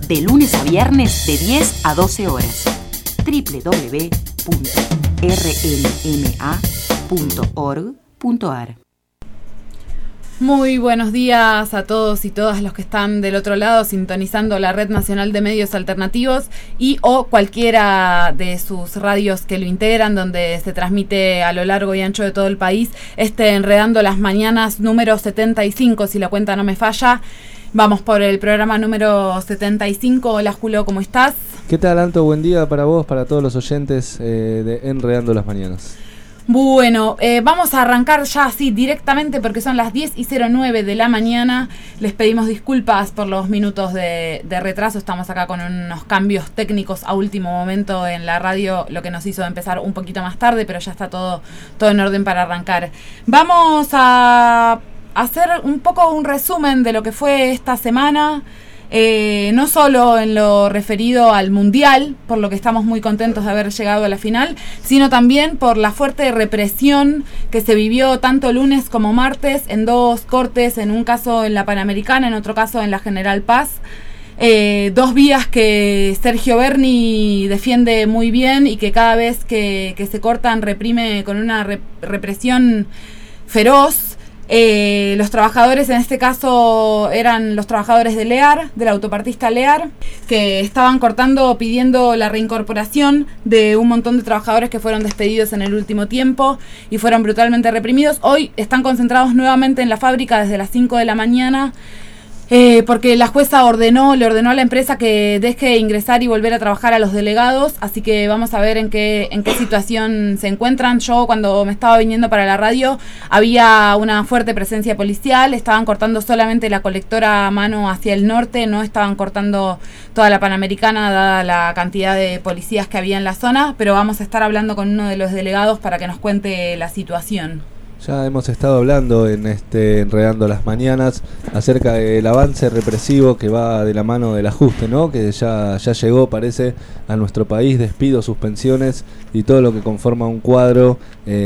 de lunes a viernes de 10 a 12 horas. www.rnma.org.ar. Muy buenos días a todos y todas los que están del otro lado sintonizando la Red Nacional de Medios Alternativos y o cualquiera de sus radios que lo integran, donde se transmite a lo largo y ancho de todo el país Enredando las Mañanas número 75, si la cuenta no me falla. Vamos por el programa número 75. Hola Julio, ¿cómo estás? ¿Qué tal, Anto? Buen día para vos, para todos los oyentes de Enredando las Mañanas. Bueno, vamos a arrancar ya así directamente porque son las 10:09 de la mañana. Les pedimos disculpas por los minutos de retraso. Estamos acá con unos cambios técnicos a último momento en la radio, lo que nos hizo empezar un poquito más tarde, pero ya está todo en orden para arrancar. Vamos a hacer un poco un resumen de lo que fue esta semana. No solo en lo referido al Mundial, por lo que estamos muy contentos de haber llegado a la final, sino también por la fuerte represión que se vivió tanto lunes como martes en dos cortes, en un caso en la Panamericana, en otro caso en la General Paz. Dos vías que Sergio Berni defiende muy bien y que cada vez que se cortan reprime con una represión feroz. Los trabajadores, en este caso eran los trabajadores de Lear, de la autopartista Lear, que estaban cortando pidiendo la reincorporación de un montón de trabajadores que fueron despedidos en el último tiempo y fueron brutalmente reprimidos. Hoy están concentrados nuevamente en la fábrica desde las 5 de la mañana. Porque la jueza le ordenó a la empresa que deje ingresar y volver a trabajar a los delegados, así que vamos a ver en qué situación se encuentran. Yo cuando me estaba viniendo para la radio había una fuerte presencia policial, estaban cortando solamente la colectora a mano hacia el norte, no estaban cortando toda la Panamericana dada la cantidad de policías que había en la zona, pero vamos a estar hablando con uno de los delegados para que nos cuente la situación. Ya hemos estado hablando en Enredando las Mañanas acerca del avance represivo que va de la mano del ajuste, ¿no? Que ya llegó, parece, a nuestro país, despidos, suspensiones y todo lo que conforma un cuadro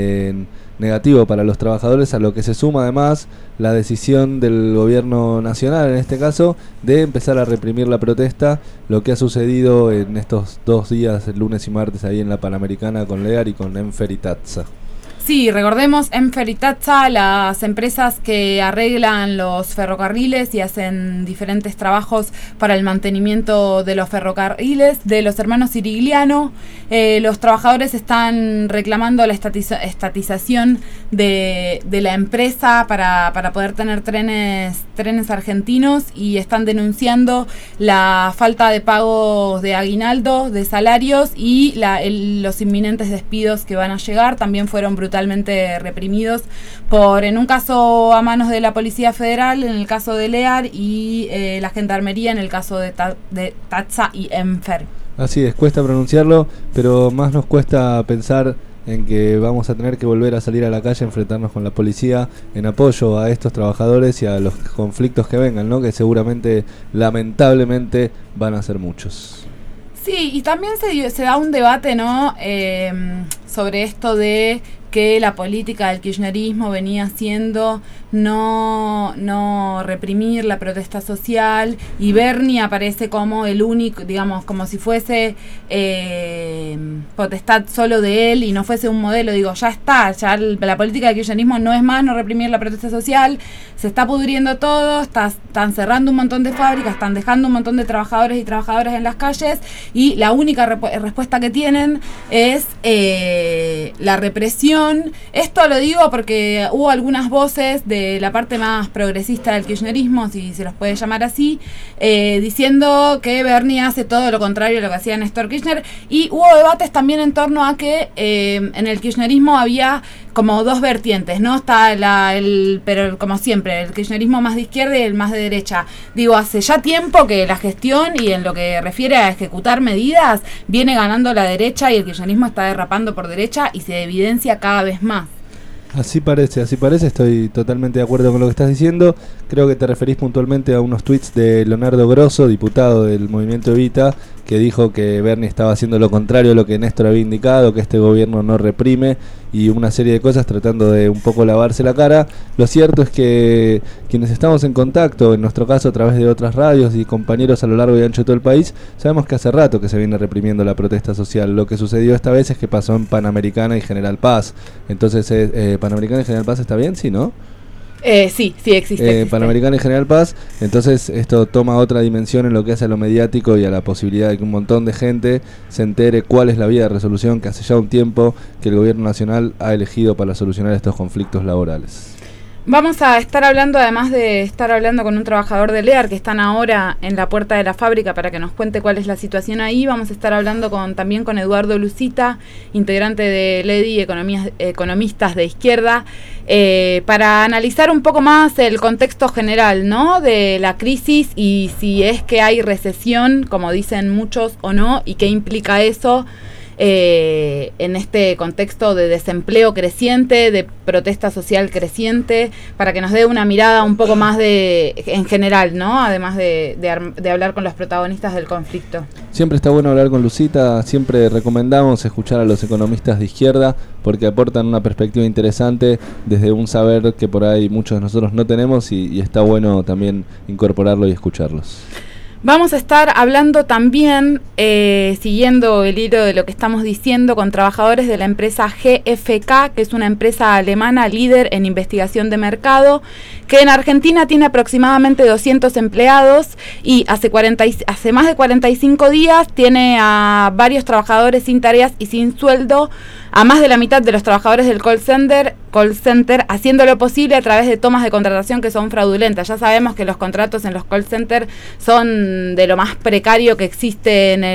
negativo para los trabajadores, a lo que se suma además la decisión del gobierno nacional, en este caso, de empezar a reprimir la protesta, lo que ha sucedido en estos 2 días, el lunes y martes, ahí en la Panamericana con Lear y con Enfer y Tatsa. Sí, recordemos, Enfer y Tatsa, las empresas que arreglan los ferrocarriles y hacen diferentes trabajos para el mantenimiento de los ferrocarriles, de los hermanos Sirigliano. Los trabajadores están reclamando la estatización de la empresa para poder tener trenes argentinos y están denunciando la falta de pagos de aguinaldo, de salarios y los inminentes despidos que van a llegar. También fueron brutalmente reprimidos en un caso a manos de la Policía Federal, en el caso de Lear, y la Gendarmería en el caso de Tatsa y Enfer. Así es, cuesta pronunciarlo, pero más nos cuesta pensar en que vamos a tener que volver a salir a la calle a enfrentarnos con la policía en apoyo a estos trabajadores y a los conflictos que vengan, ¿no? Que seguramente, lamentablemente, van a ser muchos. Sí, y también se da un debate, ¿no? Sobre esto de que la política del kirchnerismo venía siendo no reprimir la protesta social, y Berni aparece como el único, digamos, como si fuese potestad solo de él y no fuese un modelo. Digo, ya está, la política del kirchnerismo no es más no reprimir la protesta social, se está pudriendo todo, están cerrando un montón de fábricas, están dejando un montón de trabajadores y trabajadoras en las calles, y la única respuesta que tienen es la represión. Esto lo digo porque hubo algunas voces de la parte más progresista del kirchnerismo, si se los puede llamar así, diciendo que Berni hace todo lo contrario a lo que hacía Néstor Kirchner, y hubo debates también en torno a que en el kirchnerismo había como dos vertientes, ¿no? Está pero como siempre, el kirchnerismo más de izquierda y el más de derecha. Digo, hace ya tiempo que la gestión y en lo que refiere a ejecutar medidas viene ganando la derecha y el kirchnerismo está derrapando por derecha y se evidencia cada vez más. Así parece, estoy totalmente de acuerdo con lo que estás diciendo. Creo que te referís puntualmente a unos tweets de Leonardo Grosso, diputado del Movimiento Evita, que dijo que Bernie estaba haciendo lo contrario a lo que Néstor había indicado, que este gobierno no reprime, y una serie de cosas tratando de un poco lavarse la cara. Lo cierto es que quienes estamos en contacto, en nuestro caso a través de otras radios y compañeros a lo largo y ancho de todo el país, sabemos que hace rato que se viene reprimiendo la protesta social. Lo que sucedió esta vez es que pasó en Panamericana y General Paz. Entonces, Panamericana y General Paz está bien, ¿sí, no? Sí, existe. Panamericana y General Paz. Entonces esto toma otra dimensión en lo que hace a lo mediático y a la posibilidad de que un montón de gente se entere cuál es la vía de resolución que hace ya un tiempo que el gobierno nacional ha elegido para solucionar estos conflictos laborales. Vamos a estar hablando, además de estar hablando con un trabajador de Lear que están ahora en la puerta de la fábrica para que nos cuente cuál es la situación ahí. Vamos a estar hablando también con Eduardo Lucita, integrante de LEDI, Economistas de Izquierda, para analizar un poco más el contexto general, ¿no?, de la crisis y si es que hay recesión, como dicen muchos, o no, y qué implica eso en este contexto de desempleo creciente, de protesta social creciente, para que nos dé una mirada un poco más en general, ¿no? Además de hablar con los protagonistas del conflicto. Siempre está bueno hablar con Lucita, siempre recomendamos escuchar a los economistas de izquierda porque aportan una perspectiva interesante desde un saber que por ahí muchos de nosotros no tenemos y está bueno también incorporarlo y escucharlos. Vamos a estar hablando también, siguiendo el hilo de lo que estamos diciendo, con trabajadores de la empresa GfK, que es una empresa alemana líder en investigación de mercado, que en Argentina tiene aproximadamente 200 empleados y hace más de 45 días tiene a varios trabajadores sin tareas y sin sueldo, a más de la mitad de los trabajadores del call center, haciendo lo posible a través de tomas de contratación que son fraudulentas. Ya sabemos que los contratos en los call centers son de lo más precario que existe en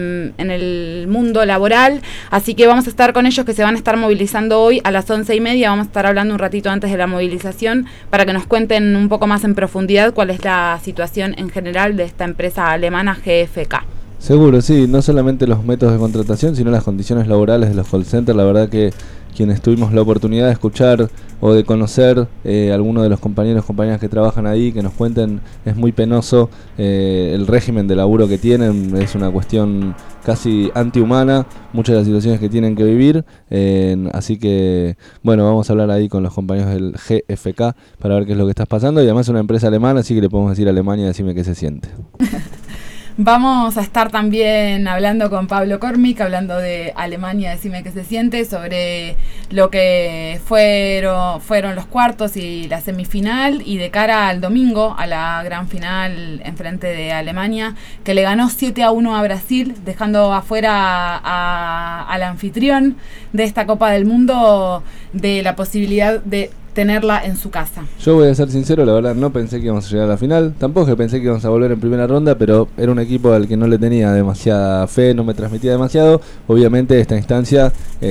el mundo laboral, así que vamos a estar con ellos, que se van a estar movilizando hoy a las 11:30. Vamos a estar hablando un ratito antes de la movilización para que nos cuenten un poco más en profundidad cuál es la situación en general de esta empresa alemana GfK. Seguro, sí, no solamente los métodos de contratación, sino las condiciones laborales de los call centers. La verdad que quienes tuvimos la oportunidad de escuchar o de conocer algunos de los compañeros, compañeras que trabajan ahí, que nos cuenten, es muy penoso el régimen de laburo que tienen, es una cuestión casi antihumana, muchas de las situaciones que tienen que vivir, así que, bueno, vamos a hablar ahí con los compañeros del GfK para ver qué es lo que está pasando, y además es una empresa alemana, así que le podemos decir a Alemania, decime qué se siente. Vamos a estar también hablando con Pablo Cormick, hablando de Alemania, decime qué se siente, sobre lo que fueron los cuartos y la semifinal, y de cara al domingo, a la gran final en frente de Alemania, que le ganó 7-1 a Brasil, dejando afuera al anfitrión de esta Copa del Mundo de la posibilidad de tenerla en su casa. Yo voy a ser sincero, la verdad no pensé que íbamos a llegar a la final, tampoco que pensé que íbamos a volver en primera ronda, pero era un equipo al que no le tenía demasiada fe, no me transmitía demasiado. Obviamente esta instancia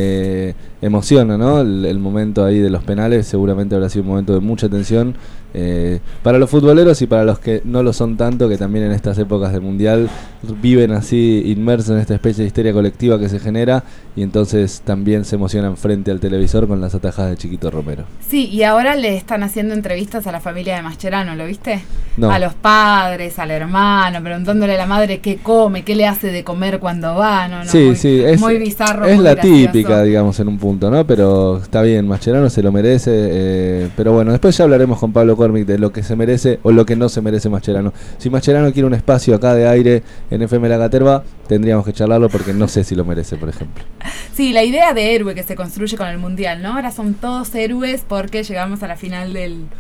emociona, ¿no? El momento ahí de los penales seguramente habrá sido un momento de mucha tensión para los futboleros y para los que no lo son tanto, que también en estas épocas de mundial viven así inmersos en esta especie de histeria colectiva que se genera, y entonces también se emocionan frente al televisor con las atajadas de Chiquito Romero. Sí, y ahora le están haciendo entrevistas a la familia de Mascherano, ¿lo viste? No. A los padres, al hermano, preguntándole a la madre qué come, qué le hace de comer cuando va, ¿no? Sí, muy, sí, es muy bizarro. Es muy la gracioso. típica, digamos, en un punto, ¿no? Pero está bien, Mascherano se lo merece, pero bueno, después ya hablaremos con Pablo Cormick de lo que se merece o lo que no se merece Mascherano. Si Mascherano quiere un espacio acá de aire en FM La Caterva, tendríamos que charlarlo porque no sé si lo merece, por ejemplo. Sí, la idea de héroe que se construye con el Mundial, ¿no? Ahora son todos héroes porque llegamos a la final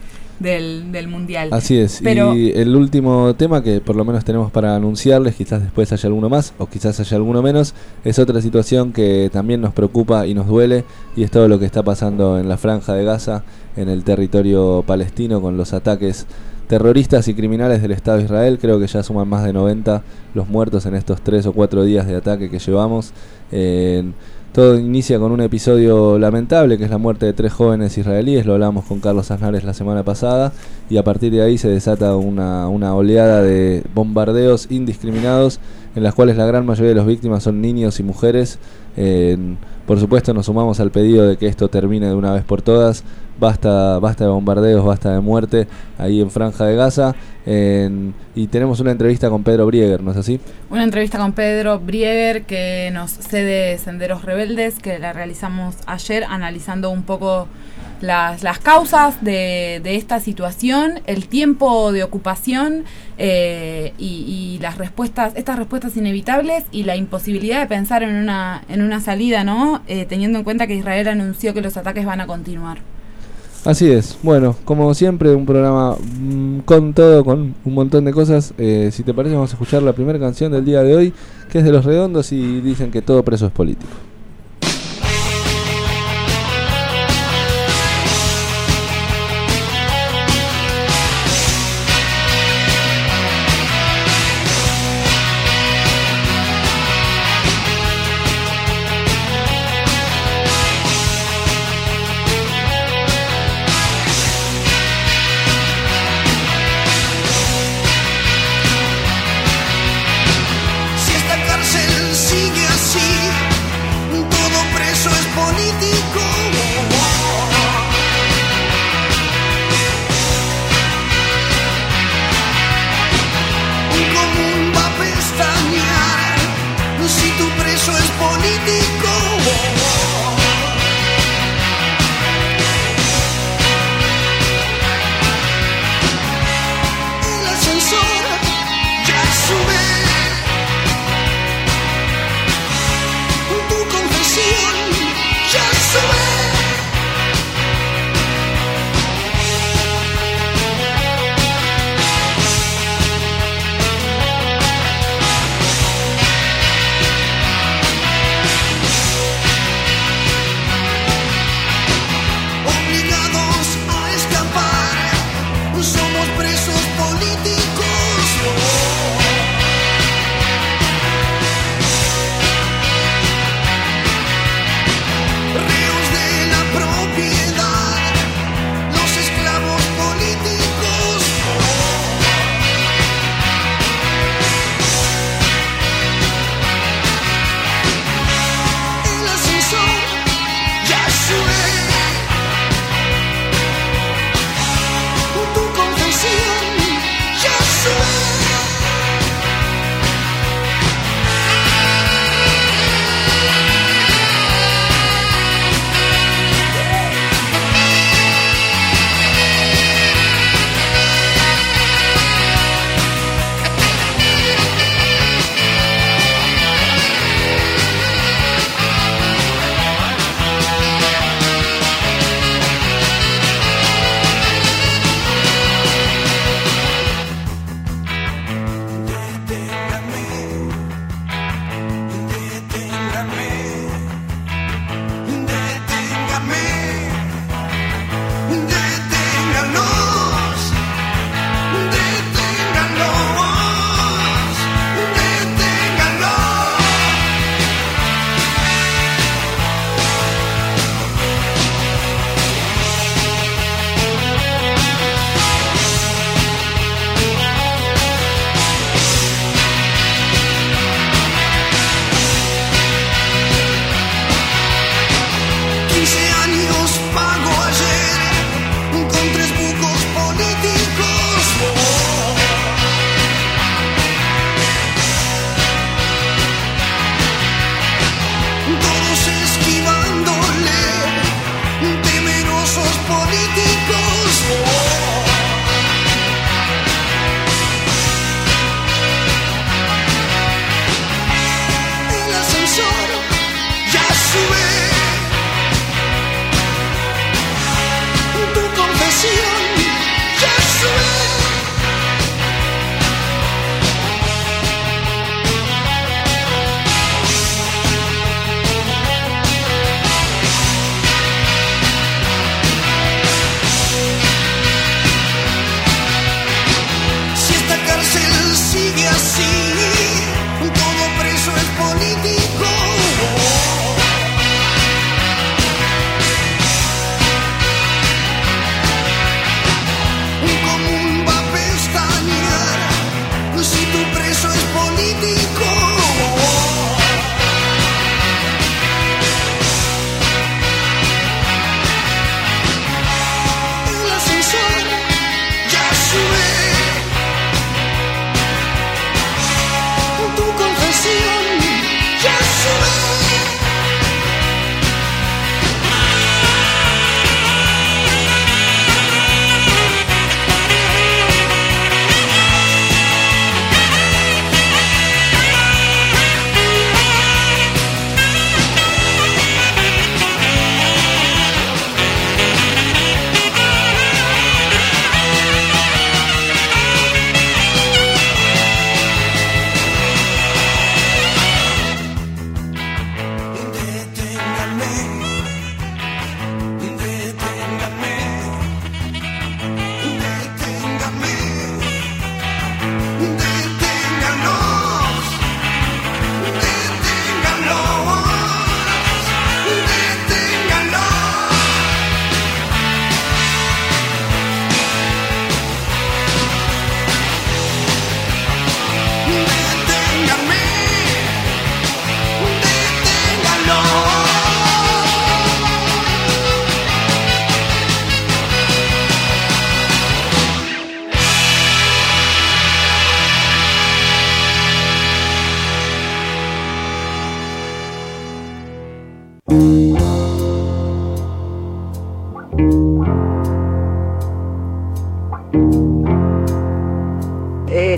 del Mundial. Así es, pero y el último tema que por lo menos tenemos para anunciarles, quizás después haya alguno más o quizás haya alguno menos, es otra situación que también nos preocupa y nos duele, y es todo lo que está pasando en la Franja de Gaza, en el territorio palestino, con los ataques terroristas y criminales del Estado de Israel. Creo que ya suman más de 90 los muertos en estos 3 o 4 días de ataque que llevamos. Todo inicia con un episodio lamentable, que es la muerte de 3 jóvenes israelíes. Lo hablamos con Carlos Aznares la semana pasada, y a partir de ahí se desata una oleada de bombardeos indiscriminados, en las cuales la gran mayoría de las víctimas son niños y mujeres. Por supuesto nos sumamos al pedido de que esto termine de una vez por todas. basta de bombardeos, basta de muerte ahí en Franja de Gaza. Y tenemos una entrevista con Pedro Brieger, ¿no es así? Una entrevista con Pedro Brieger que nos cede Senderos Rebeldes, que la realizamos ayer analizando un poco las causas de esta situación, el tiempo de ocupación y estas respuestas inevitables y la imposibilidad de pensar en una salida, ¿no? Teniendo en cuenta que Israel anunció que los ataques van a continuar. Así es. Bueno, como siempre, un programa con todo, con un montón de cosas. Si te parece, vamos a escuchar la primera canción del día de hoy, que es de Los Redondos y dicen que todo preso es político. Si esta cárcel sigue así,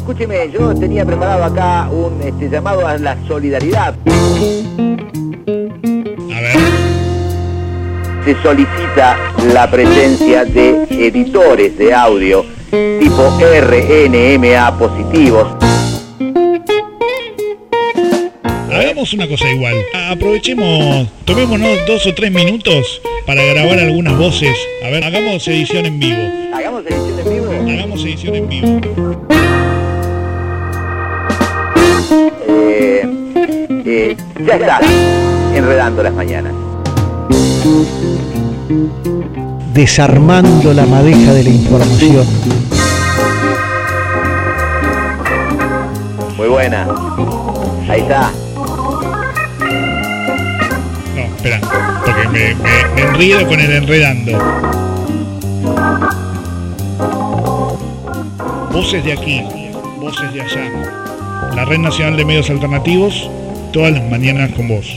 escúcheme, yo tenía preparado acá un llamado a la solidaridad. A ver. Se solicita la presencia de editores de audio tipo RNMA positivos. Hagamos una cosa igual. Aprovechemos, tomémonos 2 o 3 minutos para grabar algunas voces. A ver, hagamos edición en vivo. ¿Hagamos edición en vivo? Hagamos edición en vivo. Ya está, enredando las mañanas. Desarmando la madeja de la información. Muy buena. Ahí está. No, espera, porque me enredo con el enredando. Voces de aquí, voces de allá. La Red Nacional de Medios Alternativos, todas las mañanas con vos.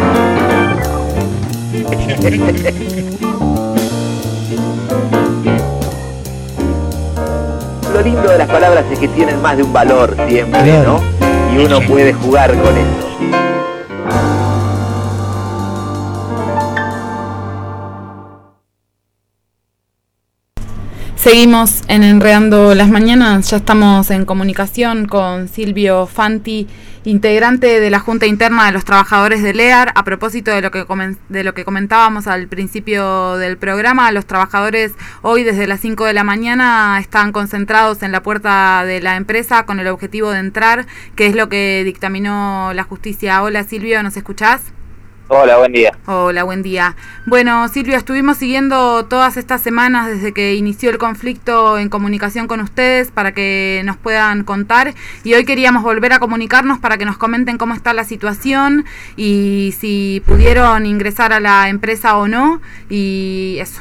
Lo lindo de las palabras es que tienen más de un valor siempre, claro, ¿no? Y uno puede jugar con eso. Seguimos en Enredando las Mañanas, ya estamos en comunicación con Silvio Fanti, integrante de la Junta Interna de los Trabajadores de LEAR. A propósito de lo que comentábamos al principio del programa, los trabajadores hoy desde las 5 de la mañana están concentrados en la puerta de la empresa con el objetivo de entrar, que es lo que dictaminó la justicia. Hola Silvio, ¿nos escuchás? Hola, buen día. Hola, buen día. Bueno, Silvio, estuvimos siguiendo todas estas semanas desde que inició el conflicto en comunicación con ustedes para que nos puedan contar, y hoy queríamos volver a comunicarnos para que nos comenten cómo está la situación y si pudieron ingresar a la empresa o no, y eso.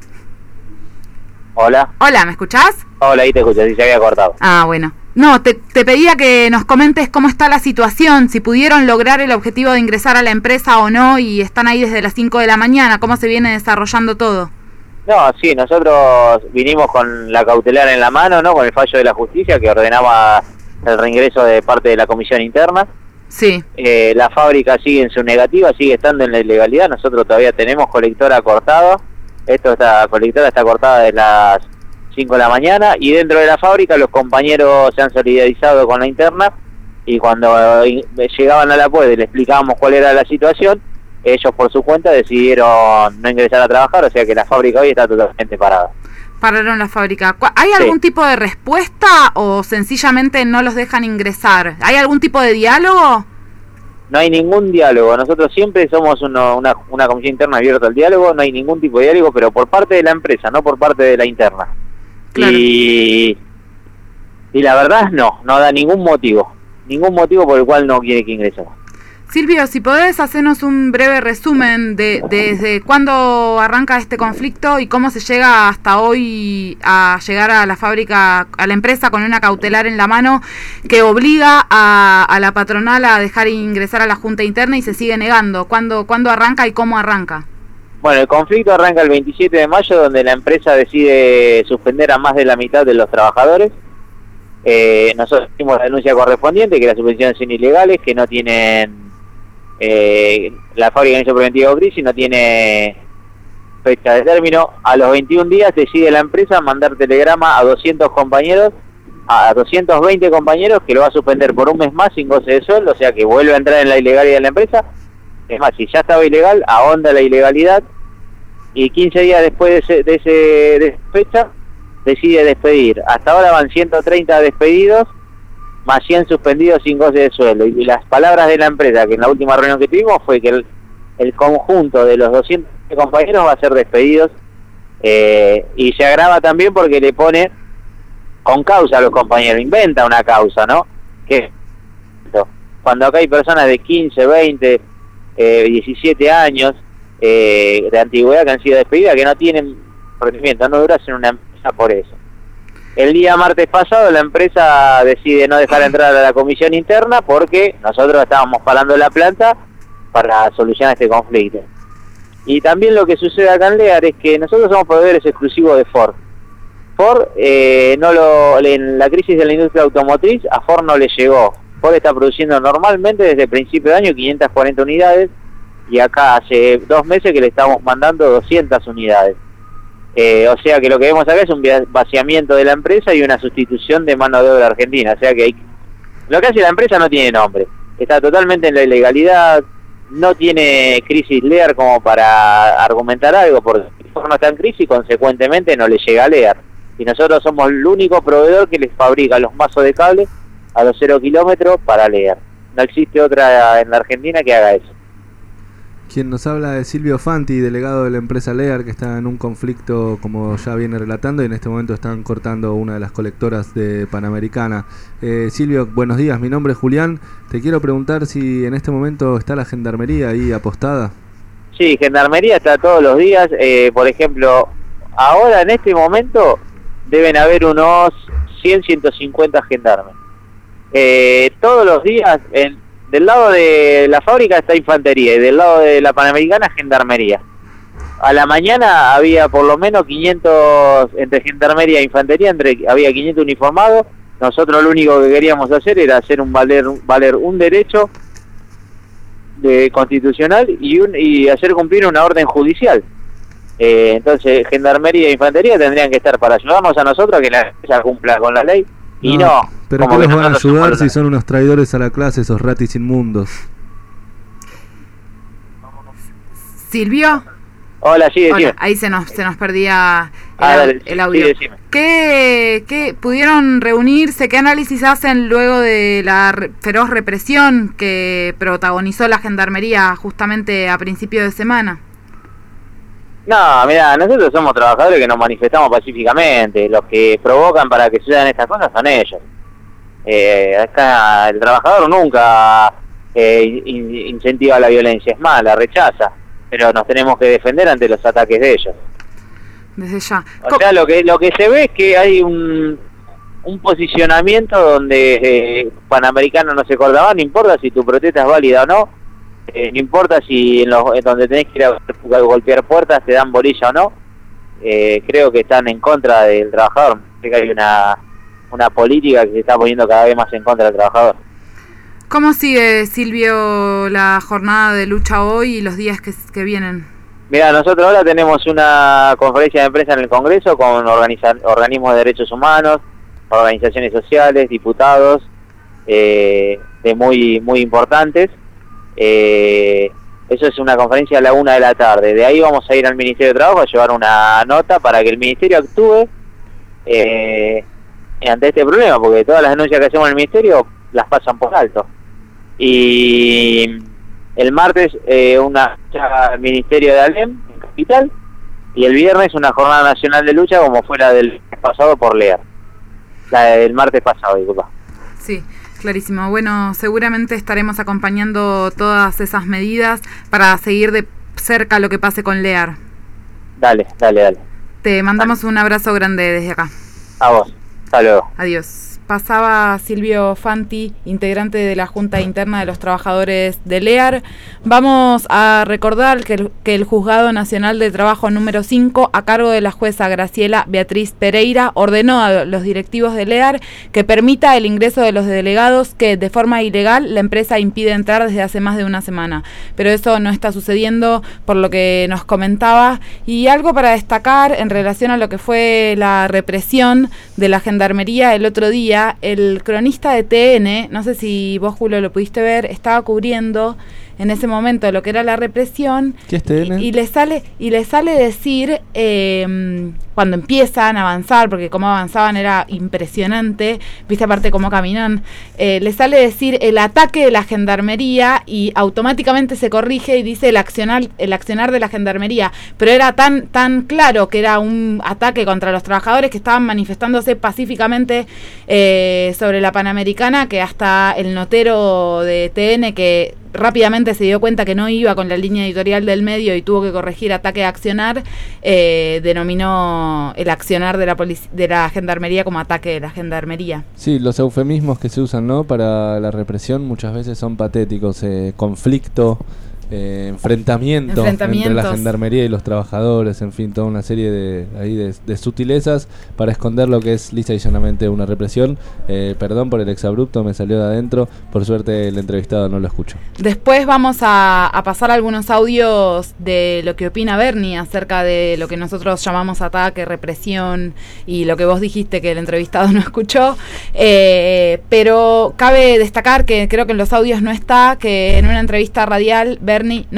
Hola. Hola, ¿me escuchás? Hola, ahí te escucho, sí, se había cortado. Ah, bueno. No, te pedía que nos comentes cómo está la situación, si pudieron lograr el objetivo de ingresar a la empresa o no, y están ahí desde las 5 de la mañana, cómo se viene desarrollando todo. No, sí, nosotros vinimos con la cautelar en la mano, ¿no? Con el fallo de la justicia que ordenaba el reingreso de parte de la comisión interna. Sí. La fábrica sigue en su negativa, sigue estando en la ilegalidad. Nosotros todavía tenemos colectora cortada. Esta colectora está cortada de las 5 de la mañana, y dentro de la fábrica los compañeros se han solidarizado con la interna, y cuando llegaban a la puerta y le explicábamos cuál era la situación, ellos por su cuenta decidieron no ingresar a trabajar, o sea que la fábrica hoy está totalmente parada. Pararon la fábrica. ¿Hay algún tipo de respuesta o sencillamente no los dejan ingresar? ¿Hay algún tipo de diálogo? No hay ningún diálogo. Nosotros siempre somos una comisión interna abierta al diálogo. No hay ningún tipo de diálogo, pero por parte de la empresa, no por parte de la interna. Claro. Y la verdad no da ningún motivo por el cual no quiere que ingresemos. Silvio, si podés hacernos un breve resumen de desde cuándo arranca este conflicto y cómo se llega hasta hoy a llegar a la fábrica, a la empresa con una cautelar en la mano que obliga a la patronal a dejar ingresar a la Junta Interna y se sigue negando. ¿Cuándo arranca y cómo arranca? Bueno, el conflicto arranca el 27 de mayo, donde la empresa decide suspender a más de la mitad de los trabajadores. Nosotros hicimos la denuncia correspondiente, que las suspensiones son ilegales, que no tienen... la fábrica en hecho preventivo gris y no tiene fecha de término. A los 21 días decide la empresa mandar telegrama a 200 compañeros, a 220 compañeros, que lo va a suspender por un mes más sin goce de sueldo, o sea que vuelve a entrar en la ilegalidad de la empresa. Es más, si ya estaba ilegal, ahonda la ilegalidad, y 15 días después de esa fecha decide despedir. Hasta ahora van 130 despedidos, más 100 suspendidos sin goce de sueldo. Y las palabras de la empresa, que en la última reunión que tuvimos, fue que el conjunto de los 200 compañeros va a ser despedidos, y se agrava también porque le pone con causa a los compañeros, inventa una causa, ¿no? Que cuando acá hay personas de 15, 20, 17 años de antigüedad que han sido despedidas, que no tienen rendimiento, no duras en una empresa por eso. El día martes pasado la empresa decide no dejar entrar a la comisión interna porque nosotros estábamos parando la planta para solucionar este conflicto. Y también lo que sucede acá en LEAR es que nosotros somos proveedores exclusivos de Ford. Ford, en la crisis de la industria automotriz, a Ford no le llegó. Ford está produciendo normalmente desde el principio de año 540 unidades, y acá hace 2 meses que le estamos mandando 200 unidades. O sea que lo que vemos acá es un vaciamiento de la empresa y una sustitución de mano de obra argentina. O sea que lo que hace la empresa no tiene nombre. Está totalmente en la ilegalidad, no tiene crisis Lear como para argumentar algo, porque no está en crisis, consecuentemente no le llega a Lear. Y nosotros somos el único proveedor que les fabrica los mazos de cable a los 0 kilómetros para Lear. No existe otra en la Argentina que haga eso. Quien nos habla es Silvio Fanti, delegado de la empresa Lear, que está en un conflicto, como ya viene relatando, y en este momento están cortando una de las colectoras de Panamericana. Silvio, buenos días, mi nombre es Julián. Te quiero preguntar si en este momento está la Gendarmería ahí apostada. Sí, Gendarmería está todos los días. Por ejemplo, ahora en este momento deben haber unos 100, 150 gendarmes. Todos los días, del lado de la fábrica está infantería y del lado de la Panamericana gendarmería. A la mañana había por lo menos 500, entre gendarmería e infantería, había 500 uniformados. Nosotros lo único que queríamos hacer era hacer valer un derecho constitucional y hacer cumplir una orden judicial. Entonces gendarmería e infantería tendrían que estar para ayudarnos a nosotros a que la empresa cumpla con la ley. Y no, pero ¿qué los van a ayudar si son unos traidores a la clase, esos ratis inmundos? Silvio. Hola, sí, decime. Hola, ahí se nos perdía el audio. Sí, ¿Qué pudieron reunirse? ¿Qué análisis hacen luego de la feroz represión que protagonizó la Gendarmería justamente a principio de semana? No, mira, nosotros somos trabajadores que nos manifestamos pacíficamente. Los que provocan para que sucedan estas cosas son ellos. Acá el trabajador nunca incentiva la violencia, es más, la rechaza. Pero nos tenemos que defender ante los ataques de ellos. Desde ya. O sea, lo que se ve es que hay un posicionamiento donde Panamericano no se acordaba, no importa si tu protesta es válida o no. No importa si en donde tenés que ir a golpear puertas te dan bolilla o no. Creo que están en contra del trabajador. Creo que hay una política que se está poniendo cada vez más en contra del trabajador. ¿Cómo sigue, Silvio, la jornada de lucha hoy y los días que vienen? Mira, nosotros ahora tenemos una conferencia de prensa en el Congreso con organismos de derechos humanos, organizaciones sociales, diputados, muy importantes. Eso es una conferencia a la 1 de la tarde. De ahí vamos a ir al Ministerio de Trabajo a llevar una nota para que el Ministerio actúe ante este problema, porque todas las denuncias que hacemos en el Ministerio las pasan por alto. Y el martes una lucha al Ministerio de Alem, en Capital, y el viernes una jornada nacional de lucha como fue la del pasado por Lear. La del martes pasado, disculpa. Sí. Clarísimo. Bueno, seguramente estaremos acompañando todas esas medidas para seguir de cerca lo que pase con Lear. Dale. Te mandamos un abrazo grande desde acá. A vos. Hasta luego. Adiós. Pasaba Silvio Fanti, integrante de la Junta Interna de los Trabajadores de Lear. Vamos a recordar que el Juzgado Nacional de Trabajo número 5, a cargo de la jueza Graciela Beatriz Pereira, ordenó a los directivos de Lear que permita el ingreso de los delegados que de forma ilegal la empresa impide entrar desde hace más de una semana. Pero eso no está sucediendo, por lo que nos comentaba. Y algo para destacar en relación a lo que fue la represión de la Gendarmería el otro día. El cronista de TN, no sé si vos, Julio, lo pudiste ver, estaba cubriendo en ese momento lo que era la represión. ¿Qué es TN? Y le sale decir, cuando empiezan a avanzar, porque cómo avanzaban era impresionante, viste aparte cómo caminan, le sale decir el ataque de la Gendarmería y automáticamente se corrige y dice el accionar de la Gendarmería, pero era tan claro que era un ataque contra los trabajadores que estaban manifestándose pacíficamente sobre la Panamericana, que hasta el notero de TN, que rápidamente se dio cuenta que no iba con la línea editorial del medio y tuvo que corregir ataque a accionar, denominó el accionar de la Gendarmería como ataque de la Gendarmería. Sí, los eufemismos que se usan, ¿no?, para la represión muchas veces son patéticos. Conflicto, enfrentamientos entre la gendarmería y los trabajadores, en fin, toda una serie de sutilezas para esconder lo que es lisa y llanamente una represión. Perdón por el exabrupto, me salió de adentro, por suerte el entrevistado no lo escuchó. Después vamos a pasar algunos audios de lo que opina Bernie acerca de lo que nosotros llamamos ataque, represión y lo que vos dijiste que el entrevistado no escuchó, pero cabe destacar que creo que en los audios no está, que en una entrevista radial Bernie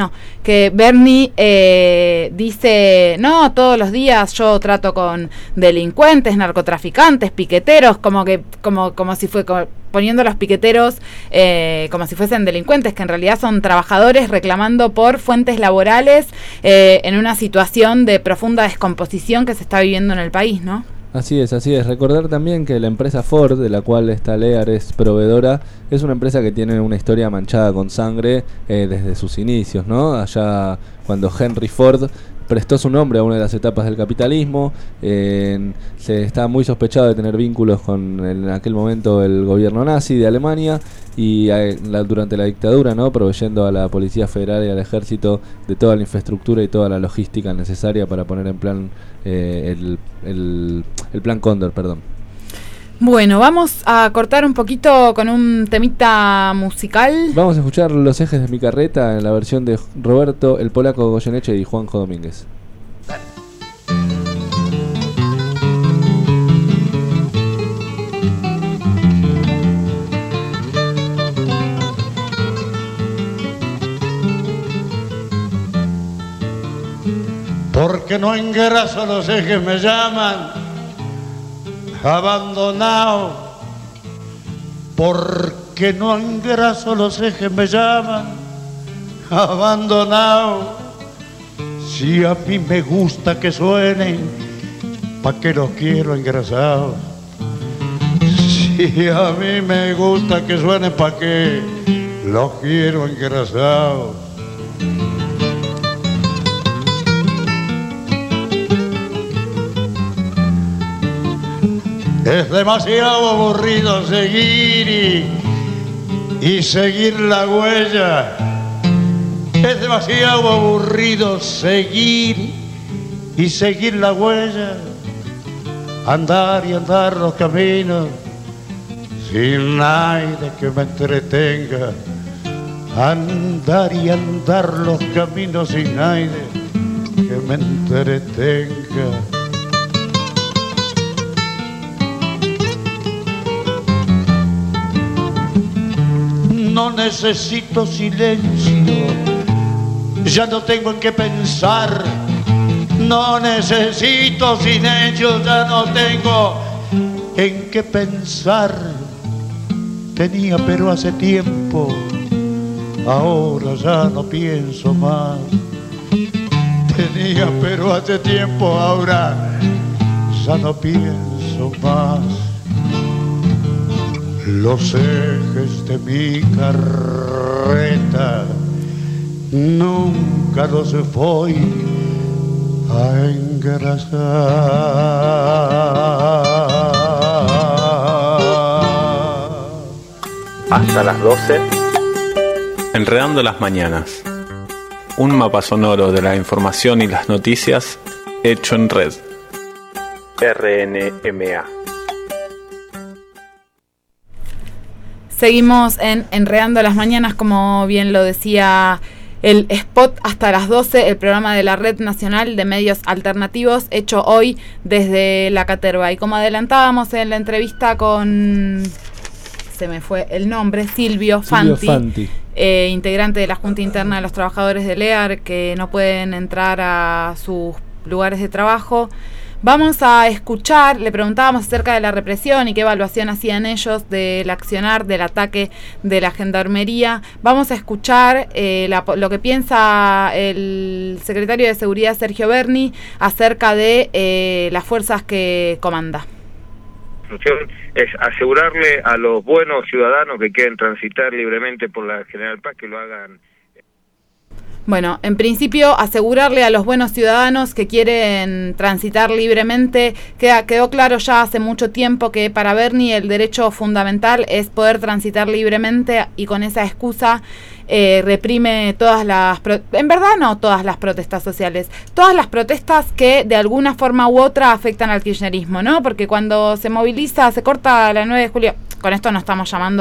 dice, no, todos los días yo trato con delincuentes, narcotraficantes, piqueteros, como si fue poniendo a los piqueteros como si fuesen delincuentes, que en realidad son trabajadores reclamando por fuentes laborales en una situación de profunda descomposición que se está viviendo en el país, ¿no? Así es. Recordar también que la empresa Ford, de la cual esta Lear es proveedora, es una empresa que tiene una historia manchada con sangre desde sus inicios, ¿no? Allá cuando Henry Ford prestó su nombre a una de las etapas del capitalismo, se está muy sospechado de tener vínculos con en aquel momento el gobierno nazi de Alemania y durante la dictadura, ¿no? Proveyendo a la Policía Federal y al Ejército de toda la infraestructura y toda la logística necesaria para poner en plan el plan Cóndor, perdón. Bueno, vamos a cortar un poquito con un temita musical. Vamos a escuchar Los ejes de mi carreta en la versión de Roberto, el polaco Goyeneche y Juanjo Domínguez. Porque no engraso los ejes me llaman abandonado, porque no engraso los ejes me llaman abandonado. Si a mí me gusta que suenen, ¿pa' qué los quiero engrasados? Si a mí me gusta que suenen, ¿pa' qué los quiero engrasados? Es demasiado aburrido seguir y seguir la huella. Es demasiado aburrido seguir y seguir la huella. Andar y andar los caminos sin nadie que me entretenga. Andar y andar los caminos sin nadie que me entretenga. No necesito silencio, ya no tengo en qué pensar. No necesito silencio, ya no tengo en qué pensar. Tenía pero hace tiempo, ahora ya no pienso más. Tenía pero hace tiempo, ahora ya no pienso más. Los ejes de mi carreta nunca los voy a engrasar. Hasta las 12. Enredando las mañanas. Un mapa sonoro de la información y las noticias hecho en red. RNMA. Seguimos en Enredando las Mañanas, como bien lo decía el spot, hasta las 12, el programa de la Red Nacional de Medios Alternativos, hecho hoy desde la Caterva. Y como adelantábamos en la entrevista con, se me fue el nombre, Silvio Fanti. Integrante de la Junta Interna de los Trabajadores de Lear, que no pueden entrar a sus lugares de trabajo. Vamos a escuchar, le preguntábamos acerca de la represión y qué evaluación hacían ellos del accionar, del ataque de la gendarmería. Vamos a escuchar lo que piensa el secretario de Seguridad, Sergio Berni, acerca de las fuerzas que comanda. La función es asegurarle a los buenos ciudadanos que quieren transitar libremente por la General Paz que lo hagan. Bueno, en principio, asegurarle a los buenos ciudadanos que quieren transitar libremente. Quedó claro ya hace mucho tiempo que para Berni el derecho fundamental es poder transitar libremente, y con esa excusa reprime todas las... en verdad no todas las protestas sociales, todas las protestas que de alguna forma u otra afectan al kirchnerismo, ¿no? Porque cuando se moviliza, se corta la 9 de julio... Con esto no estamos llamando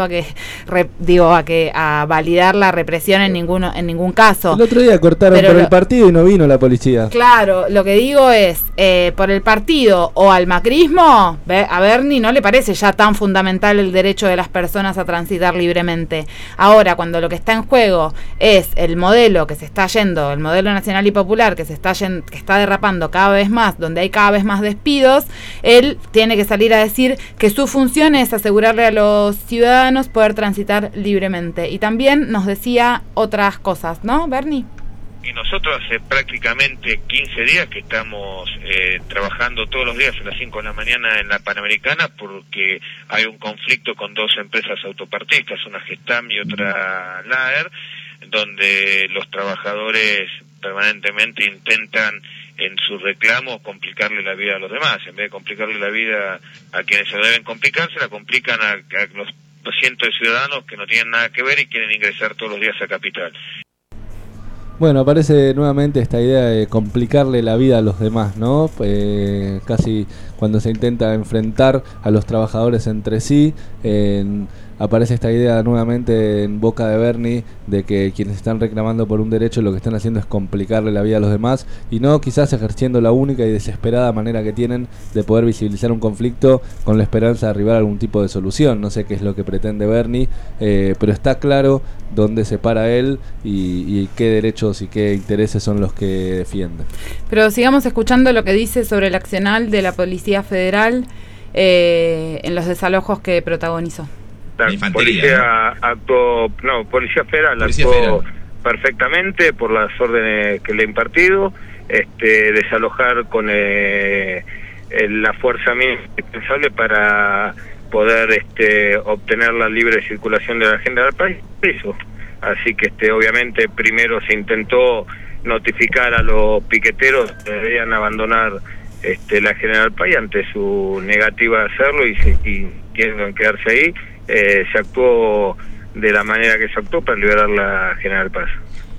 a validar la represión en ningún caso. El otro día cortaron por el partido y no vino la policía. Claro, lo que digo es, por el partido o al macrismo, a Bernie no le parece ya tan fundamental el derecho de las personas a transitar libremente. Ahora, cuando lo que está en juego es el modelo que se está yendo, el modelo nacional y popular que está derrapando cada vez más, donde hay cada vez más despidos, él tiene que salir a decir que su función es asegurarle a los ciudadanos poder transitar libremente. Y también nos decía otras cosas, ¿no, Bernie? Y nosotros hace prácticamente 15 días que estamos trabajando todos los días a las 5 de la mañana en la Panamericana porque hay un conflicto con dos empresas autopartistas, una Gestam y otra Laer, donde los trabajadores permanentemente intentan en sus reclamos complicarle la vida a los demás. En vez de complicarle la vida a quienes se deben complicar, se la complican a los cientos de ciudadanos que no tienen nada que ver y quieren ingresar todos los días a Capital. Bueno, aparece nuevamente esta idea de complicarle la vida a los demás, ¿no? Casi cuando se intenta enfrentar a los trabajadores entre sí, aparece esta idea nuevamente en boca de Bernie de que quienes están reclamando por un derecho lo que están haciendo es complicarle la vida a los demás y no quizás ejerciendo la única y desesperada manera que tienen de poder visibilizar un conflicto con la esperanza de arribar a algún tipo de solución. No sé qué es lo que pretende Bernie, pero está claro dónde se para él y qué derechos y qué intereses son los que defiende. Pero sigamos escuchando lo que dice sobre el accional de la Policía Federal en los desalojos que protagonizó. La policía actuó, Policía Federal actuó perfectamente por las órdenes que le he impartido, desalojar con la fuerza mínima indispensable para poder obtener la libre circulación de la gente del país. Eso. Así que obviamente primero se intentó notificar a los piqueteros que debían abandonar la General Paz, ante su negativa a hacerlo y quieren quedarse ahí. Se actuó de la manera que se actuó para liberar la General Paz.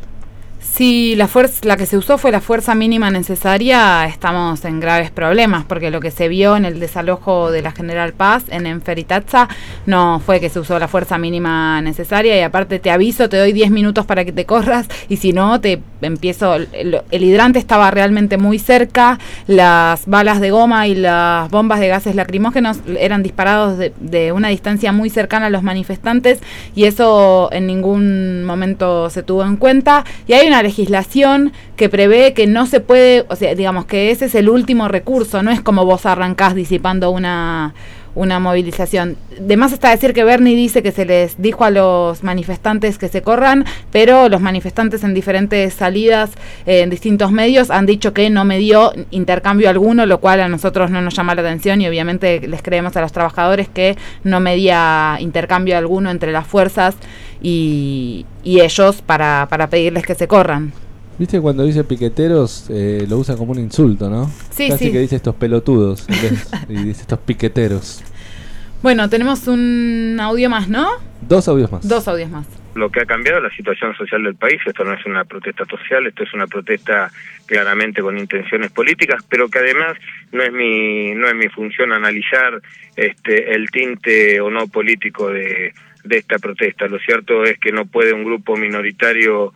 Si la que se usó fue la fuerza mínima necesaria, estamos en graves problemas, porque lo que se vio en el desalojo de la General Paz en Enferitazza no fue que se usó la fuerza mínima necesaria, y aparte te aviso, te doy 10 minutos para que te corras, y si no, te empiezo... El hidrante estaba realmente muy cerca, las balas de goma y las bombas de gases lacrimógenos eran disparados de una distancia muy cercana a los manifestantes, y eso en ningún momento se tuvo en cuenta, y hay una legislación que prevé que no se puede, o sea, digamos que ese es el último recurso, no es como vos arrancás disipando una movilización. De más está decir que Bernie dice que se les dijo a los manifestantes que se corran, pero los manifestantes en diferentes salidas en distintos medios han dicho que no me dio intercambio alguno, lo cual a nosotros no nos llama la atención, y obviamente les creemos a los trabajadores que no medía intercambio alguno entre las fuerzas y ellos para pedirles que se corran. ¿Viste cuando dice piqueteros, lo usa como un insulto, ¿no? Sí, Casi sí. que dice estos pelotudos y dice estos piqueteros. Bueno, tenemos un audio más, ¿no? Dos audios más. Lo que ha cambiado es la situación social del país. Esto no es una protesta social, esto es una protesta claramente con intenciones políticas, pero que además no es mi función analizar el tinte o no político de esta protesta. Lo cierto es que no puede un grupo minoritario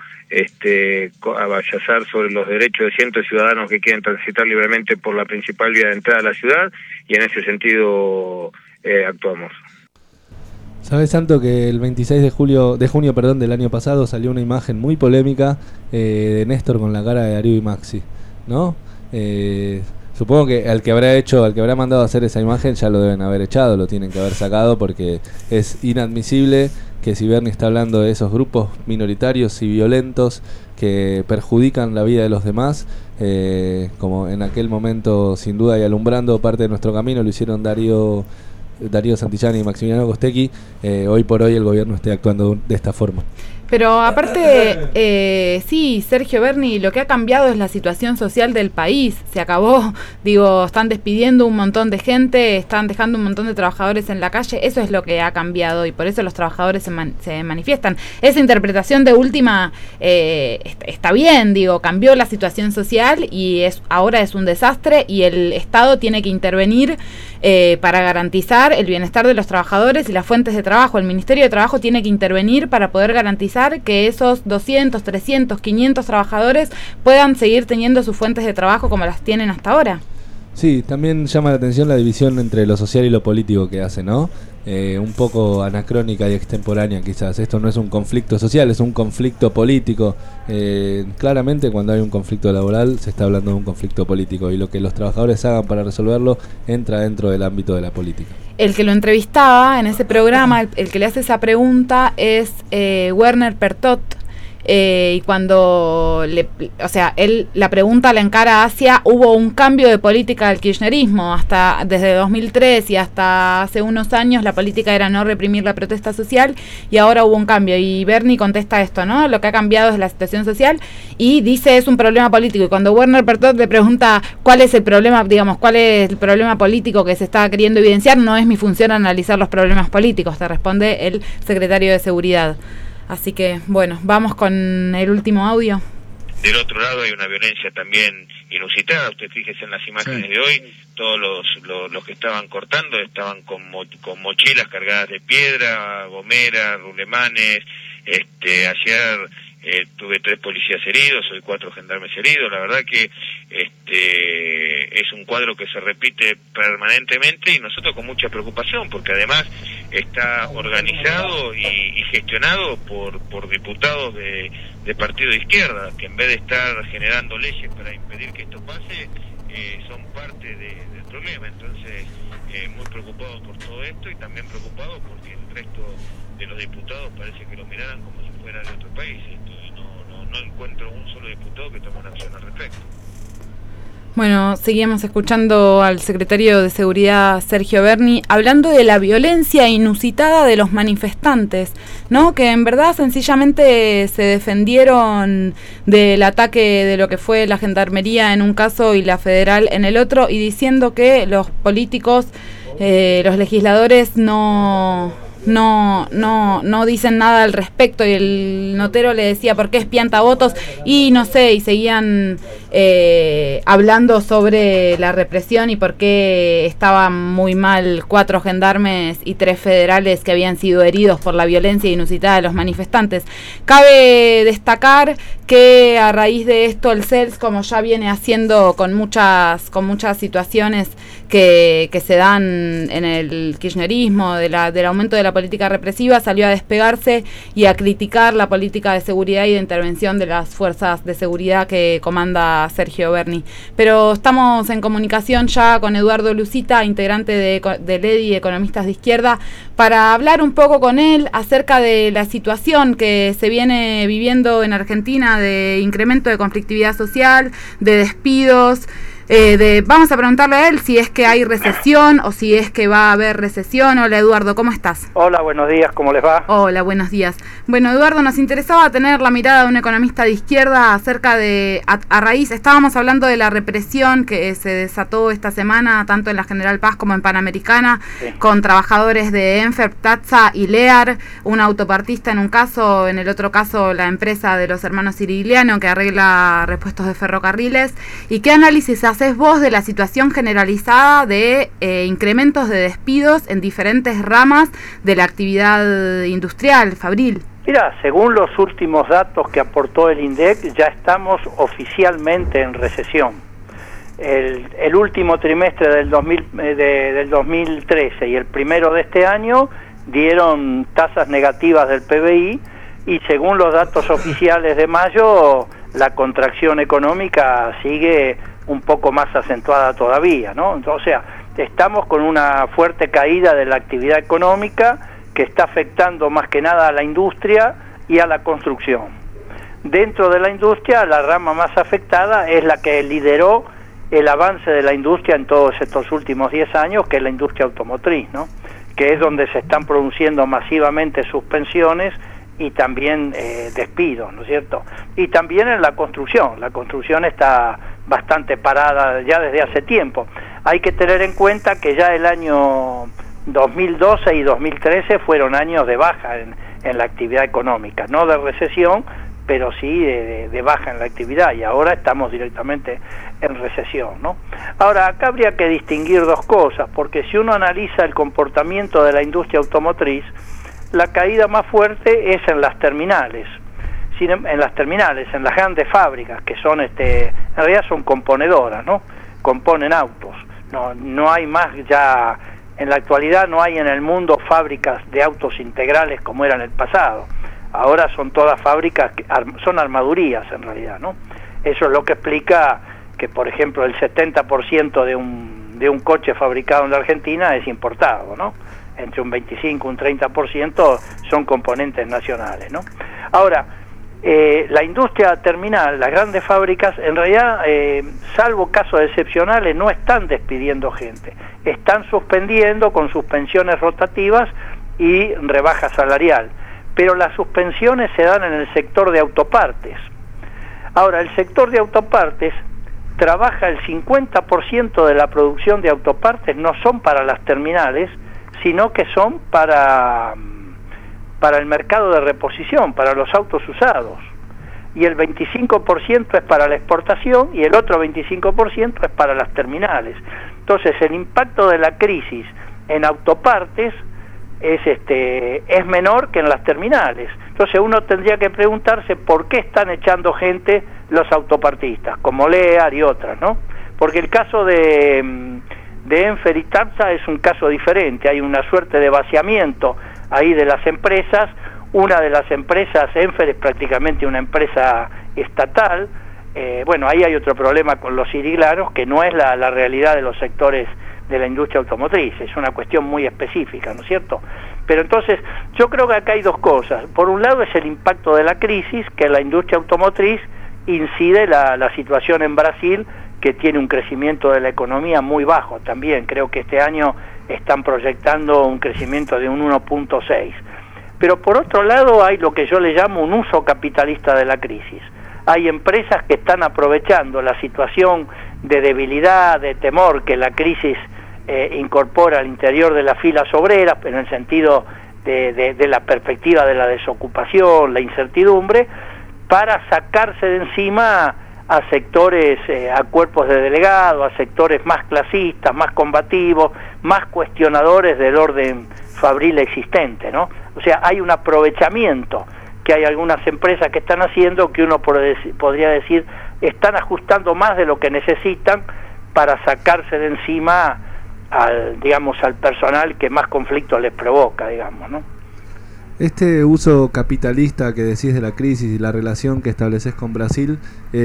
avallazar sobre los derechos de cientos de ciudadanos que quieren transitar libremente por la principal vía de entrada a la ciudad, y en ese sentido actuamos. ¿Sabes, Santo, que el 26 de junio del año pasado salió una imagen muy polémica de Néstor con la cara de Darío y Maxi, ¿no? Supongo que al que habrá mandado a hacer esa imagen ya lo deben haber echado, lo tienen que haber sacado, porque es inadmisible que si Bernie está hablando de esos grupos minoritarios y violentos que perjudican la vida de los demás, como en aquel momento sin duda y alumbrando parte de nuestro camino lo hicieron Darío Santillán y Maximiliano Costecchi, hoy por hoy el gobierno esté actuando de esta forma. Pero aparte, sí, Sergio Berni, lo que ha cambiado es la situación social del país. Se acabó, están despidiendo un montón de gente, están dejando un montón de trabajadores en la calle. Eso es lo que ha cambiado y por eso los trabajadores se manifiestan. Esa interpretación de última está bien, cambió la situación social y ahora es un desastre y el Estado tiene que intervenir para garantizar el bienestar de los trabajadores y las fuentes de trabajo. El Ministerio de Trabajo tiene que intervenir para poder garantizar que esos 200, 300, 500 trabajadores puedan seguir teniendo sus fuentes de trabajo como las tienen hasta ahora. Sí, también llama la atención la división entre lo social y lo político que hace, ¿no? Un poco anacrónica y extemporánea quizás. Esto no es un conflicto social, es un conflicto político. Claramente cuando hay un conflicto laboral se está hablando de un conflicto político y lo que los trabajadores hagan para resolverlo entra dentro del ámbito de la política. El que lo entrevistaba en ese programa, el que le hace esa pregunta es Werner Pertot. Y cuando él la pregunta la encara hacia hubo un cambio de política del kirchnerismo desde 2003 y hasta hace unos años la política era no reprimir la protesta social y ahora hubo un cambio y Berni contesta esto, ¿no? Lo que ha cambiado es la situación social y dice es un problema político y cuando Werner Pertot le pregunta cuál es el problema, cuál es el problema político que se está queriendo evidenciar, no es mi función analizar los problemas políticos, te responde el secretario de Seguridad. Así que, bueno, vamos con el último audio. Del otro lado hay una violencia también inusitada. Usted fíjese en las imágenes de hoy, todos los que estaban cortando estaban con mochilas cargadas de piedra, gomeras, rulemanes. Ayer tuve 3 policías heridos, hoy 4 gendarmes heridos. La verdad que es un cuadro que se repite permanentemente y nosotros con mucha preocupación, porque además está organizado y gestionado por diputados de partido de izquierda, que en vez de estar generando leyes para impedir que esto pase, son parte del problema. Entonces, muy preocupado por todo esto y también preocupado porque el resto de los diputados parece que lo miraran como si fuera de otro país. No encuentro un solo diputado que tome una acción al respecto. Bueno, seguimos escuchando al secretario de Seguridad Sergio Berni hablando de la violencia inusitada de los manifestantes, ¿no? Que en verdad sencillamente se defendieron del ataque de lo que fue la Gendarmería en un caso y la Federal en el otro y diciendo que los políticos, los legisladores no dicen nada al respecto y el notero le decía ¿por qué es piantavotos? Y no sé, y seguían hablando sobre la represión y por qué estaban muy mal 4 gendarmes y 3 federales que habían sido heridos por la violencia inusitada de los manifestantes. Cabe destacar que a raíz de esto el CELS, como ya viene haciendo con muchas situaciones que se dan en el kirchnerismo, del aumento de la política represiva, salió a despegarse y a criticar la política de seguridad y de intervención de las fuerzas de seguridad que comanda Sergio Berni. Pero estamos en comunicación ya con Eduardo Lucita, integrante de LEDI, Economistas de Izquierda, para hablar un poco con él acerca de la situación que se viene viviendo en Argentina de incremento de conflictividad social, de despidos. Vamos a preguntarle a él si es que hay recesión o si es que va a haber recesión. Hola Eduardo, ¿cómo estás? Hola, buenos días, ¿cómo les va? Hola, buenos días. Bueno Eduardo, nos interesaba tener la mirada de un economista de izquierda acerca de, a raíz, estábamos hablando de la represión que se desató esta semana, tanto en la General Paz como en Panamericana, sí, con trabajadores de Enfer, Tatsa y Lear, un autopartista en un caso, en el otro caso la empresa de los hermanos Sirigliano que arregla repuestos de ferrocarriles. ¿Y qué análisis haces vos de la situación generalizada de incrementos de despidos en diferentes ramas de la actividad industrial, fabril? Mira, según los últimos datos que aportó el INDEC, ya estamos oficialmente en recesión. El último trimestre del 2013 y el primero de este año dieron tasas negativas del PBI y según los datos oficiales de mayo, la contracción económica sigue un poco más acentuada todavía, ¿no? O sea, estamos con una fuerte caída de la actividad económica que está afectando más que nada a la industria y a la construcción. Dentro de la industria, la rama más afectada es la que lideró el avance de la industria en todos estos últimos 10 años, que es la industria automotriz, ¿no? Que es donde se están produciendo masivamente suspensiones y también despidos, ¿no es cierto? Y también en la construcción está bastante parada ya desde hace tiempo. Hay que tener en cuenta que ya el año 2012 y 2013 fueron años de baja en la actividad económica, no de recesión, pero sí de baja en la actividad, y ahora estamos directamente en recesión, ¿no? Ahora, acá habría que distinguir dos cosas, porque si uno analiza el comportamiento de la industria automotriz, la caída más fuerte es en las terminales, en las grandes fábricas, que son, en realidad son componedoras, ¿no? Componen autos. No hay más ya, en la actualidad no hay en el mundo fábricas de autos integrales como era en el pasado. Ahora son todas fábricas, son armadurías en realidad, ¿no? Eso es lo que explica que, por ejemplo, el 70% de un coche fabricado en la Argentina es importado, ¿no? Entre un 25 y un 30% son componentes nacionales, ¿no? Ahora, la industria terminal, las grandes fábricas, en realidad, salvo casos excepcionales, no están despidiendo gente. Están suspendiendo con suspensiones rotativas y rebaja salarial. Pero las suspensiones se dan en el sector de autopartes. Ahora, el sector de autopartes trabaja el 50% de la producción de autopartes, no son para las terminales, sino que son para el mercado de reposición, para los autos usados. Y el 25% es para la exportación y el otro 25% es para las terminales. Entonces, el impacto de la crisis en autopartes es menor que en las terminales. Entonces uno tendría que preguntarse por qué están echando gente los autopartistas, como Lear y otras, ¿no? Porque el caso de Enfer y Tapsa es un caso diferente. Hay una suerte de vaciamiento ahí de las empresas. Una de las empresas, Enfer, es prácticamente una empresa estatal. Bueno, ahí hay otro problema con los siriglanos, que no es la realidad de los sectores de la industria automotriz, es una cuestión muy específica, ¿no es cierto? Pero entonces, yo creo que acá hay dos cosas. Por un lado es el impacto de la crisis, que en la industria automotriz incide la situación en Brasil, que tiene un crecimiento de la economía muy bajo también. Creo que este año están proyectando un crecimiento de un 1.6. Pero por otro lado hay lo que yo le llamo un uso capitalista de la crisis. Hay empresas que están aprovechando la situación de debilidad, de temor que la crisis incorpora al interior de las filas obreras, en el sentido de la perspectiva de la desocupación, la incertidumbre, para sacarse de encima a sectores, a cuerpos de delegados, a sectores más clasistas, más combativos, más cuestionadores del orden fabril existente, ¿no? O sea, hay un aprovechamiento que hay algunas empresas que están haciendo, que uno podría decir están ajustando más de lo que necesitan para sacarse de encima al personal que más conflictos les provoca, digamos, ¿no? Este uso capitalista que decís de la crisis y la relación que estableces con Brasil,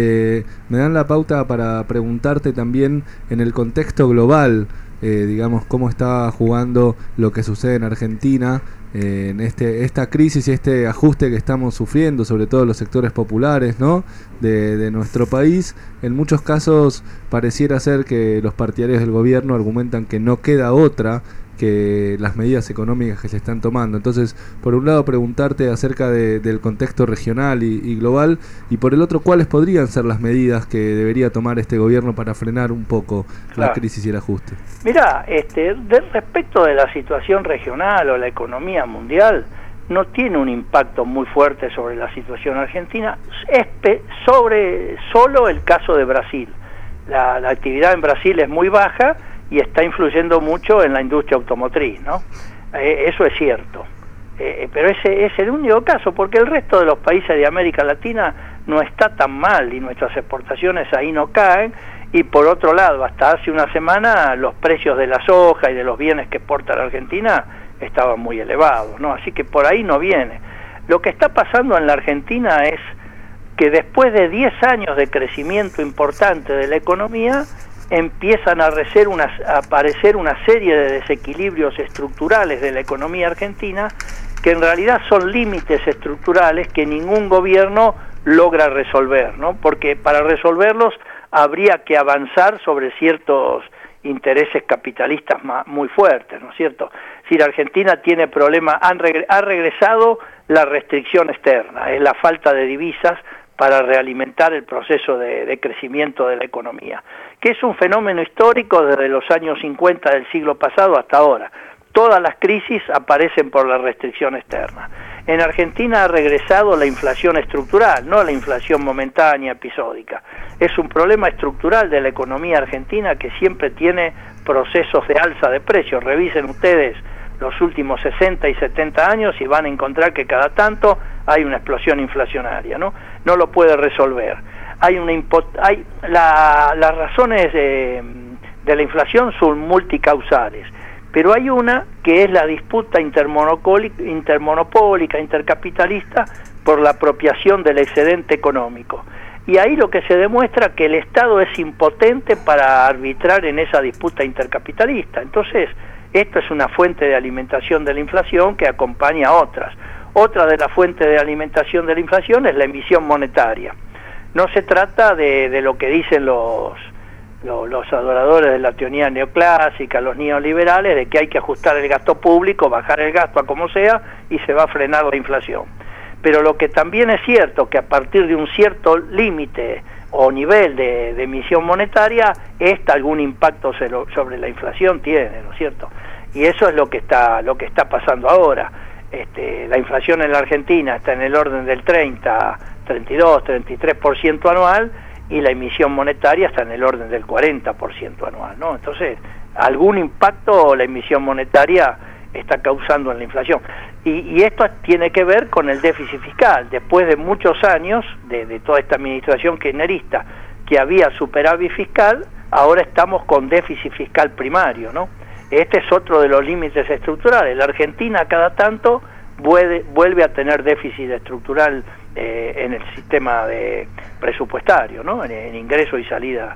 me dan la pauta para preguntarte también en el contexto global, cómo está jugando lo que sucede en Argentina, en esta crisis y este ajuste que estamos sufriendo, sobre todo los sectores populares, ¿no?, de nuestro país. En muchos casos pareciera ser que los partidarios del gobierno argumentan que no queda otra que las medidas económicas que se están tomando. Entonces, por un lado, preguntarte acerca del contexto regional y global, y por el otro, ¿cuáles podrían ser las medidas que debería tomar este gobierno para frenar un poco la crisis y el ajuste? Mirá, respecto de la situación regional o la economía mundial, no tiene un impacto muy fuerte sobre la situación argentina, sobre solo el caso de Brasil. La actividad en Brasil es muy baja y está influyendo mucho en la industria automotriz, ¿no? Eso es cierto. Pero ese es el único caso, porque el resto de los países de América Latina no está tan mal y nuestras exportaciones ahí no caen. Y por otro lado, hasta hace una semana los precios de la soja y de los bienes que exporta la Argentina estaban muy elevados, ¿no? Así que por ahí no viene. Lo que está pasando en la Argentina es que después de 10 años de crecimiento importante de la economía, empiezan a aparecer una serie de desequilibrios estructurales de la economía argentina, que en realidad son límites estructurales que ningún gobierno logra resolver, ¿no? Porque para resolverlos habría que avanzar sobre ciertos intereses capitalistas muy fuertes, ¿no es cierto? Si la Argentina tiene problemas, ha regresado la restricción externa, es la falta de divisas para realimentar el proceso de crecimiento de la economía, que es un fenómeno histórico desde los años 50 del siglo pasado hasta ahora. Todas las crisis aparecen por la restricción externa. En Argentina ha regresado la inflación estructural, no la inflación momentánea, episódica. Es un problema estructural de la economía argentina que siempre tiene procesos de alza de precios. Revisen ustedes los últimos 60 y 70 años y van a encontrar que cada tanto hay una explosión inflacionaria, ¿no? No lo puede resolver. Las razones de la inflación son multicausales, pero hay una que es la disputa intermonopólica, intercapitalista, por la apropiación del excedente económico. Y ahí lo que se demuestra que el Estado es impotente para arbitrar en esa disputa intercapitalista. Entonces, esto es una fuente de alimentación de la inflación que acompaña a otras. Otra de las fuentes de alimentación de la inflación es la emisión monetaria. No se trata de lo que dicen los adoradores de la teoría neoclásica, los neoliberales, de que hay que ajustar el gasto público, bajar el gasto a como sea y se va a frenar la inflación. Pero lo que también es cierto, que a partir de un cierto límite o nivel de emisión monetaria, algún impacto sobre la inflación tiene, ¿no es cierto? Y eso es lo que está pasando ahora. La inflación en la Argentina está en el orden del 32, 33% anual, y la emisión monetaria está en el orden del 40% anual, ¿no? Entonces, algún impacto la emisión monetaria está causando en la inflación. Y esto tiene que ver con el déficit fiscal. Después de muchos años de toda esta administración kirchnerista que había superávit fiscal, ahora estamos con déficit fiscal primario, ¿no? Este es otro de los límites estructurales. La Argentina cada tanto vuelve a tener déficit estructural en el sistema presupuestario, ¿no? En ingreso y salida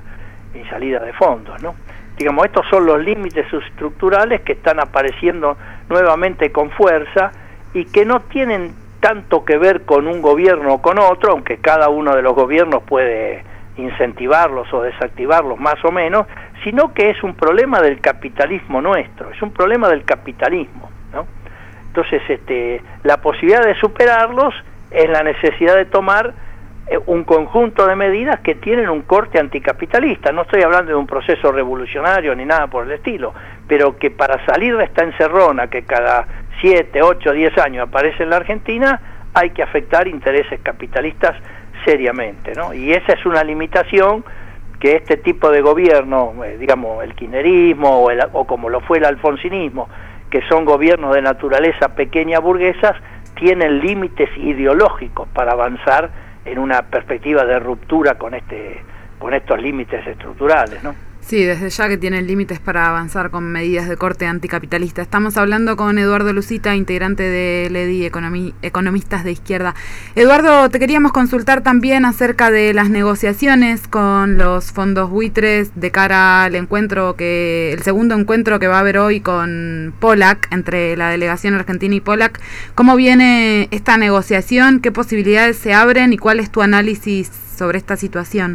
de fondos, ¿no? Digamos, estos son los límites estructurales que están apareciendo nuevamente con fuerza y que no tienen tanto que ver con un gobierno o con otro, aunque cada uno de los gobiernos puede incentivarlos o desactivarlos más o menos, sino que es un problema del capitalismo nuestro, es un problema del capitalismo, ¿no? Entonces, la posibilidad de superarlos es la necesidad de tomar un conjunto de medidas que tienen un corte anticapitalista. No estoy hablando de un proceso revolucionario ni nada por el estilo, pero que para salir de esta encerrona que cada 7, 8, 10 años aparece en la Argentina, hay que afectar intereses capitalistas seriamente, ¿no? Y esa es una limitación que este tipo de gobierno, digamos, el kirchnerismo o como lo fue el alfonsinismo, que son gobiernos de naturaleza pequeña burguesas, tienen límites ideológicos para avanzar en una perspectiva de ruptura con estos límites estructurales, ¿no? Sí, desde ya que tienen límites para avanzar con medidas de corte anticapitalista. Estamos hablando con Eduardo Lucita, integrante del EDI, Economistas de Izquierda. Eduardo, te queríamos consultar también acerca de las negociaciones con los fondos buitres de cara al el segundo encuentro que va a haber hoy con Polac, entre la delegación argentina y Polac. ¿Cómo viene esta negociación? ¿Qué posibilidades se abren? ¿Y cuál es tu análisis sobre esta situación?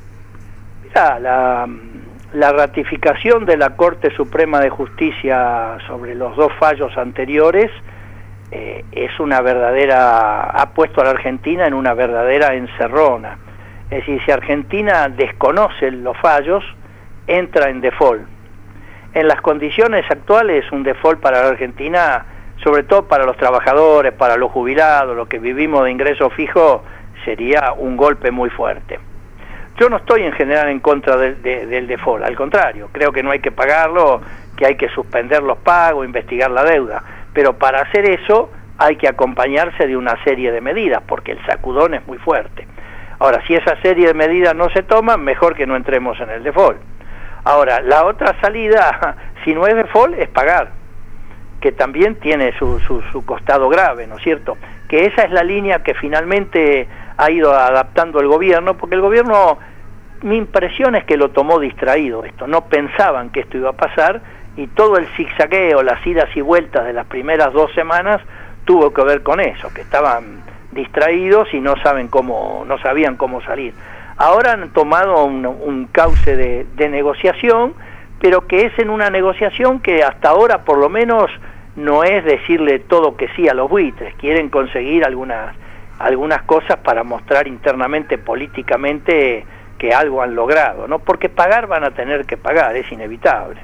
Mira, la ratificación de la Corte Suprema de Justicia sobre los dos fallos anteriores es una verdadera, ha puesto a la Argentina en una verdadera encerrona. Es decir, si Argentina desconoce los fallos, entra en default. En las condiciones actuales, un default para la Argentina, sobre todo para los trabajadores, para los jubilados, los que vivimos de ingreso fijo, sería un golpe muy fuerte. Yo no estoy en general en contra del default, al contrario, creo que no hay que pagarlo, que hay que suspender los pagos, investigar la deuda, pero para hacer eso hay que acompañarse de una serie de medidas, porque el sacudón es muy fuerte. Ahora, si esa serie de medidas no se toman, mejor que no entremos en el default. Ahora, la otra salida, si no es default, es pagar, que también tiene su costado grave, ¿no es cierto? Que esa es la línea que finalmente ha ido adaptando el gobierno, porque el gobierno, mi impresión es que lo tomó distraído esto, no pensaban que esto iba a pasar, y todo el zigzagueo, las idas y vueltas de las primeras 2 semanas tuvo que ver con eso, que estaban distraídos y no sabían cómo salir. Ahora han tomado un cauce de negociación, pero que es en una negociación que hasta ahora por lo menos no es decirle todo que sí a los buitres, quieren conseguir algunas cosas para mostrar internamente, políticamente, que algo han logrado, ¿no? Porque pagar van a tener que pagar, es inevitable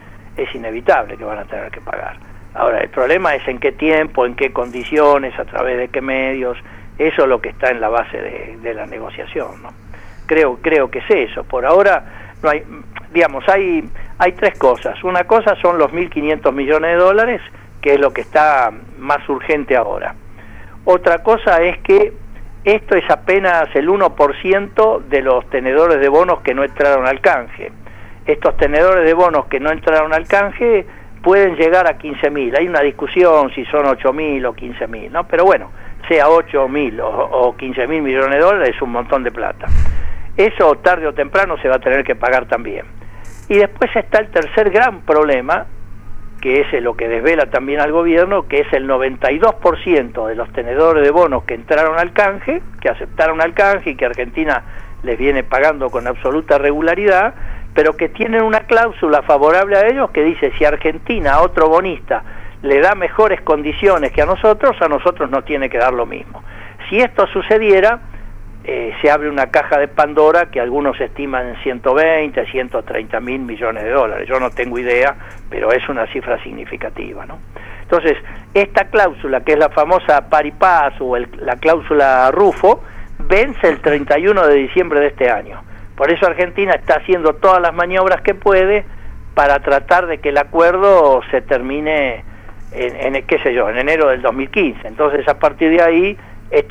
que van a tener que pagar. Ahora, el problema es en qué tiempo, en qué condiciones, a través de qué medios, eso es lo que está en la base de la negociación, ¿no? Creo que es eso. Por ahora no hay, digamos, hay tres cosas. Una cosa son los 1.500 millones de dólares, que es lo que está más urgente ahora. Otra cosa es que esto es apenas el 1% de los tenedores de bonos que no entraron al canje. Estos tenedores de bonos que no entraron al canje pueden llegar a 15.000. Hay una discusión si son 8.000 o 15.000, ¿no? Pero bueno, sea 8.000 o 15.000 millones de dólares, es un montón de plata. Eso tarde o temprano se va a tener que pagar también. Y después está el tercer gran problema, que es lo que desvela también al gobierno, que es el 92% de los tenedores de bonos que entraron al canje, que aceptaron al canje y que Argentina les viene pagando con absoluta regularidad, pero que tienen una cláusula favorable a ellos que dice: si Argentina a otro bonista le da mejores condiciones que a nosotros no tiene que dar lo mismo. Si esto sucediera, se abre una caja de Pandora que algunos estiman en 120, 130 mil millones de dólares. Yo no tengo idea, pero es una cifra significativa, ¿no? Entonces, esta cláusula, que es la famosa Paripaz o la cláusula Rufo, vence el 31 de diciembre de este año. Por eso Argentina está haciendo todas las maniobras que puede para tratar de que el acuerdo se termine en enero del 2015. Entonces, a partir de ahí, el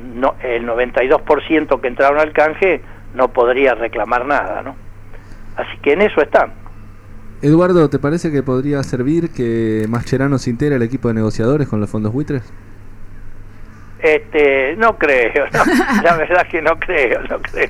92% que entraron al canje no podría reclamar nada, ¿no? Así que en eso están. Eduardo, ¿te parece que podría servir que Mascherano se integre al equipo de negociadores con los fondos buitres? No creo, no. La verdad que no creo.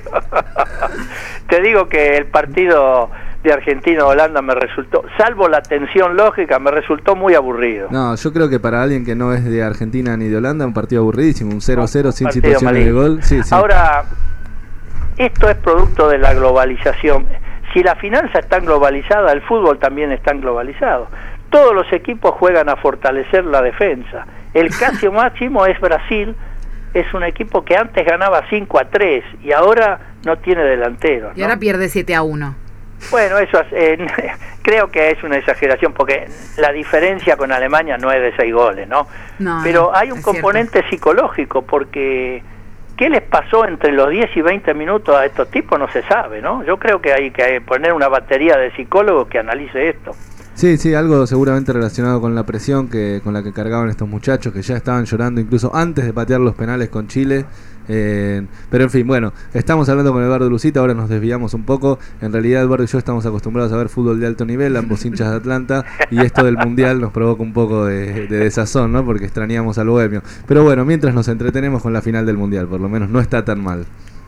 Te digo que el partido de Argentina-Holanda me resultó, salvo la tensión lógica, me resultó muy aburrido. No, yo creo que para alguien que no es de Argentina ni de Holanda, un partido aburridísimo, un 0-0 sin situaciones de gol. Sí. Ahora, esto es producto de la globalización. Si la finanza está globalizada, el fútbol también está globalizado. Todos los equipos juegan a fortalecer la defensa. El caso máximo es Brasil, es un equipo que antes ganaba 5-3 y ahora no tiene delanteros, ¿no? Y ahora pierde 7-1. Bueno, eso creo que es una exageración, porque la diferencia con Alemania no es de 6 goles, ¿no? Pero hay un componente psicológico, porque ¿qué les pasó entre los 10 y 20 minutos a estos tipos? No se sabe, ¿no? Yo creo que hay que poner una batería de psicólogos que analice esto. Sí, algo seguramente relacionado con la presión con la que cargaban estos muchachos, que ya estaban llorando incluso antes de patear los penales con Chile. Pero en fin, bueno, estamos hablando con Eduardo Lucita, ahora nos desviamos un poco. En realidad Eduardo y yo estamos acostumbrados a ver fútbol de alto nivel, ambos hinchas de Atlanta, y esto del Mundial nos provoca un poco de desazón, ¿no? Porque extrañamos al bohemio. Pero bueno, mientras nos entretenemos con la final del Mundial, por lo menos no está tan mal.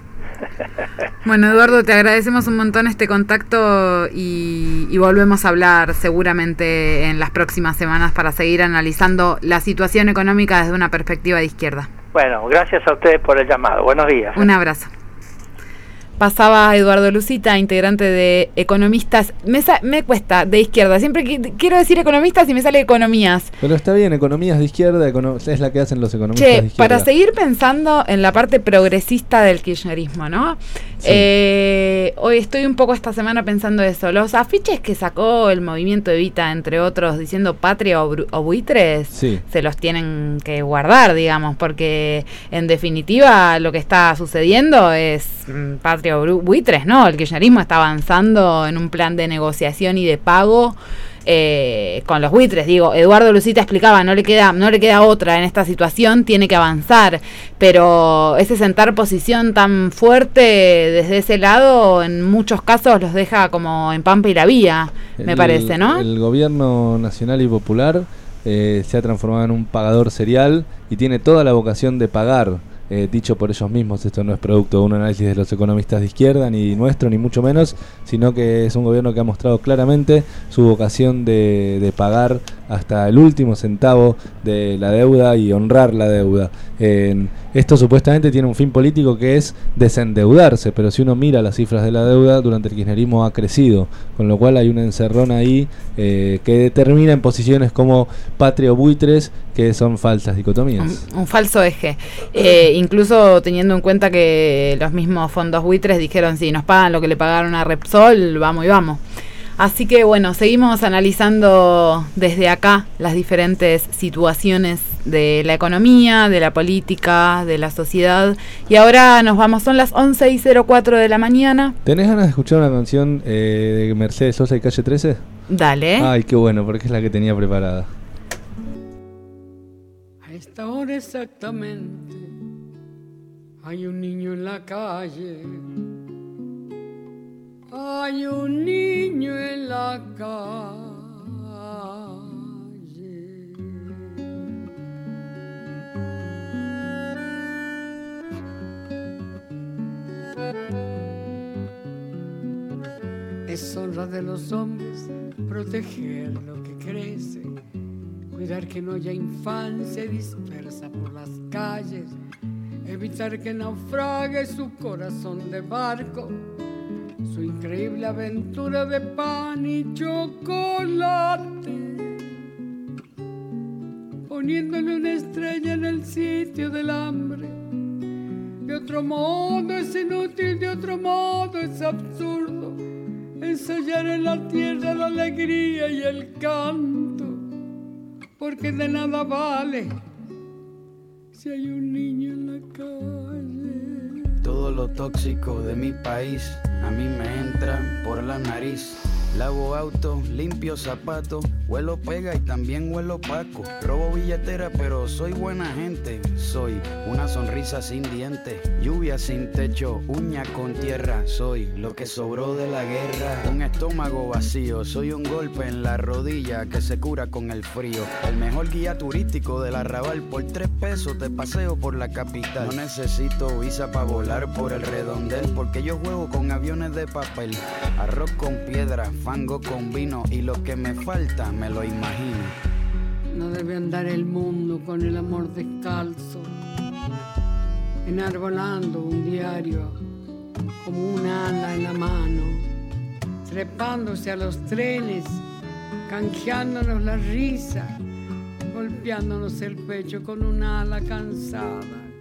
Bueno, Eduardo, te agradecemos un montón este contacto y volvemos a hablar seguramente en las próximas semanas para seguir analizando la situación económica desde una perspectiva de izquierda. Bueno, gracias a ustedes por el llamado. Buenos días. Un abrazo. Pasaba Eduardo Lucita, integrante de Economistas. Me cuesta, de izquierda. Siempre quiero decir economistas y me sale economías. Pero está bien, economías de izquierda es la que hacen los economistas de izquierda. Para seguir pensando en la parte progresista del kirchnerismo, ¿no? Sí. Hoy estoy un poco esta semana pensando eso. Los afiches que sacó el movimiento Evita, entre otros, diciendo patria o buitres, sí, se los tienen que guardar, digamos, porque en definitiva lo que está sucediendo es patria o buitres, ¿no? El kirchnerismo está avanzando en un plan de negociación y de pago con los buitres. Digo, Eduardo Lucita explicaba, no le queda otra en esta situación, tiene que avanzar, pero ese sentar posición tan fuerte desde ese lado en muchos casos los deja como en Pampa y la Vía, me parece, ¿no? El gobierno nacional y popular se ha transformado en un pagador serial y tiene toda la vocación de pagar. Dicho por ellos mismos, esto no es producto de un análisis de los economistas de izquierda, ni nuestro, ni mucho menos, sino que es un gobierno que ha mostrado claramente su vocación de pagar hasta el último centavo de la deuda y honrar la deuda. Esto supuestamente tiene un fin político que es desendeudarse, pero si uno mira las cifras de la deuda, durante el kirchnerismo ha crecido, con lo cual hay una encerrona ahí que determina en posiciones como patria o buitres, que son falsas dicotomías. Un falso eje. Incluso teniendo en cuenta que los mismos fondos buitres dijeron, si nos pagan lo que le pagaron a Repsol, vamos y vamos. Así que bueno, seguimos analizando desde acá las diferentes situaciones de la economía, de la política, de la sociedad. Y ahora nos vamos, son las 11:04 de la mañana. ¿Tenés ganas de escuchar una canción de Mercedes Sosa y Calle 13? Dale. Ay, qué bueno, porque es la que tenía preparada. A esta hora exactamente hay un niño en la calle. Hay un niño en la calle. Es honra de los hombres proteger lo que crece, cuidar que no haya infancia dispersa por las calles, evitar que naufrague su corazón de barco, su increíble aventura de pan y chocolate, poniéndole una estrella en el sitio del hambre. De otro modo es inútil, de otro modo es absurdo ensayar en la tierra la alegría y el canto, porque de nada vale si hay un niño en la calle. Todo lo tóxico de mi país a mí me entra por la nariz. Lavo auto, limpio zapatos, huelo pega y también huelo paco. Robo billetera pero soy buena gente. Soy una sonrisa sin dientes, lluvia sin techo, uña con tierra. Soy lo que sobró de la guerra, un estómago vacío. Soy un golpe en la rodilla que se cura con el frío. El mejor guía turístico del Arrabal, por 3 pesos te paseo por la capital. No necesito visa para volar por el redondel, porque yo juego con aviones de papel. Arroz con piedra, fango con vino, y lo que me falta me lo imagino. No debe andar el mundo con el amor descalzo, enarbolando un diario como un ala en la mano, trepándose a los trenes, canjeándonos la risa, golpeándonos el pecho con un ala cansada.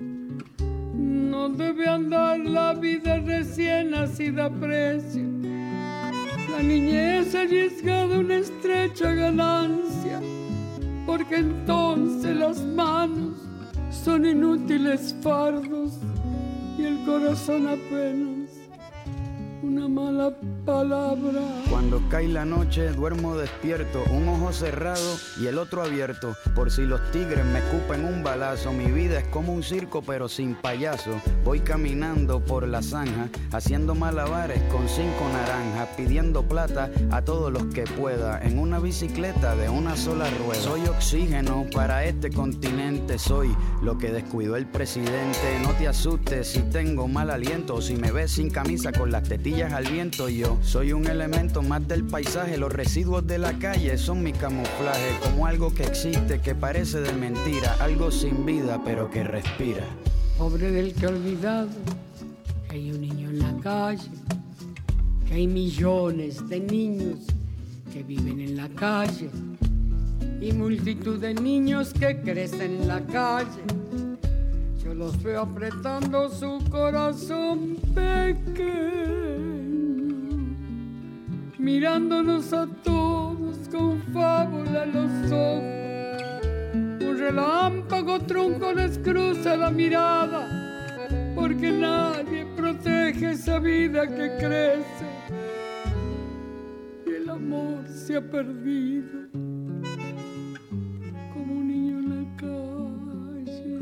No debe andar la vida recién nacida a precio, la niñez arriesgada una estrecha ganancia, porque entonces las manos son inútiles fardos y el corazón apenas una mala palabra. Cuando cae la noche duermo despierto, un ojo cerrado y el otro abierto, por si los tigres me escupen un balazo. Mi vida es como un circo pero sin payaso. Voy caminando por la zanja, haciendo malabares con 5 naranjas, pidiendo plata a todos los que pueda, en una bicicleta de una sola rueda. Soy oxígeno para este continente, soy lo que descuidó el presidente. No te asustes si tengo mal aliento, o si me ves sin camisa con las tetillas al viento. Yo soy un elemento más del paisaje, los residuos de la calle son mi camuflaje, como algo que existe, que parece de mentira, algo sin vida pero que respira. Pobre del que ha olvidado que hay un niño en la calle, que hay millones de niños que viven en la calle y multitud de niños que crecen en la calle. Yo los veo apretando su corazón pequeño, mirándonos a todos con fábula en los ojos. Un relámpago trunco les cruza la mirada, porque nadie protege esa vida que crece y el amor se ha perdido como un niño en la calle.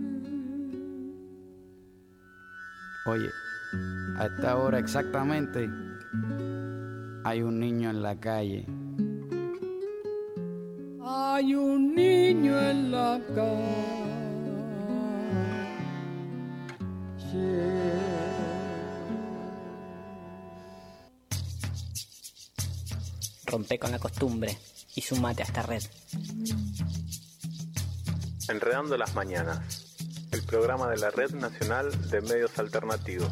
Oye, a esta hora exactamente hay un niño en la calle. Hay un niño en la calle. Rompe con la costumbre y sumate a esta red. Enredando las mañanas, el programa de la Red Nacional de Medios Alternativos.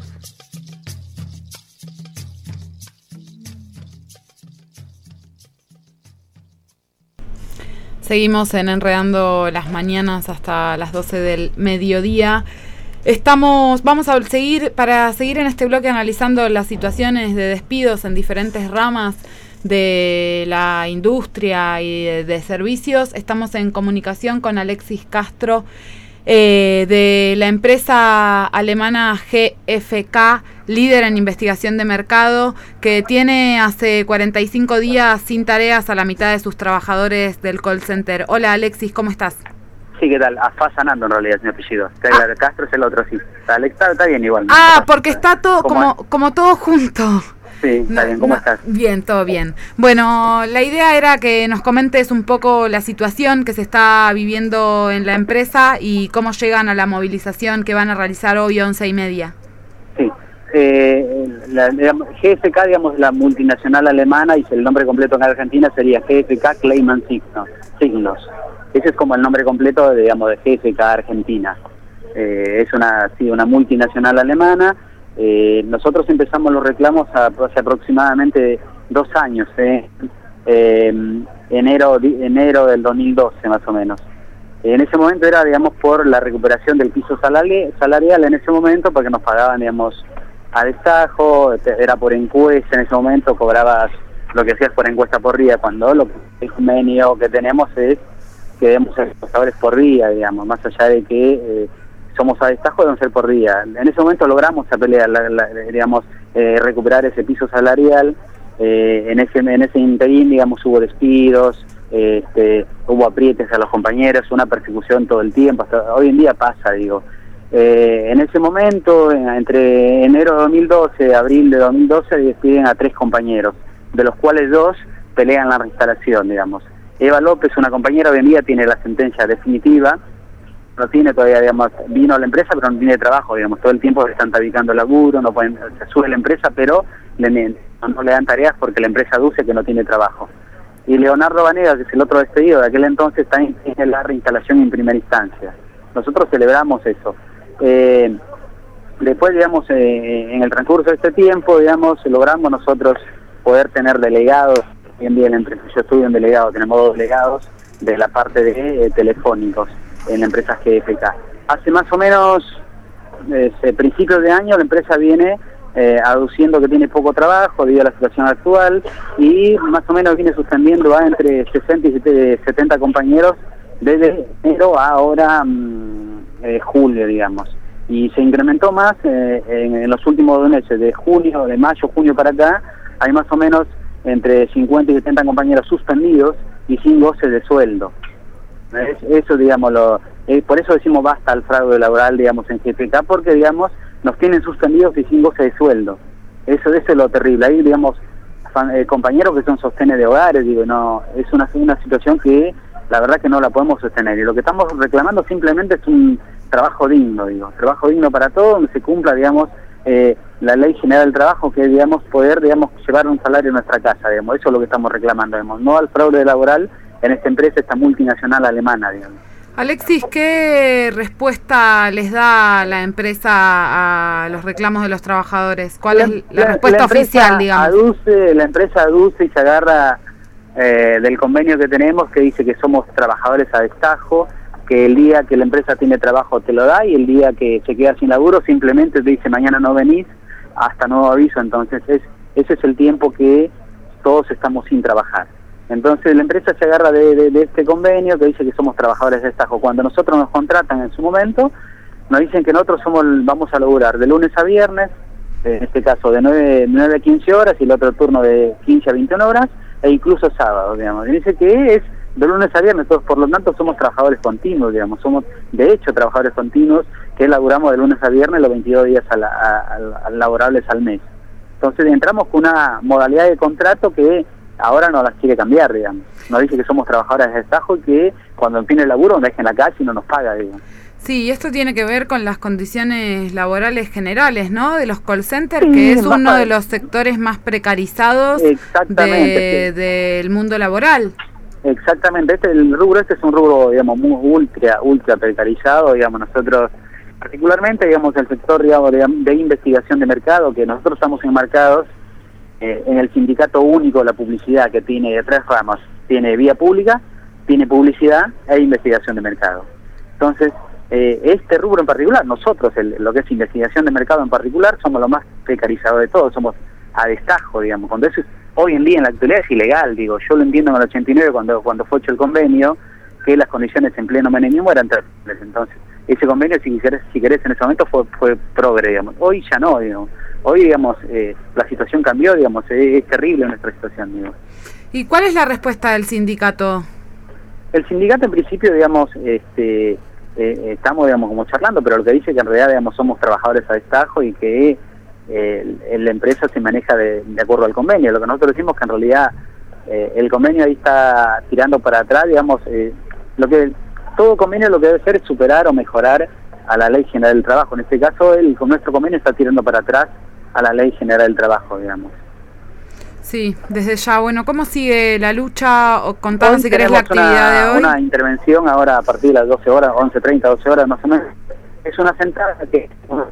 Seguimos en Enredando las Mañanas hasta las 12 del mediodía. Vamos a seguir en este bloque analizando las situaciones de despidos en diferentes ramas de la industria y de servicios. Estamos en comunicación con Alexis Castro de la empresa alemana GfK, líder en investigación de mercado, que tiene hace 45 días sin tareas a la mitad de sus trabajadores del call center. Hola Alexis, ¿cómo estás? Sí, ¿qué tal? Afá Sanando en realidad es mi apellido. Castro es el otro, sí. Alex está bien igual. Porque está todo como todo junto. Sí, está bien. ¿Cómo estás? Bien, todo bien. Bueno, la idea era que nos comentes un poco la situación que se está viviendo en la empresa y cómo llegan a la movilización que van a realizar hoy 11:30. Sí. GfK, digamos, la multinacional alemana, y el nombre completo en Argentina sería GfK Kleiman Signos. Ese es como el nombre completo, digamos, de GfK Argentina. Es una multinacional alemana. Nosotros empezamos los reclamos hace aproximadamente 2 años, enero del 2012 más o menos. En ese momento era, digamos, por la recuperación del piso salarial en ese momento, porque nos pagaban, digamos, a destajo, era por encuesta. En ese momento cobrabas lo que hacías por encuesta por día, cuando el convenio que tenemos es que demos trabajadores por día, digamos, más allá de que somos a destajo, deben ser por día. En ese momento logramos esa pelea, recuperar ese piso salarial. En ese interín, digamos, hubo despidos, hubo aprietes a los compañeros, una persecución todo el tiempo, hasta hoy en día pasa, digo. En ese momento, entre enero de 2012 y abril de 2012, despiden a 3 compañeros, de los cuales 2 pelean la reinstalación, digamos. Eva López, una compañera, hoy en día tiene la sentencia definitiva, no tiene todavía, digamos, vino a la empresa pero no tiene trabajo, digamos, todo el tiempo se están tabicando laburo, se sube la empresa pero no le dan tareas porque la empresa aduce que no tiene trabajo. Y Leonardo Vanegas, que es el otro despedido de aquel entonces, está en la reinstalación en primera instancia. Nosotros celebramos eso. Después, digamos, en el transcurso de este tiempo, digamos, logramos nosotros poder tener delegados. Hoy en día en la empresa yo estuve en delegado, tenemos 2 delegados de la parte de telefónicos en la empresa GfK. Hace más o menos principios de año la empresa viene aduciendo que tiene poco trabajo debido a la situación actual, y más o menos viene suspendiendo a entre 60 y 70 compañeros desde enero a ahora julio, digamos. Y se incrementó más en los últimos 2 meses, de mayo, junio para acá, hay más o menos entre 50 y 70 compañeros suspendidos y sin goce de sueldo. Eso, digamos, por eso decimos basta al fraude laboral, digamos, en GfK, porque, digamos, nos tienen suspendidos y sin goce de sueldo. Eso es lo terrible. Ahí, digamos, compañeros que son sostenes de hogares, digo, no, es una situación que la verdad que no la podemos sostener. Y lo que estamos reclamando simplemente es un trabajo digno, trabajo digno para todos, donde se cumpla, digamos, la ley general del trabajo, que, digamos, poder, digamos, llevar un salario a nuestra casa, digamos. Eso es lo que estamos reclamando, digamos, no al fraude laboral en esta empresa, esta multinacional alemana, digamos. Alexis, ¿qué respuesta les da la empresa a los reclamos de los trabajadores? ¿Cuál es la respuesta oficial, digamos? La empresa aduce y se agarra del convenio que tenemos, que dice que somos trabajadores a destajo, que el día que la empresa tiene trabajo te lo da, y el día que se queda sin laburo simplemente te dice mañana no venís hasta nuevo aviso. Entonces ese es el tiempo que todos estamos sin trabajar. Entonces la empresa se agarra de este convenio que dice que somos trabajadores de destajo. Cuando nosotros nos contratan en su momento, nos dicen que nosotros vamos a laburar de lunes a viernes, en este caso de 9 a 15 horas, y el otro turno de 15 a 21 horas, e incluso sábado, digamos. Y dice que es de lunes a viernes, todos, por lo tanto somos trabajadores continuos, digamos, somos de hecho trabajadores continuos que laburamos de lunes a viernes los 22 días laborables al mes. Entonces entramos con una modalidad de contrato que ahora no las quiere cambiar, digamos. Nos dice que somos trabajadores de destajo y que cuando empiece el laburo nos dejen la calle y no nos paga, digamos. Sí, y esto tiene que ver con las condiciones laborales generales, ¿no? De los call centers, sí, que es uno de los sectores más precarizados del mundo laboral. Exactamente, el rubro este es un rubro, digamos, muy ultra precarizado, digamos. Nosotros particularmente, digamos, el sector, digamos, de investigación de mercado, que nosotros estamos enmarcados en el sindicato único de la publicidad, que tiene de 3 ramas: tiene vía pública, tiene publicidad e investigación de mercado. Entonces, este rubro en particular, nosotros, lo que es investigación de mercado en particular, somos lo más precarizado de todos, somos a destajo, digamos, cuando eso hoy en día en la actualidad es ilegal, digo, yo lo entiendo en el 89 cuando fue hecho el convenio, que las condiciones en pleno menemismo eran terribles. Entonces, ese convenio, si querés en ese momento fue progre, digamos. Hoy ya no, digamos. Hoy, digamos, la situación cambió, digamos, es terrible nuestra situación, digamos. ¿Y cuál es la respuesta del sindicato? El sindicato, en principio, digamos, estamos, digamos, como charlando, pero lo que dice que en realidad, digamos, somos trabajadores a destajo y que la empresa se maneja de acuerdo al convenio. Lo que nosotros decimos es que en realidad el convenio ahí está tirando para atrás, digamos, todo convenio lo que debe hacer es superar o mejorar a la Ley General del Trabajo. En este caso, nuestro convenio está tirando para atrás a la Ley General del Trabajo, digamos. Sí, desde ya. Bueno, ¿cómo sigue la lucha? O contanos si querés la actividad de hoy. Una intervención ahora a partir de las 12 horas, 11:30, 12 horas más o menos. Es una sentada que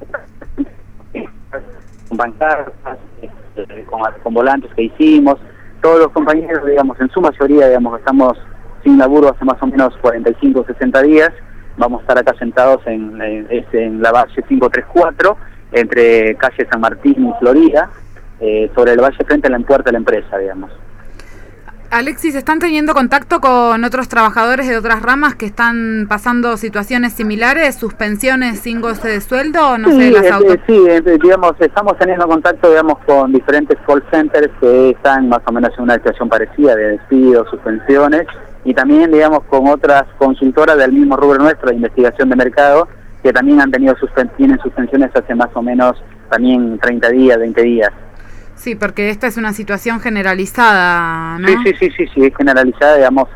con pancartas, con volantes que hicimos. Todos los compañeros, digamos, en su mayoría, digamos, estamos sin laburo hace más o menos 45 o 60 días. Vamos a estar acá sentados en la Valle 534, entre calle San Martín y Florida, sobre el valle frente a la puerta de la empresa, digamos. Alexis, ¿están teniendo contacto con otros trabajadores de otras ramas que están pasando situaciones similares, suspensiones sin goce de sueldo? No sé, digamos, estamos teniendo contacto, digamos, con diferentes call centers que están más o menos en una situación parecida de despidos, suspensiones, y también, digamos, con otras consultoras del mismo rubro nuestro de investigación de mercado, que también han tenido tienen suspensiones hace más o menos también 30 días, 20 días. Sí, porque esta es una situación generalizada, ¿no? Sí, es generalizada, digamos,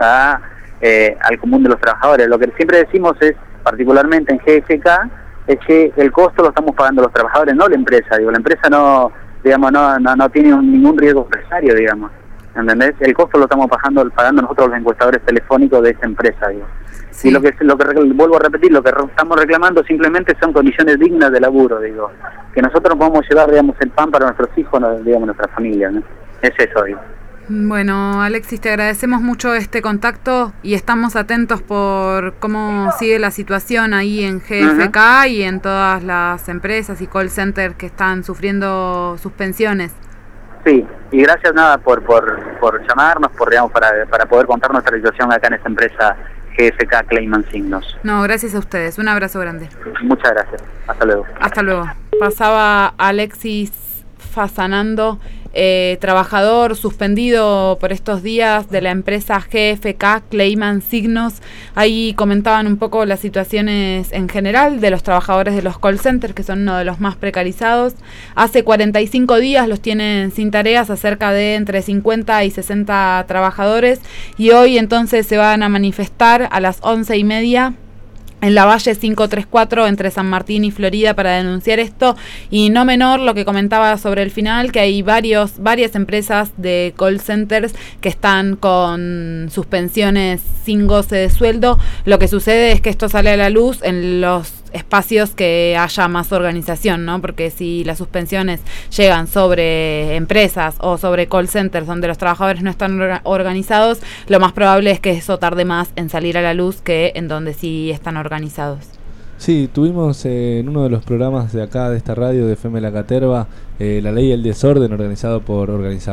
al común de los trabajadores. Lo que siempre decimos es, particularmente en GFK, es que el costo lo estamos pagando los trabajadores, no la empresa. Digo, la empresa no tiene ningún riesgo empresario, digamos. ¿Entendés? El costo lo estamos pagando nosotros los encuestadores telefónicos de esta empresa, digo. Sí. Y lo que vuelvo a repetir, lo que estamos reclamando simplemente son condiciones dignas de laburo, digo, que nosotros podamos llevar, digamos, el pan para nuestros hijos, digamos, nuestra familia, ¿no? Es eso, digo. Bueno, Alexis, te agradecemos mucho este contacto y estamos atentos por cómo sigue la situación ahí en GFK y en todas las empresas y call centers que están sufriendo suspensiones. Sí, y gracias por llamarnos, digamos, para poder contar nuestra situación acá en esta empresa GFK Clayman Signos. No, gracias a ustedes. Un abrazo grande. Muchas gracias. Hasta luego. Hasta luego. Pasaba Alexis Fasanando, trabajador suspendido por estos días de la empresa GFK Clayman Signos. Ahí comentaban un poco las situaciones en general de los trabajadores de los call centers, que son uno de los más precarizados. Hace 45 días los tienen sin tareas a cerca de entre 50 y 60 trabajadores, y hoy entonces se van a manifestar a las 11:30 en la Valle 534 entre San Martín y Florida para denunciar esto. Y no menor lo que comentaba sobre el final, que hay varias empresas de call centers que están con suspensiones sin goce de sueldo. Lo que sucede es que esto sale a la luz en los espacios que haya más organización, ¿no? Porque si las suspensiones llegan sobre empresas o sobre call centers donde los trabajadores no están organizados, lo más probable es que eso tarde más en salir a la luz que en donde sí están organizados. Sí, tuvimos en uno de los programas de acá, de esta radio de FM La Caterva, la ley y el desorden organizado por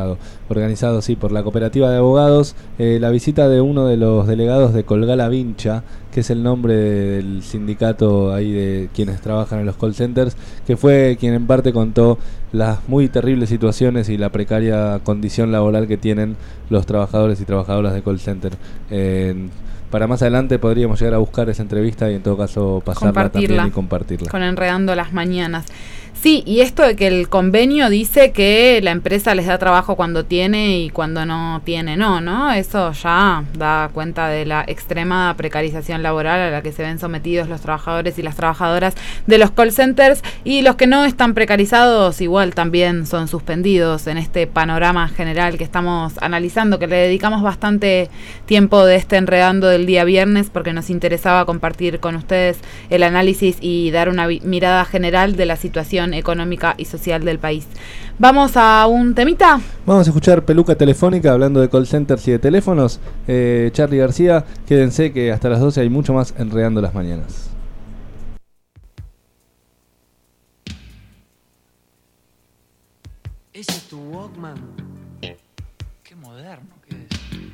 la cooperativa de abogados, la visita de uno de los delegados de Colgala Vincha, que es el nombre del sindicato ahí de quienes trabajan en los call centers, que fue quien en parte contó las muy terribles situaciones y la precaria condición laboral que tienen los trabajadores y trabajadoras de call center. Para más adelante podríamos llegar a buscar esa entrevista y en todo caso pasarla también y compartirla. Con Enredando las Mañanas. Sí, y esto de que el convenio dice que la empresa les da trabajo cuando tiene y cuando no tiene ¿no? Eso ya da cuenta de la extrema precarización laboral a la que se ven sometidos los trabajadores y las trabajadoras de los call centers, y los que no están precarizados igual también son suspendidos en este panorama general que estamos analizando, que le dedicamos bastante tiempo de este Enredando del día viernes porque nos interesaba compartir con ustedes el análisis y dar una mirada general de la situación económica y social del país. ¿Vamos a un temita? Vamos a escuchar Peluca Telefónica hablando de call centers y de teléfonos. Charly García, quédense que hasta las 12 hay mucho más Enredando las Mañanas. ¿Ese es tu Walkman? Qué moderno que es.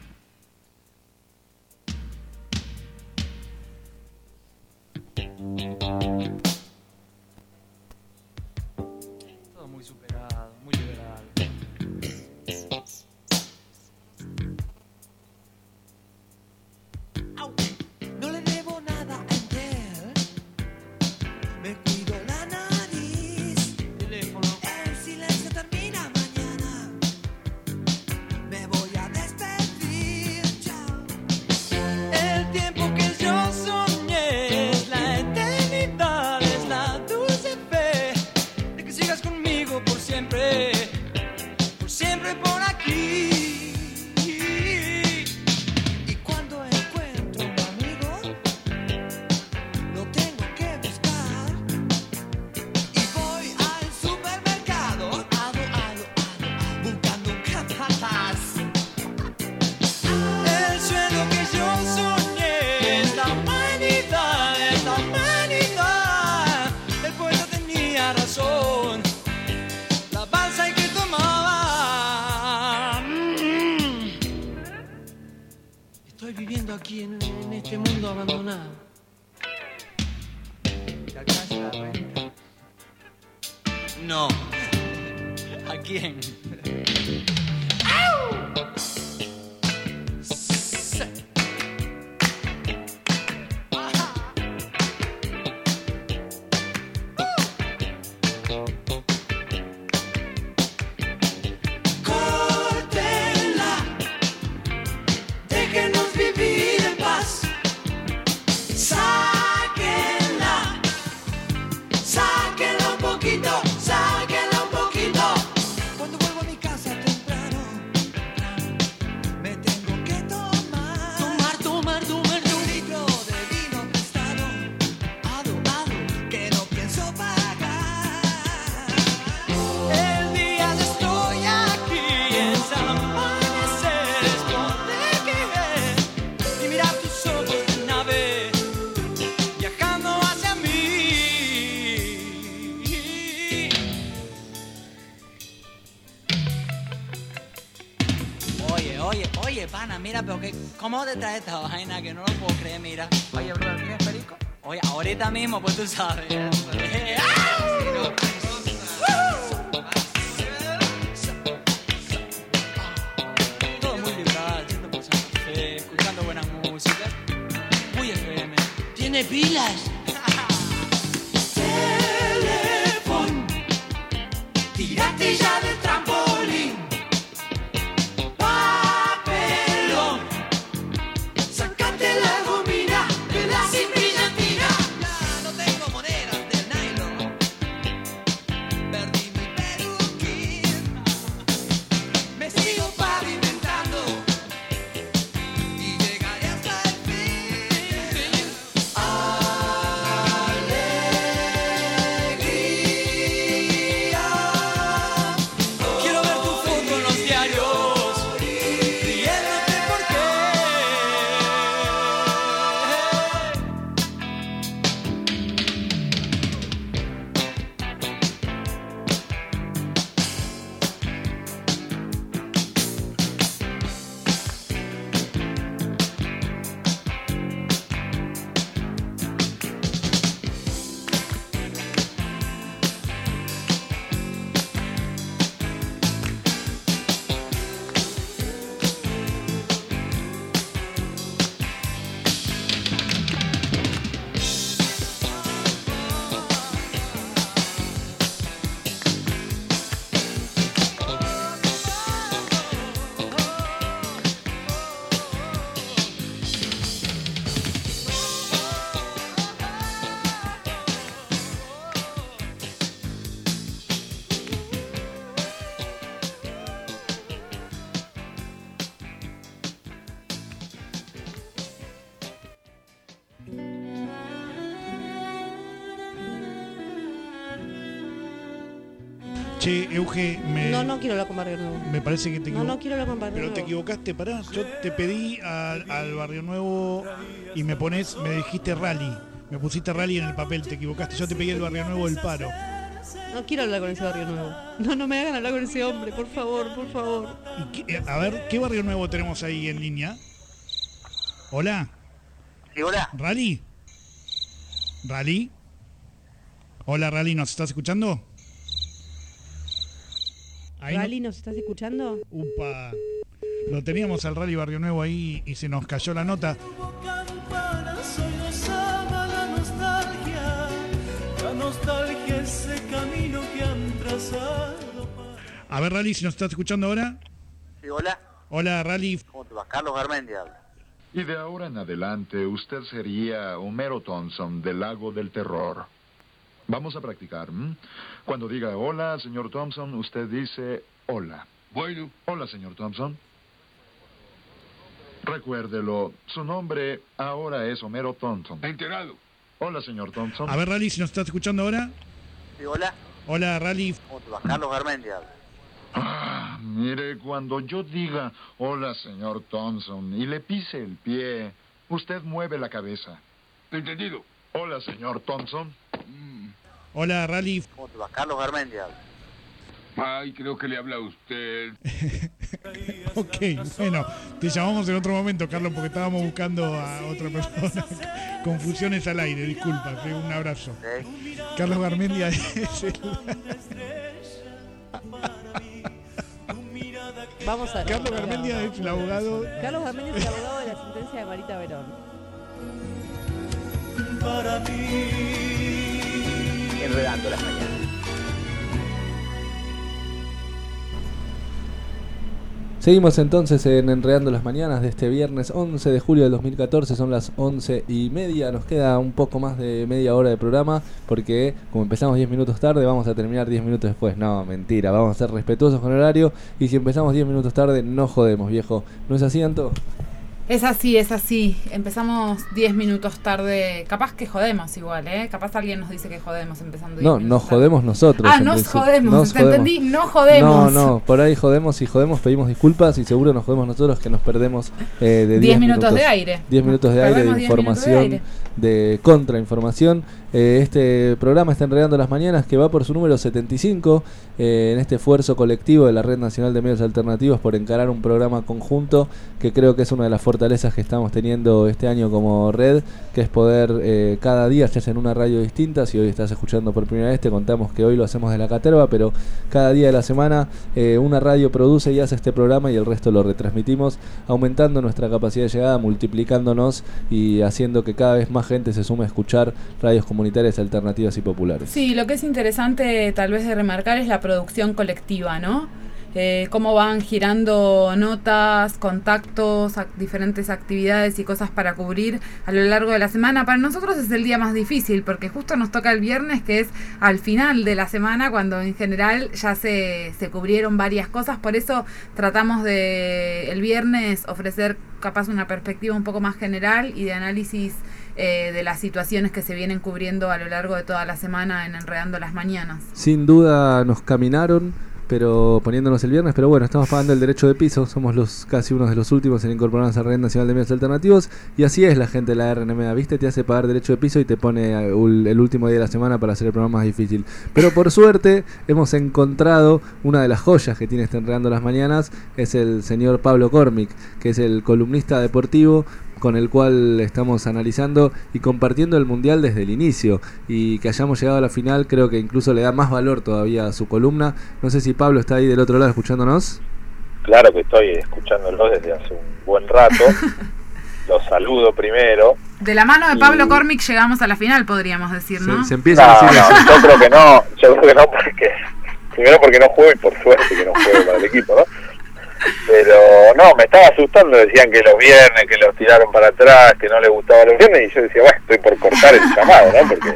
Todo muy superado, muy liberal. No le debo nada a él. Me cuido la nariz. Teléfono. El silencio termina mañana. Me voy a despedir. Chao. El tiempo que yo soñé es la eternidad, es la dulce fe de que sigas conmigo por siempre por aquí. Y cuando encuentro un amigo, lo tengo que buscar. Y voy al supermercado, buscando un capataz. El sueño que yo soñé es la humanidad, es la humanidad. El poeta tenía razón, la balsa hay que tomar. Estoy viviendo aquí en este mundo abandonado. ¿Te alcanza la renta? No. ¿A quién? Córtenla, déjenos vivir en paz. Sáquenla, sáquenla un poquito, sáquenla un poquito. Cuando vuelvo a mi casa temprano, me tengo que tomar un litro de vino prestado, que no pienso pagar. El día que estoy aquí es al amanecer, es proteger y mirar tus ojos de nave viajando hacia mí. Oye, pana, mira, pero que, ¿cómo te traes esta vaina? Que no lo puedo creer, mira. Oye, bro, ¿tienes perico? Oye, ahorita mismo, pues tú sabes. Todo muy liberal, 100% café, escuchando buena música. Muy FM. ¿Tiene pilas? Teléfono, tírate ya del trampolín. Papelón, sácate la gomina de la sin brillantina. Ya no tengo monedas del nylon, Che, Euge, No quiero hablar con Barrio Nuevo. me parece que te equivocaste. No quiero hablar con Barrio Pero Nuevo. te equivocaste, pará. Yo te pedí al Barrio Nuevo y me dijiste Rally. Me pusiste Rally en el papel, te equivocaste. Yo te pedí el Barrio Nuevo del Paro. No quiero hablar con ese Barrio Nuevo. No me hagan hablar con ese hombre, por favor, por favor. A ver, ¿qué Barrio Nuevo tenemos ahí en línea? Hola. Sí, hola. ¿Rally? ¿Rally? Hola, Rally, ¿nos estás escuchando? Ahí ¿Rally, nos estás escuchando? Upa. Lo teníamos al Rally Barrio Nuevo ahí y se nos cayó la nota. Soy osada la nostalgia ese camino que han trazado. A ver, Rally, si nos estás escuchando ahora. Sí, hola. Hola, Rally. ¿Cómo te va? Carlos Garmendia habla. Y de ahora en adelante usted sería Homero Thompson del Lago del Terror. Vamos a practicar. Cuando diga hola, señor Thompson, usted dice hola. Bueno. Hola, señor Thompson. Recuérdelo, su nombre ahora es Homero Thompson. Enterado. Hola, señor Thompson. A ver, Rally, si nos estás escuchando ahora. Sí, hola. Hola, Rally. ¿Cómo te va? Carlos Garmendia habla. Mire, cuando yo diga hola, señor Thompson, y le pise el pie, usted mueve la cabeza. Entendido. Hola, señor Thompson. Hola, Rally. ¿Cómo te va? Carlos Garmendia habla. Ay, creo que le habla a usted. Ok, bueno, te llamamos en otro momento, Carlos, porque estábamos buscando a otra persona. Confusiones al aire, disculpa, un abrazo. Carlos Garmendia es el... Vamos a... Carlos Garmendia es el abogado... Carlos Garmendia es el abogado de la sentencia de Marita Verón. Para mí. Enredando las mañanas. Seguimos entonces en Enredando las Mañanas de este viernes 11 de julio del 2014, son las 11:30, nos queda un poco más de media hora de programa porque como empezamos 10 minutos tarde vamos a terminar 10 minutos después. No, mentira, vamos a ser respetuosos con el horario y si empezamos 10 minutos tarde no jodemos, viejo. ¿No es así, Anto? Es así, es así. Empezamos 10 minutos tarde. Capaz que jodemos igual, ¿eh? Capaz alguien nos dice que jodemos empezando 10 minutos nos tarde. jodemos nosotros. Nos jodemos, te entendí, no jodemos. No, por ahí jodemos y jodemos, pedimos disculpas y seguro nos jodemos nosotros que nos perdemos de 10 minutos de aire. 10 minutos de aire, de información, de contrainformación. Este programa está Enredando las Mañanas, que va por su número 75 en este esfuerzo colectivo de la Red Nacional de Medios Alternativos por encarar un programa conjunto que creo que es una de las fortalezas que estamos teniendo este año como red, que es poder cada día, ya sea en una radio distinta. Si hoy estás escuchando por primera vez, te contamos que hoy lo hacemos de la Caterva, pero cada día de la semana una radio produce y hace este programa y el resto lo retransmitimos, aumentando nuestra capacidad de llegada, multiplicándonos y haciendo que cada vez más gente se sume a escuchar radios comunitarias, alternativas y populares. Sí, lo que es interesante tal vez de remarcar es la producción colectiva, ¿no? Cómo van girando notas, contactos, diferentes actividades y cosas para cubrir a lo largo de la semana. Para nosotros es el día más difícil porque justo nos toca el viernes, que es al final de la semana, cuando en general ya se cubrieron varias cosas. Por eso tratamos de el viernes ofrecer capaz una perspectiva un poco más general y de análisis de las situaciones que se vienen cubriendo a lo largo de toda la semana en Enredando las Mañanas. Sin duda nos caminaron, pero poniéndonos el viernes, pero bueno, estamos pagando el derecho de piso, somos casi unos de los últimos en incorporarnos a la Red Nacional de Medios Alternativos, y así es la gente de la RNMA, ¿viste? Te hace pagar derecho de piso y te pone el último día de la semana para hacer el programa más difícil. Pero por suerte hemos encontrado una de las joyas que tiene este Enredando las Mañanas, es el señor Pablo Cormick, que es el columnista deportivo con el cual estamos analizando y compartiendo el Mundial desde el inicio, y que hayamos llegado a la final creo que incluso le da más valor todavía a su columna. No sé si Pablo está ahí del otro lado escuchándonos. Claro que estoy escuchándolo desde hace un buen rato. Los saludo primero. De la mano de Pablo Cormick llegamos a la final, podríamos decir, ¿no? Se empieza a decir eso. Yo creo que no, porque primero porque no juego y por suerte que no juego para el equipo, ¿no? Pero no, me estaba asustando, decían que los viernes, que los tiraron para atrás, que no les gustaba los viernes, y yo decía, bueno, estoy por cortar el llamado, ¿no? Porque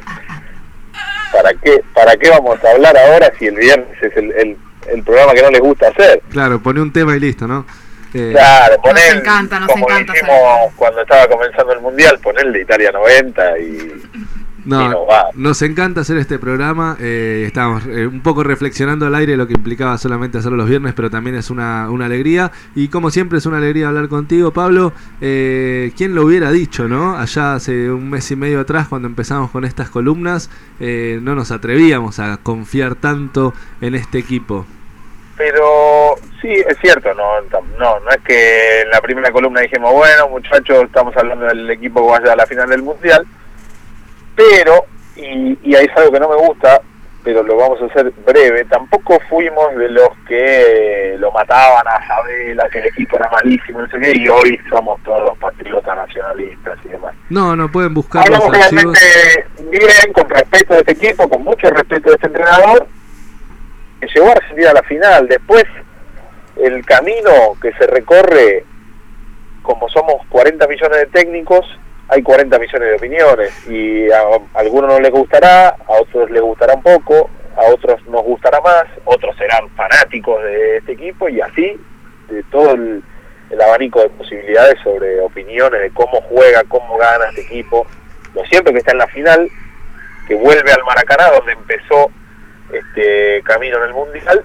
¿para qué vamos a hablar ahora si el viernes es el programa que no les gusta hacer? Claro, pone un tema y listo, ¿no? Claro, nos encanta como dijimos cuando estaba comenzando el Mundial, ponerle Italia 90 y No, nos encanta hacer este programa. Estábamos un poco reflexionando al aire lo que implicaba solamente hacerlo los viernes, pero también es una alegría. Y como siempre es una alegría hablar contigo, Pablo. ¿Quién lo hubiera dicho, no? Allá hace un mes y medio atrás, cuando empezamos con estas columnas, no nos atrevíamos a confiar tanto en este equipo. Pero sí, es cierto, no es que en la primera columna dijimos, bueno, muchachos, estamos hablando del equipo que vaya a la final del Mundial. Pero, y ahí es algo que no me gusta, pero lo vamos a hacer breve, tampoco fuimos de los que lo mataban a Sabela, que el equipo era malísimo, no sé qué, y hoy somos todos patriotas nacionalistas y demás. No pueden buscar los archivos. Realmente bien, con respeto de este equipo, con mucho respeto de este entrenador, que llegó a Argentina a la final. Después, el camino que se recorre, como somos 40 millones de técnicos, hay 40 millones de opiniones y a algunos no les gustará, a otros les gustará un poco, a otros nos gustará más, otros serán fanáticos de este equipo y así de todo el abanico de posibilidades sobre opiniones de cómo juega, cómo gana este equipo. Lo cierto es que está en la final, que vuelve al Maracaná donde empezó este camino en el Mundial,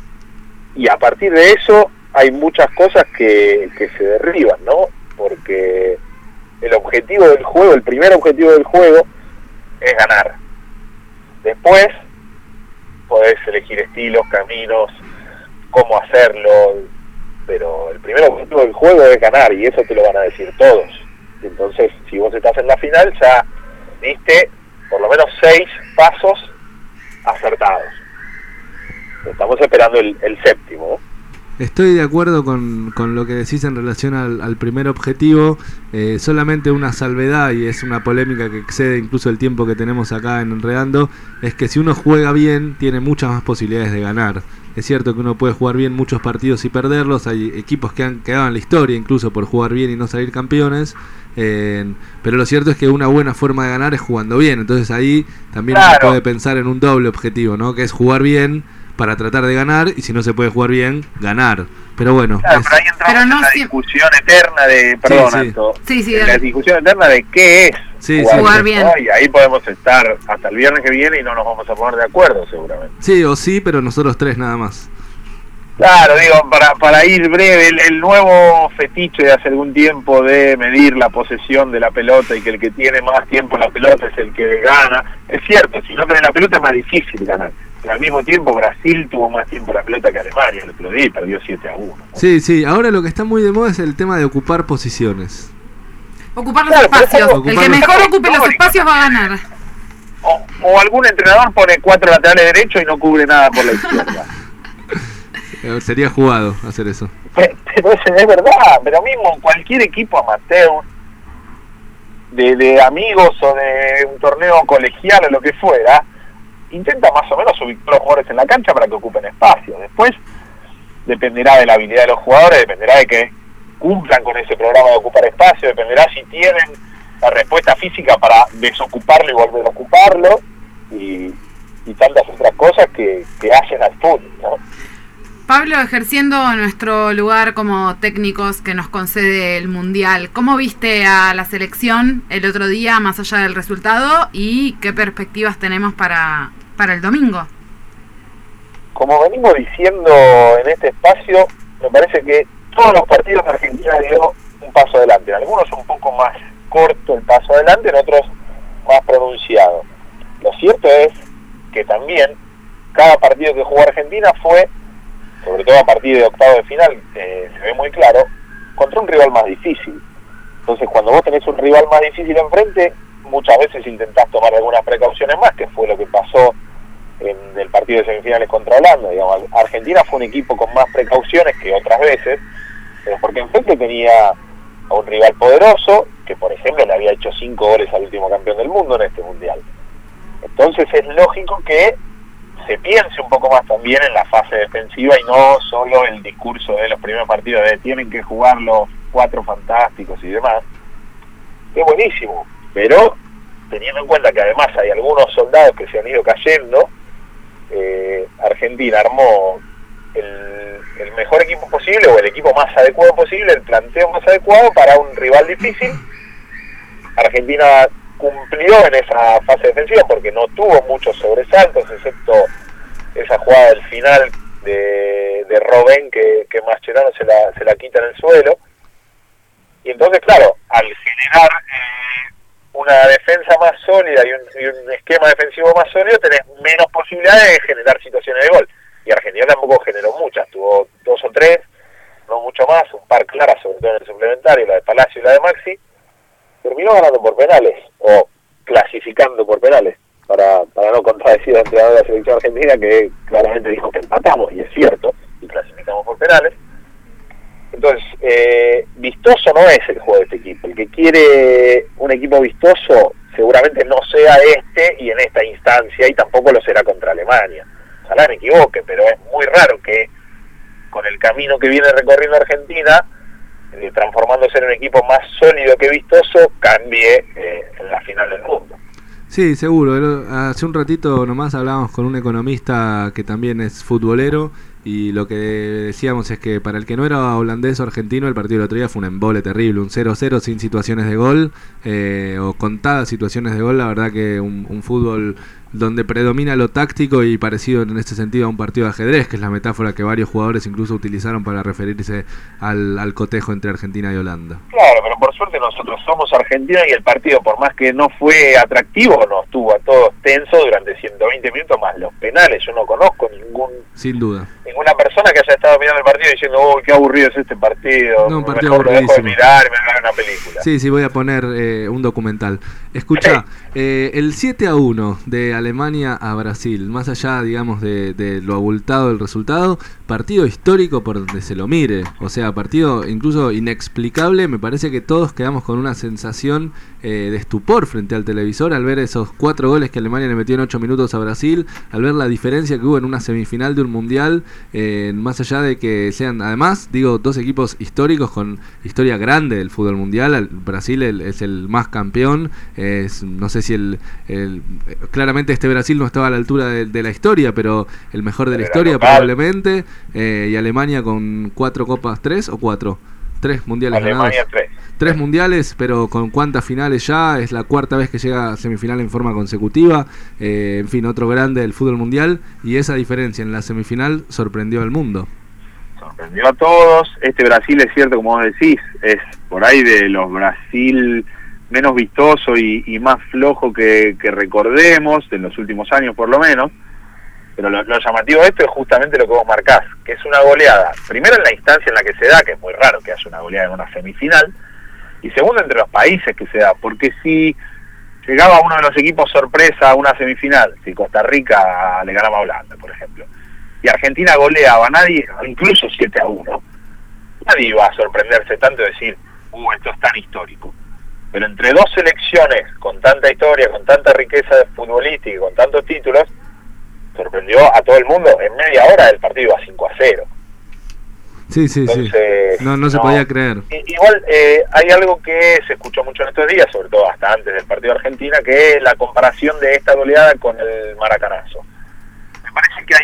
y a partir de eso hay muchas cosas que se derriban, ¿no? Porque el objetivo del juego, el primer objetivo del juego es ganar. Después podés elegir estilos, caminos, cómo hacerlo, pero el primer objetivo del juego es ganar, y eso te lo van a decir todos. Entonces, si vos estás en la final, ya diste por lo menos 6 pasos acertados. Estamos esperando el séptimo, ¿no? Estoy de acuerdo con lo que decís en relación al primer objetivo. Solamente una salvedad, y es una polémica que excede incluso el tiempo que tenemos acá en Enredando, es que si uno juega bien, tiene muchas más posibilidades de ganar. Es cierto que uno puede jugar bien muchos partidos y perderlos. Hay equipos que han quedado en la historia incluso por jugar bien y no salir campeones. Pero lo cierto es que una buena forma de ganar es jugando bien. Entonces ahí también uno puede pensar en un doble objetivo, ¿no? Que es jugar bien para tratar de ganar, y si no se puede jugar bien, ganar. Pero bueno, claro, pero ahí entramos en la discusión eterna de, la discusión eterna de qué es jugar bien, ¿no? Y ahí podemos estar hasta el viernes que viene y no nos vamos a poner de acuerdo seguramente. Sí, o sí, pero nosotros tres nada más. Claro, digo, para ir breve, el nuevo fetiche de hace algún tiempo de medir la posesión de la pelota y que el que tiene más tiempo la pelota es el que gana, es cierto, si no tenés la pelota es más difícil ganar. Pero al mismo tiempo Brasil tuvo más tiempo la pelota que Alemania, el otro día, y perdió 7-1, ¿no? Sí, ahora lo que está muy de moda es el tema de ocupar posiciones. Ocupar los espacios, el que mejor ocupe los espacios va a ganar. O algún entrenador pone 4 laterales derechos y no cubre nada por la izquierda. Sería jugado hacer eso. Pero es verdad, pero mismo cualquier equipo amateur, de amigos o de un torneo colegial o lo que fuera, intenta más o menos ubicar a los jugadores en la cancha para que ocupen espacio. Después dependerá de la habilidad de los jugadores, dependerá de que cumplan con ese programa de ocupar espacio, dependerá si tienen la respuesta física para desocuparlo y volver a ocuparlo, y tantas otras cosas que hacen al fútbol, ¿no? Pablo, ejerciendo nuestro lugar como técnicos que nos concede el Mundial, ¿cómo viste a la selección el otro día, más allá del resultado, y qué perspectivas tenemos para el domingo? Como venimos diciendo en este espacio, me parece que todos los partidos de Argentina dio un paso adelante. En algunos un poco más corto el paso adelante, en otros más pronunciado. Lo cierto es que también cada partido que jugó Argentina fue, sobre todo a partir de octavo de final, se ve muy claro, contra un rival más difícil. Entonces, cuando vos tenés un rival más difícil enfrente, muchas veces intentás tomar algunas precauciones más, que fue lo que pasó en el partido de semifinales contra Holanda. Digamos, Argentina fue un equipo con más precauciones que otras veces, pero porque enfrente tenía a un rival poderoso, que por ejemplo le había hecho 5 goles al último campeón del mundo en este Mundial. Entonces es lógico que se piense un poco más también en la fase defensiva y no solo el discurso de los primeros partidos de tienen que jugar los 4 fantásticos y demás, que es buenísimo, pero teniendo en cuenta que además hay algunos soldados que se han ido cayendo, Argentina armó el mejor equipo posible, o el equipo más adecuado posible, el planteo más adecuado para un rival difícil. Argentina cumplió en esa fase defensiva porque no tuvo muchos sobresaltos, excepto esa jugada del final de Robben que Mascherano se la quita en el suelo. Y entonces, claro, al generar una defensa más sólida y un esquema defensivo más sólido, tenés menos posibilidades de generar situaciones de gol. Y Argentina tampoco generó muchas, tuvo 2 o 3, no mucho más, un par claras, sobre todo en el suplementario, la de Palacio y la de Maxi. Terminó ganando por penales, o clasificando por penales, para no contradecir al entrenador de la selección argentina, que claramente dijo que empatamos, y es cierto, y clasificamos por penales. Entonces, vistoso no es el juego de este equipo. El que quiere un equipo vistoso seguramente no sea este y en esta instancia, y tampoco lo será contra Alemania. Ojalá me equivoque, pero es muy raro que con el camino que viene recorriendo Argentina, transformándose en un equipo más sólido que vistoso, cambie en la final del mundo. Sí, seguro. Hace un ratito nomás hablábamos con un economista que también es futbolero, y lo que decíamos es que para el que no era holandés o argentino, el partido del otro día fue un embole terrible, un 0-0 sin situaciones de gol, o contadas situaciones de gol. La verdad que un fútbol donde predomina lo táctico y parecido en este sentido a un partido de ajedrez, que es la metáfora que varios jugadores incluso utilizaron para referirse al cotejo entre Argentina y Holanda. Claro, pero por suerte nosotros somos Argentina y el partido, por más que no fue atractivo, nos tuvo a todos tensos durante 120 minutos más los penales. Yo no conozco sin duda ninguna persona que haya estado mirando el partido diciendo, uy, qué aburrido es este partido, no, un partido mejor aburridísimo. Lo dejo de mirar y me voy a ver una película. Sí, voy a poner un documental. Escucha, el 7-1 de Alemania a Brasil, más allá, digamos, de lo abultado del resultado, partido histórico por donde se lo mire, o sea, partido incluso inexplicable. Me parece que todos quedamos con una sensación de estupor frente al televisor al ver esos 4 goles que Alemania le metió en 8 minutos a Brasil, al ver la diferencia que hubo en una semifinal de un mundial, más allá de que sean, además, digo, 2 equipos históricos con historia grande del fútbol mundial. Brasil es el más campeón, no sé si claramente este Brasil no estaba a la altura de la historia, pero el mejor de la historia probablemente, y Alemania con 4 copas, 3 o 4, 3 mundiales Alemania ganados. 3 mundiales, pero con cuántas finales ya, es la 4ª vez que llega a semifinal en forma consecutiva, en fin, otro grande del fútbol mundial, y esa diferencia en la semifinal sorprendió al mundo. Sorprendió a todos. Este Brasil, es cierto, como vos decís, es por ahí de los Brasil menos vistoso y más flojo que recordemos, en los últimos años por lo menos. Pero lo llamativo de esto es justamente lo que vos marcás, que es una goleada, primero en la instancia en la que se da, que es muy raro que haya una goleada en una semifinal, y segundo entre los países que se da, porque si llegaba uno de los equipos sorpresa a una semifinal, si Costa Rica le ganaba a Holanda, por ejemplo, y Argentina goleaba, nadie, incluso 7-1, nadie iba a sorprenderse tanto de decir, esto es tan histórico. Pero entre 2 selecciones con tanta historia, con tanta riqueza futbolística y con tantos títulos, sorprendió a todo el mundo. En media hora el partido iba 5-0. Sí. Entonces, no se podía creer. Igual hay algo que se escuchó mucho en estos días, sobre todo hasta antes del partido de Argentina, que es la comparación de esta goleada con el Maracanazo. Me parece que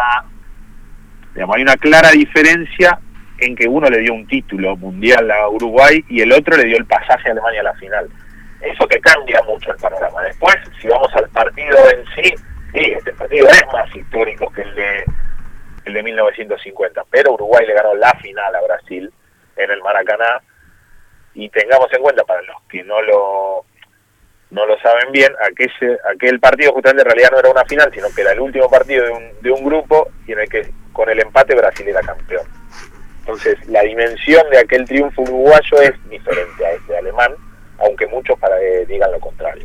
hay una clara diferencia en que uno le dio un título mundial a Uruguay y el otro le dio el pasaje a Alemania a la final. Eso que cambia mucho el panorama. Después, si vamos al partido en sí, este partido es más histórico que el de 1950, pero Uruguay le ganó la final a Brasil en el Maracaná, y tengamos en cuenta, para los que no lo saben bien, aquel partido justamente en realidad no era una final, sino que era el último partido de un grupo, y en el que con el empate Brasil era campeón. Entonces la dimensión de aquel triunfo uruguayo es diferente a este alemán, aunque muchos digan lo contrario.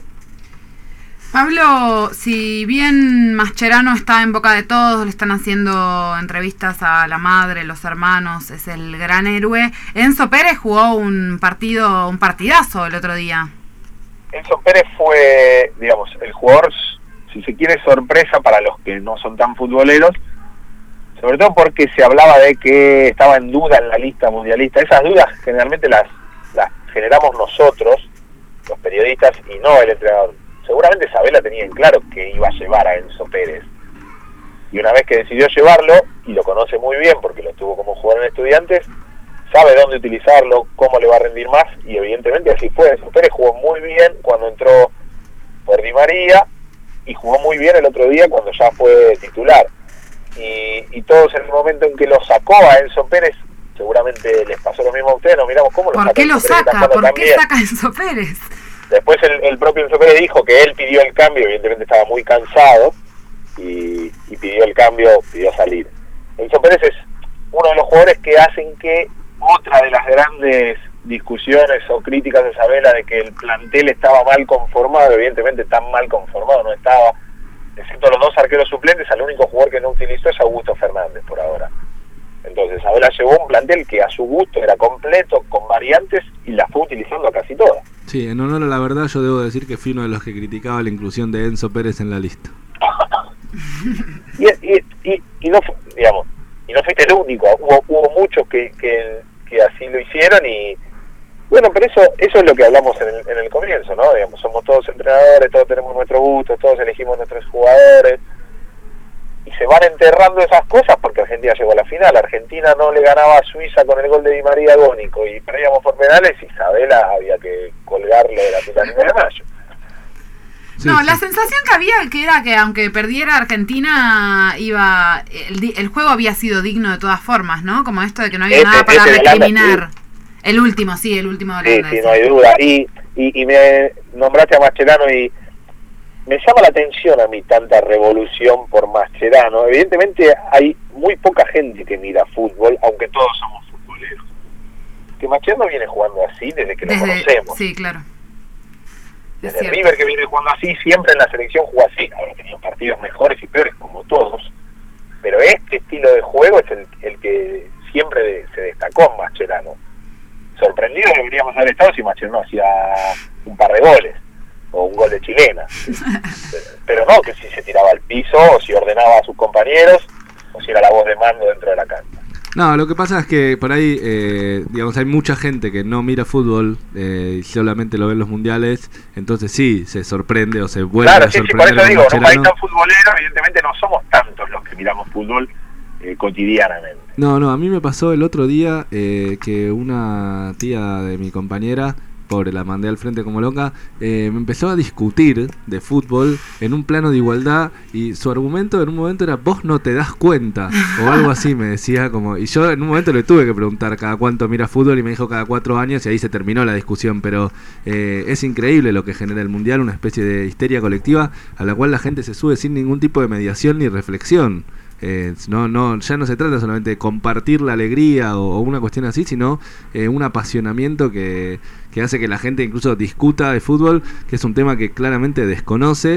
Pablo, si bien Mascherano está en boca de todos, le están haciendo entrevistas a la madre, los hermanos, es el gran héroe, Enzo Pérez jugó un partidazo el otro día. Enzo Pérez fue, digamos, el jugador, si se quiere, sorpresa para los que no son tan futboleros, sobre todo porque se hablaba de que estaba en duda en la lista mundialista. Esas dudas generalmente las generamos nosotros, los periodistas, y no el entrenador. Seguramente Sabela tenía en claro que iba a llevar a Enzo Pérez, y una vez que decidió llevarlo, y lo conoce muy bien porque lo tuvo como jugador en Estudiantes, sabe dónde utilizarlo, cómo le va a rendir más, y evidentemente así fue. Enzo Pérez jugó muy bien cuando entró por Di María, y jugó muy bien el otro día cuando ya fue titular. Y todos en el momento en que lo sacó a Enzo Pérez, seguramente les pasó lo mismo a ustedes, nos miramos cómo lo saca. ¿Por qué lo saca? ¿Por qué saca a Enzo Pérez? Después el propio Enzo Pérez dijo que él pidió el cambio, evidentemente estaba muy cansado, y pidió el cambio, pidió salir. Enzo Pérez es uno de los jugadores que hacen que otra de las grandes discusiones o críticas de Sabela de que el plantel estaba mal conformado, evidentemente tan mal conformado no estaba, excepto los dos arqueros suplentes, al único jugador que no utilizó es Augusto Fernández por ahora. Entonces Sabela llevó un plantel que a su gusto era completo, con variantes, y la fue utilizando a casi todas. Sí, en honor a la verdad yo debo decir que fui uno de los que criticaba la inclusión de Enzo Pérez en la lista. y no, digamos, y no fuiste el único, hubo muchos que así lo hicieron, y bueno, pero eso es lo que hablamos en el comienzo, ¿no? Digamos, somos todos entrenadores, todos tenemos nuestro gusto, todos elegimos nuestros jugadores, y se van enterrando esas cosas porque Argentina llegó a la final. Argentina no le ganaba a Suiza con el gol de Di María agónico y perdíamos por penales, y Sabela había que colgarlo de la mitad de mayo. No, la sensación que había que era que aunque perdiera Argentina, el juego había sido digno de todas formas, ¿no? Como esto de que no había nada para recriminar. Sí. El último de Holanda. Sí, no hay duda. Y me nombraste a Mascherano, y me llama la atención a mí tanta revolución por Mascherano. Evidentemente hay muy poca gente que mira fútbol, aunque todos somos futboleros. Que Mascherano viene jugando así desde que lo conocemos. Sí, claro. Desde River, que viene jugando así, siempre en la selección jugó así. Habrá tenido partidos mejores y peores como todos, pero este estilo de juego es el que siempre se destacó en Mascherano. Sorprendido deberíamos haber estado si Mascherano hacía un par de goles o un gol de chilena, pero no, que si se tiraba al piso, o si ordenaba a sus compañeros, o si era la voz de mando dentro de la cancha. No, lo que pasa es que por ahí, digamos, hay mucha gente que no mira fútbol y solamente lo ve en los mundiales, entonces sí, se sorprende o se vuelve a sorprender. Claro, sí, por eso digo, en un país tan futbolero, evidentemente no somos tantos los que miramos fútbol cotidianamente. No, a mí me pasó el otro día que una tía de mi compañera, pobre, la mandé al frente como loca, me empezó a discutir de fútbol en un plano de igualdad, y su argumento en un momento era: vos no te das cuenta, o algo así me decía, como, y yo en un momento le tuve que preguntar cada cuánto mira fútbol, y me dijo cada 4 años, y ahí se terminó la discusión. Pero es increíble lo que genera el mundial, una especie de histeria colectiva a la cual la gente se sube sin ningún tipo de mediación ni reflexión. Ya no se trata solamente de compartir la alegría o una cuestión así, sino un apasionamiento que hace que la gente incluso discuta de fútbol, que es un tema que claramente desconoce,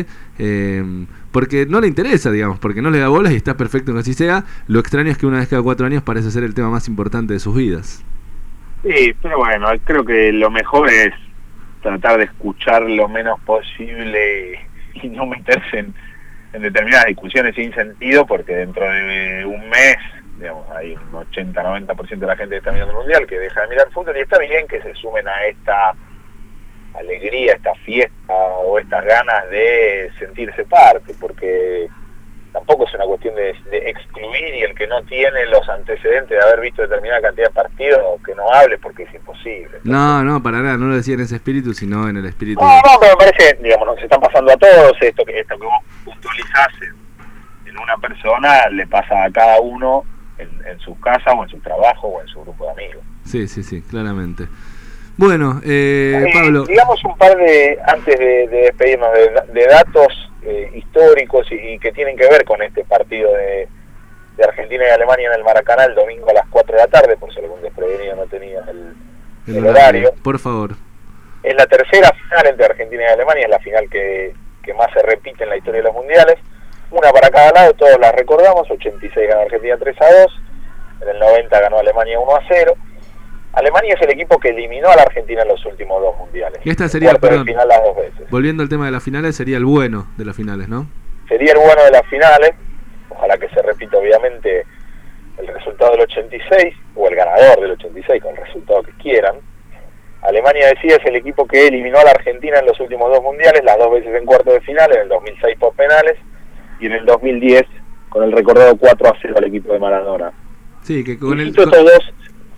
porque no le interesa, digamos, porque no le da bolas, y está perfecto que así sea. Lo extraño es que una vez cada 4 años parece ser el tema más importante de sus vidas. Sí, pero bueno, creo que lo mejor es tratar de escuchar lo menos posible y no meterse en determinadas discusiones sin sentido, porque dentro de un mes, digamos, hay un 80-90% de la gente que está mirando el mundial que deja de mirar fútbol, y está bien que se sumen a esta alegría, esta fiesta o estas ganas de sentirse parte, porque tampoco es una cuestión de excluir, y el que no tiene los antecedentes de haber visto determinada cantidad de partidos, que no hable, porque es imposible. No, para nada, no lo decía en ese espíritu, sino en el espíritu... No, pero me parece, digamos, nos están pasando a todos esto que vos puntualizás en una persona, le pasa a cada uno en su casa o en su trabajo o en su grupo de amigos. Sí, claramente. Bueno, Pablo... Digamos un par de, antes de despedirnos, de datos históricos y que tienen que ver con este partido de Argentina y Alemania en el Maracaná el domingo a las 4 de la tarde, por si algún desprevenido no tenía el horario. Por favor. Es la tercera final entre Argentina y Alemania, es la final que más se repite en la historia de los mundiales. Una para cada lado, todos la recordamos. 86 ganó Argentina 3-2, en el 90 ganó Alemania 1-0. Alemania es el equipo que eliminó a la Argentina en los últimos 2 mundiales. Y esta sería, perdón, final las 2 veces. Volviendo al tema de las finales, sería el bueno de las finales, ¿no? Sería el bueno de las finales. Ojalá que se repita, obviamente, el resultado del 86, o el ganador del 86, con el resultado que quieran. Alemania, decía, es el equipo que eliminó a la Argentina en los últimos 2 mundiales, las 2 veces en cuartos de final, en el 2006 por penales, y en el 2010 con el recordado 4-0 al equipo de Maradona. Sí, que con estos dos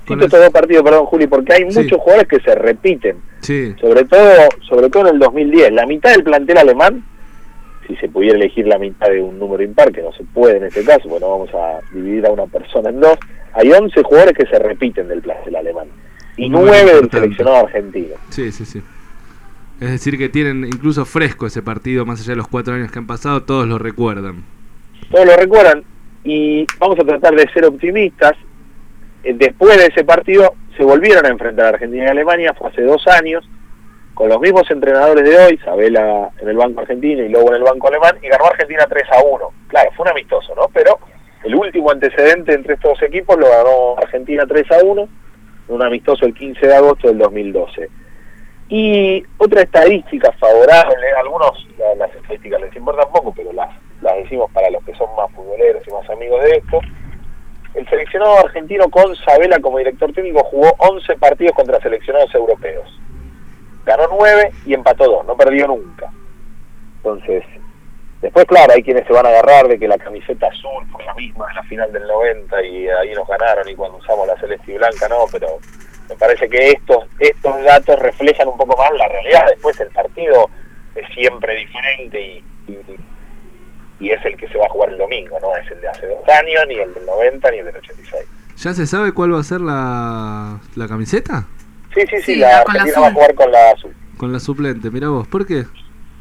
Cito estos dos partidos, perdón, Juli, porque hay muchos jugadores que se repiten. Sí. Sobre todo en el 2010. La mitad del plantel alemán, si se pudiera elegir la mitad de un número impar, que no se puede en este caso, bueno, vamos a dividir a una persona en dos, hay 11 jugadores que se repiten del plantel alemán. Y 9 del seleccionado argentino. Sí. Es decir, que tienen incluso fresco ese partido, más allá de los 4 años que han pasado, todos lo recuerdan. Todos lo recuerdan, y vamos a tratar de ser optimistas. Después de ese partido se volvieron a enfrentar a Argentina y Alemania, fue hace 2 años, con los mismos entrenadores de hoy, Sabela en el banco argentino y Lobo en el banco alemán, y ganó Argentina 3-1. Claro, fue un amistoso, ¿no? Pero el último antecedente entre estos dos equipos lo ganó Argentina 3-1, un amistoso el 15 de agosto del 2012. Y otra estadística favorable, algunos las estadísticas les importan poco, pero las decimos para los que son más futboleros y más amigos de esto. El seleccionado argentino con Sabela como director técnico jugó 11 partidos contra seleccionados europeos. Ganó 9 y empató 2, no perdió nunca. Entonces, después claro, hay quienes se van a agarrar de que la camiseta azul fue la misma de la final del 90 y ahí nos ganaron, y cuando usamos la celeste y blanca no, pero me parece que estos datos reflejan un poco más la realidad. Después el partido es siempre diferente y es el que se va a jugar el domingo, no es el de hace 2 años, ni el del 90, ni el del 86. ¿Ya se sabe cuál va a ser la camiseta? Sí, la Argentina va a jugar con la azul. Con la suplente, mirá vos, ¿por qué?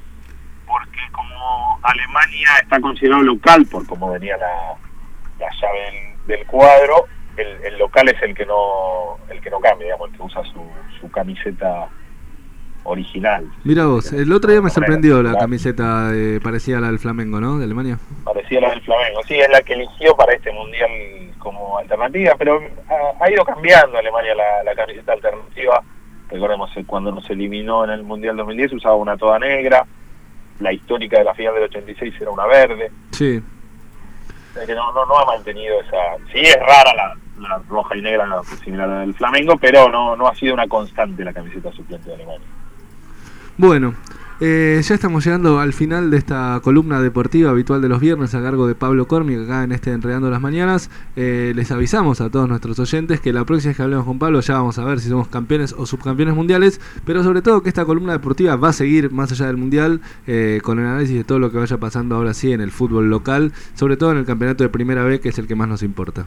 Porque como Alemania está considerado local, por cómo venía la llave del cuadro, el local es el que no cambia, digamos, el que usa su camiseta original. Mira vos, el otro día me sorprendió la camiseta parecida a la del Flamengo, ¿no? De Alemania. Parecía la del Flamengo, sí, es la que eligió para este mundial como alternativa, pero ha ido cambiando Alemania la camiseta alternativa. Recordemos, cuando nos eliminó en el mundial 2010 usaba una toda negra, la histórica de la final del 86 era una verde. Sí. Que no ha mantenido esa. Sí, es rara la roja y negra, similar a la del Flamengo, pero no ha sido una constante la camiseta suplente de Alemania. Bueno, ya estamos llegando al final de esta columna deportiva habitual de los viernes a cargo de Pablo Cormic acá en Enredando las Mañanas. Les avisamos a todos nuestros oyentes que la próxima vez que hablemos con Pablo ya vamos a ver si somos campeones o subcampeones mundiales, pero sobre todo que esta columna deportiva va a seguir más allá del mundial, con el análisis de todo lo que vaya pasando ahora sí en el fútbol local, sobre todo en el campeonato de Primera B, que es el que más nos importa.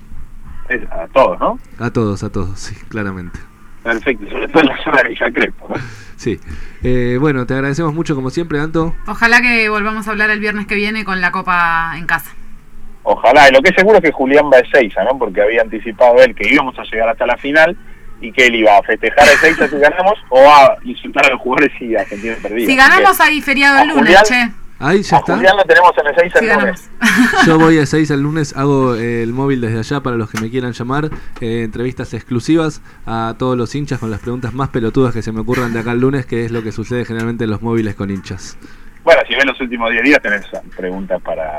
A todos, ¿no? A todos, sí, claramente. Perfecto, sobre todo en la zona de Villa Crespo, ¿no? Sí. Bueno, te agradecemos mucho como siempre, Anto. Ojalá que volvamos a hablar el viernes que viene con la Copa en casa. Ojalá, y lo que es seguro es que Julián va a Ezeiza, ¿no? Porque había anticipado él que íbamos a llegar hasta la final y que él iba a festejar a Ezeiza si ganamos o a insultar a los jugadores si Argentina perdía. Si ganamos hay feriado el lunes, Julián, ahí ya está. Julián lo tenemos en Ezeiza el lunes. Yo voy a Ezeiza el lunes, hago el móvil desde allá para los que me quieran llamar, entrevistas exclusivas a todos los hinchas con las preguntas más pelotudas que se me ocurran de acá el lunes, que es lo que sucede generalmente en los móviles con hinchas. Bueno, si ves los últimos 10 días tenés preguntas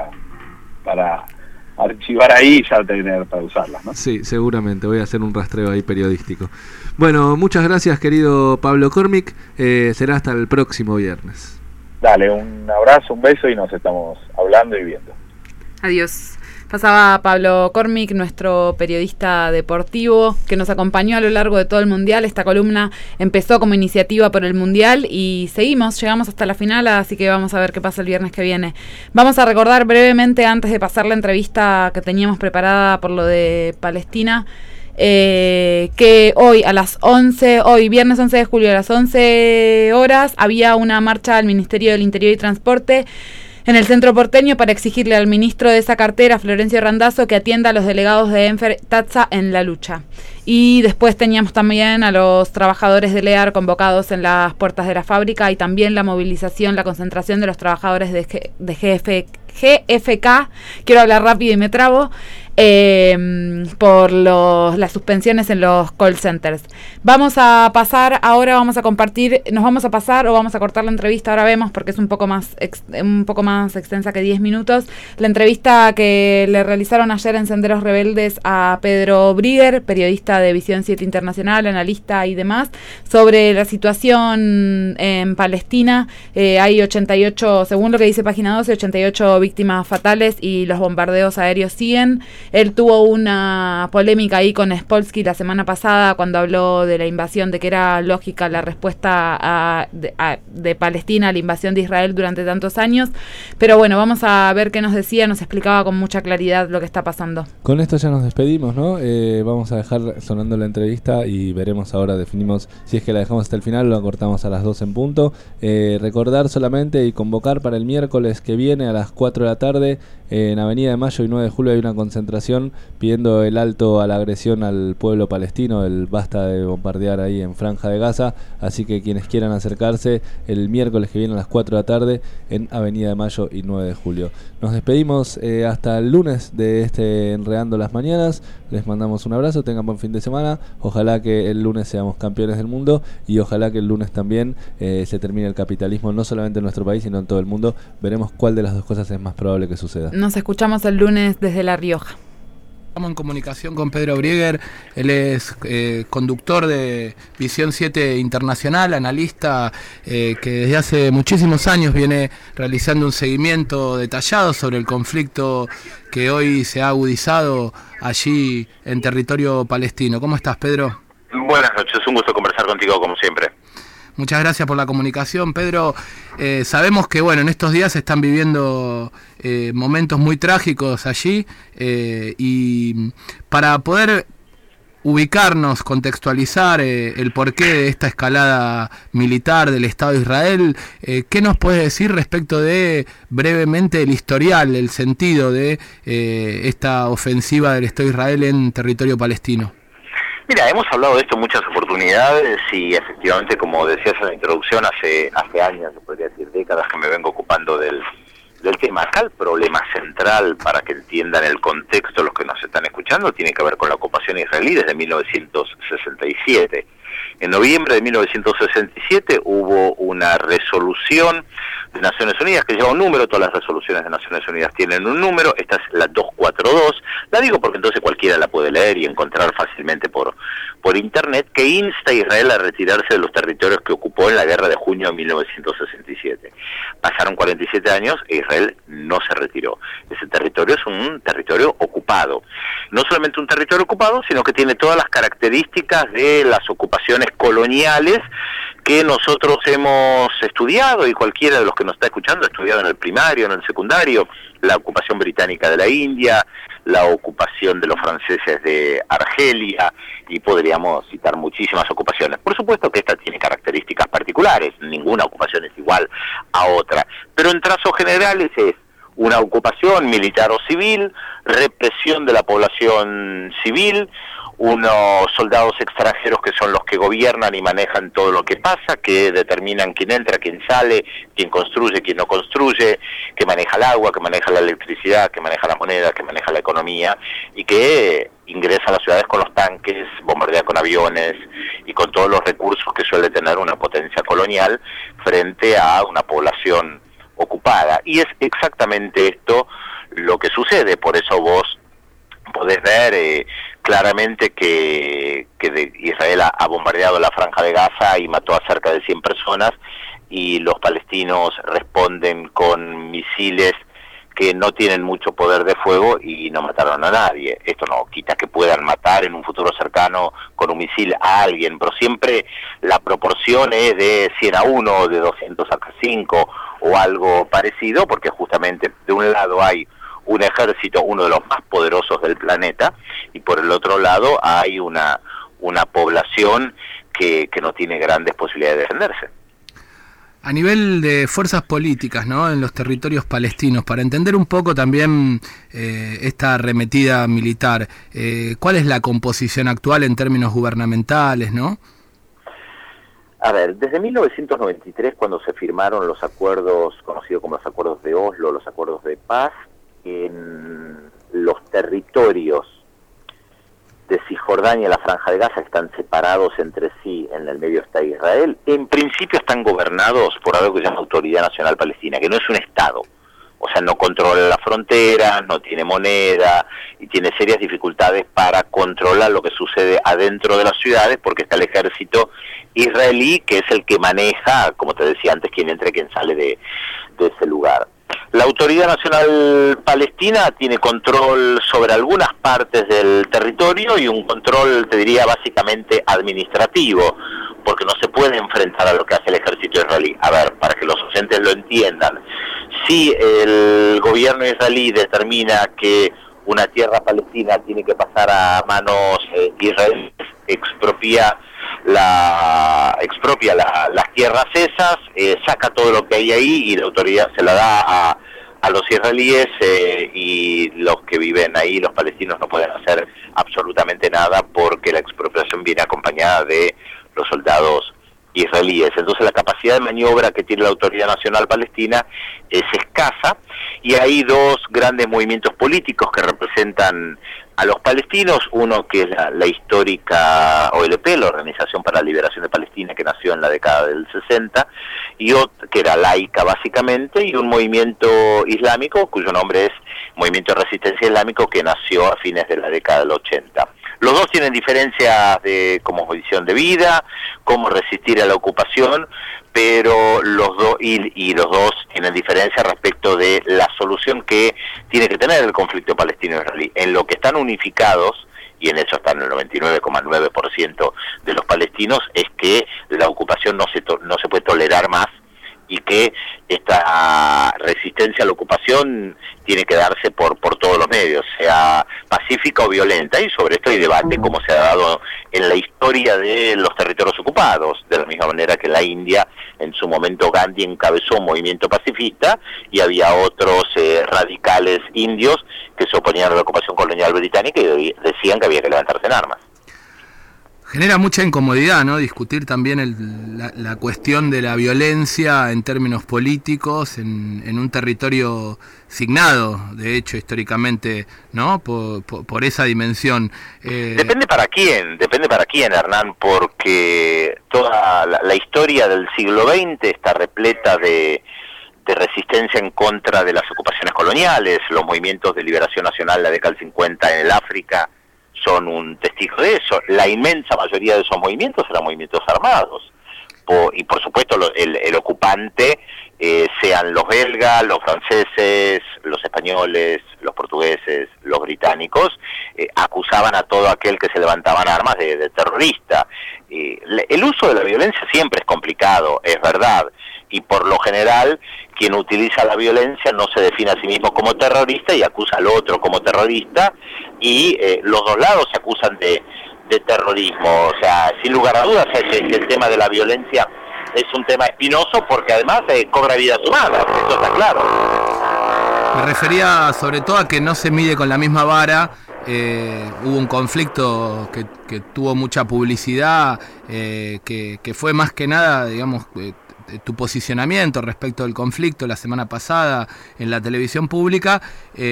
para archivar ahí y ya tener para usarlas, ¿no? Sí, seguramente, voy a hacer un rastreo ahí periodístico. Bueno, muchas gracias querido Pablo Cormic, será hasta el próximo viernes. Dale, un abrazo, un beso y nos estamos hablando y viendo. Adiós. Pasaba Pablo Cormic, nuestro periodista deportivo, que nos acompañó a lo largo de todo el Mundial. Esta columna empezó como iniciativa por el Mundial y llegamos hasta la final, así que vamos a ver qué pasa el viernes que viene. Vamos a recordar brevemente, antes de pasar la entrevista que teníamos preparada por lo de Palestina, que hoy a las 11, hoy viernes 11 de julio a las 11 horas, había una marcha al Ministerio del Interior y Transporte en el centro porteño para exigirle al ministro de esa cartera, Florencio Randazzo, que atienda a los delegados de Enfer Tatsa en la lucha. Y después teníamos también a los trabajadores de LEAR convocados en las puertas de la fábrica y también la movilización, la concentración de los trabajadores de GFK, quiero hablar rápido y me trabo, por las suspensiones en los call centers. Vamos a pasar, ahora vamos a compartir, nos vamos a pasar o vamos a cortar la entrevista, ahora vemos porque es un poco más extensa que 10 minutos, la entrevista que le realizaron ayer en Senderos Rebeldes a Pedro Brigger, periodista de Visión 7 Internacional, analista y demás, sobre la situación en Palestina. Hay 88, según lo que dice Página 12, 88 víctimas fatales y los bombardeos aéreos siguen. Él tuvo una polémica ahí con Spolsky la semana pasada cuando habló de la invasión, de que era lógica la respuesta de Palestina a la invasión de Israel durante tantos años. Pero bueno, vamos a ver qué nos decía, nos explicaba con mucha claridad lo que está pasando. Con esto ya nos despedimos, ¿no? Vamos a dejar sonando la entrevista y veremos ahora, definimos si es que la dejamos hasta el final o la cortamos a las 2 en punto. Recordar solamente y convocar para el miércoles que viene a las 4 de la tarde en Avenida de Mayo y 9 de Julio hay una concentración pidiendo el alto a la agresión al pueblo palestino, el basta de bombardear ahí en Franja de Gaza, así que quienes quieran acercarse el miércoles que viene a las 4 de la tarde en Avenida de Mayo y 9 de Julio. Nos despedimos hasta el lunes de Enredando las Mañanas, les mandamos un abrazo, tengan buen fin de semana, ojalá que el lunes seamos campeones del mundo y ojalá que el lunes también se termine el capitalismo, no solamente en nuestro país sino en todo el mundo. Veremos cuál de las dos cosas es más probable que suceda. Nos escuchamos el lunes desde La Rioja. Estamos en comunicación con Pedro Brieger, él es conductor de Visión 7 Internacional, analista que desde hace muchísimos años viene realizando un seguimiento detallado sobre el conflicto que hoy se ha agudizado allí en territorio palestino. ¿Cómo estás, Pedro? Buenas noches, un gusto conversar contigo como siempre. Muchas gracias por la comunicación, Pedro. Sabemos que bueno, en estos días se están viviendo momentos muy trágicos allí y para poder ubicarnos, contextualizar el porqué de esta escalada militar del Estado de Israel, ¿qué nos puedes decir respecto de brevemente el historial, el sentido de esta ofensiva del Estado de Israel en territorio palestino? Mira, hemos hablado de esto en muchas oportunidades y efectivamente, como decías en la introducción, hace años, podría decir décadas, que me vengo ocupando del tema. Acá el problema central, para que entiendan el contexto los que nos están escuchando, tiene que ver con la ocupación israelí desde 1967. En noviembre de 1967 hubo una resolución de Naciones Unidas que lleva un número, todas las resoluciones de Naciones Unidas tienen un número, esta es la 242, la digo porque entonces cualquiera la puede leer y encontrar fácilmente por internet, que insta a Israel a retirarse de los territorios que ocupó en la guerra de junio de 1967. Pasaron 47 años e Israel no se retiró. Ese territorio es un territorio ocupado. No solamente un territorio ocupado, sino que tiene todas las características de las ocupaciones coloniales que nosotros hemos estudiado, y cualquiera de los que nos está escuchando ha estudiado en el primario, en el secundario, la ocupación británica de la India, la ocupación de los franceses de Argelia, y podríamos citar muchísimas ocupaciones. Por supuesto que esta tiene características particulares, ninguna ocupación es igual a otra, pero en trazos generales es una ocupación militar o civil, represión de la población civil, unos soldados extranjeros que son los que gobiernan y manejan todo lo que pasa, que determinan quién entra, quién sale, quién construye, quién no construye, que maneja el agua, que maneja la electricidad, que maneja la moneda, que maneja la economía, y que ingresa a las ciudades con los tanques, bombardea con aviones y con todos los recursos que suele tener una potencia colonial frente a una población ocupada. Y es exactamente esto lo que sucede, por eso vos podés ver claramente que Israel ha bombardeado la Franja de Gaza y mató a cerca de 100 personas, y los palestinos responden con misiles que no tienen mucho poder de fuego y no mataron a nadie. Esto no quita que puedan matar en un futuro cercano con un misil a alguien, pero siempre la proporción es de 100 a 1, de 200 a 5 o algo parecido, porque justamente de un lado hay un ejército, uno de los más poderosos del planeta, y por el otro lado hay una población que no tiene grandes posibilidades de defenderse. A nivel de fuerzas políticas, ¿no?, en los territorios palestinos, para entender un poco también esta arremetida militar, ¿cuál es la composición actual en términos gubernamentales, no? A ver, desde 1993, cuando se firmaron los acuerdos, conocidos como los acuerdos de Oslo, los acuerdos de paz, en los territorios de Cisjordania y la Franja de Gaza están separados entre sí, en el medio está Israel, en principio están gobernados por algo que se llama Autoridad Nacional Palestina, que no es un Estado, o sea, no controla la frontera, no tiene moneda y tiene serias dificultades para controlar lo que sucede adentro de las ciudades, porque está el ejército israelí, que es el que maneja, como te decía antes, quién entra y quién sale de ese lugar. La Autoridad Nacional Palestina tiene control sobre algunas partes del territorio y un control, te diría, básicamente administrativo, porque no se puede enfrentar a lo que hace el ejército israelí. A ver, para que los oyentes lo entiendan, si el gobierno israelí determina que una tierra palestina tiene que pasar a manos israelíes, expropia las tierras esas, saca todo lo que hay ahí y la autoridad se la da a los israelíes, y los que viven ahí, los palestinos, no pueden hacer absolutamente nada porque la expropiación viene acompañada de los soldados israelíes. Entonces la capacidad de maniobra que tiene la Autoridad Nacional Palestina es escasa, y hay dos grandes movimientos políticos que representan a los palestinos, uno que es la histórica OLP, la Organización para la Liberación de Palestina, que nació en la década del 60, y otro que era laica básicamente, y un movimiento islámico cuyo nombre es Movimiento de Resistencia Islámico, que nació a fines de la década del 80. Los dos tienen diferencias de cómo visión de vida, cómo resistir a la ocupación, pero los dos y los dos tienen diferencias respecto de la solución que tiene que tener el conflicto palestino-israelí. En lo que están unificados, y en eso están el 99,9% de los palestinos, es que la ocupación no se puede tolerar más, y que esta resistencia a la ocupación tiene que darse por todos los medios, sea pacífica o violenta, y sobre esto hay debate como se ha dado en la historia de los territorios ocupados, de la misma manera que en la India, en su momento Gandhi encabezó un movimiento pacifista, y había otros radicales indios que se oponían a la ocupación colonial británica y decían que había que levantarse en armas. Genera mucha incomodidad, ¿no? Discutir también la cuestión de la violencia en términos políticos en un territorio signado, de hecho, históricamente, ¿no? Por esa dimensión. Depende para quién, Hernán, porque toda la historia del siglo XX está repleta de resistencia en contra de las ocupaciones coloniales. Los movimientos de liberación nacional de la década del 50 en el África son un testigo de eso. La inmensa mayoría de esos movimientos eran movimientos armados, y por supuesto el ocupante, sean los belgas, los franceses, los españoles, los portugueses, los británicos, acusaban a todo aquel que se levantaba en armas de terrorista. El uso de la violencia siempre es complicado, es verdad, y por lo general quien utiliza la violencia no se define a sí mismo como terrorista y acusa al otro como terrorista, y los dos lados se acusan de terrorismo. O sea, sin lugar a dudas, el tema de la violencia es un tema espinoso porque además cobra vidas humanas, eso está claro. Me refería sobre todo a que no se mide con la misma vara. Hubo un conflicto que tuvo mucha publicidad, que fue más que nada, digamos, tu posicionamiento respecto del conflicto la semana pasada en la televisión pública,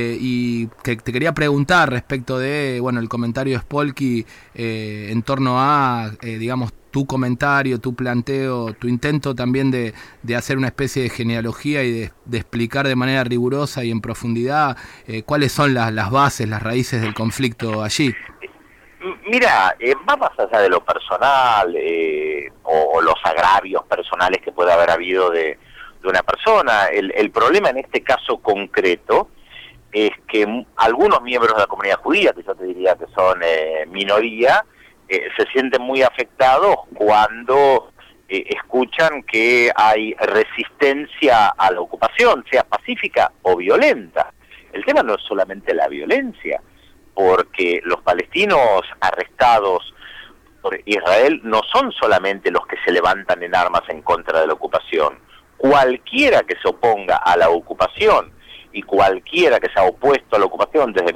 y que te quería preguntar respecto de, bueno, el comentario de Spolky en torno a, digamos, tu comentario, tu planteo, tu intento también de hacer una especie de genealogía y de explicar de manera rigurosa y en profundidad cuáles son las bases, las raíces del conflicto allí. Mira, va más allá de lo personal, o los agravios personales que puede haber habido de una persona. El problema en este caso concreto es que algunos miembros de la comunidad judía, que yo te diría que son minoría, se sienten muy afectados cuando escuchan que hay resistencia a la ocupación, sea pacífica o violenta. El tema no es solamente la violencia, porque los palestinos arrestados por Israel no son solamente los que se levantan en armas en contra de la ocupación. Cualquiera que se oponga a la ocupación y cualquiera que se ha opuesto a la ocupación desde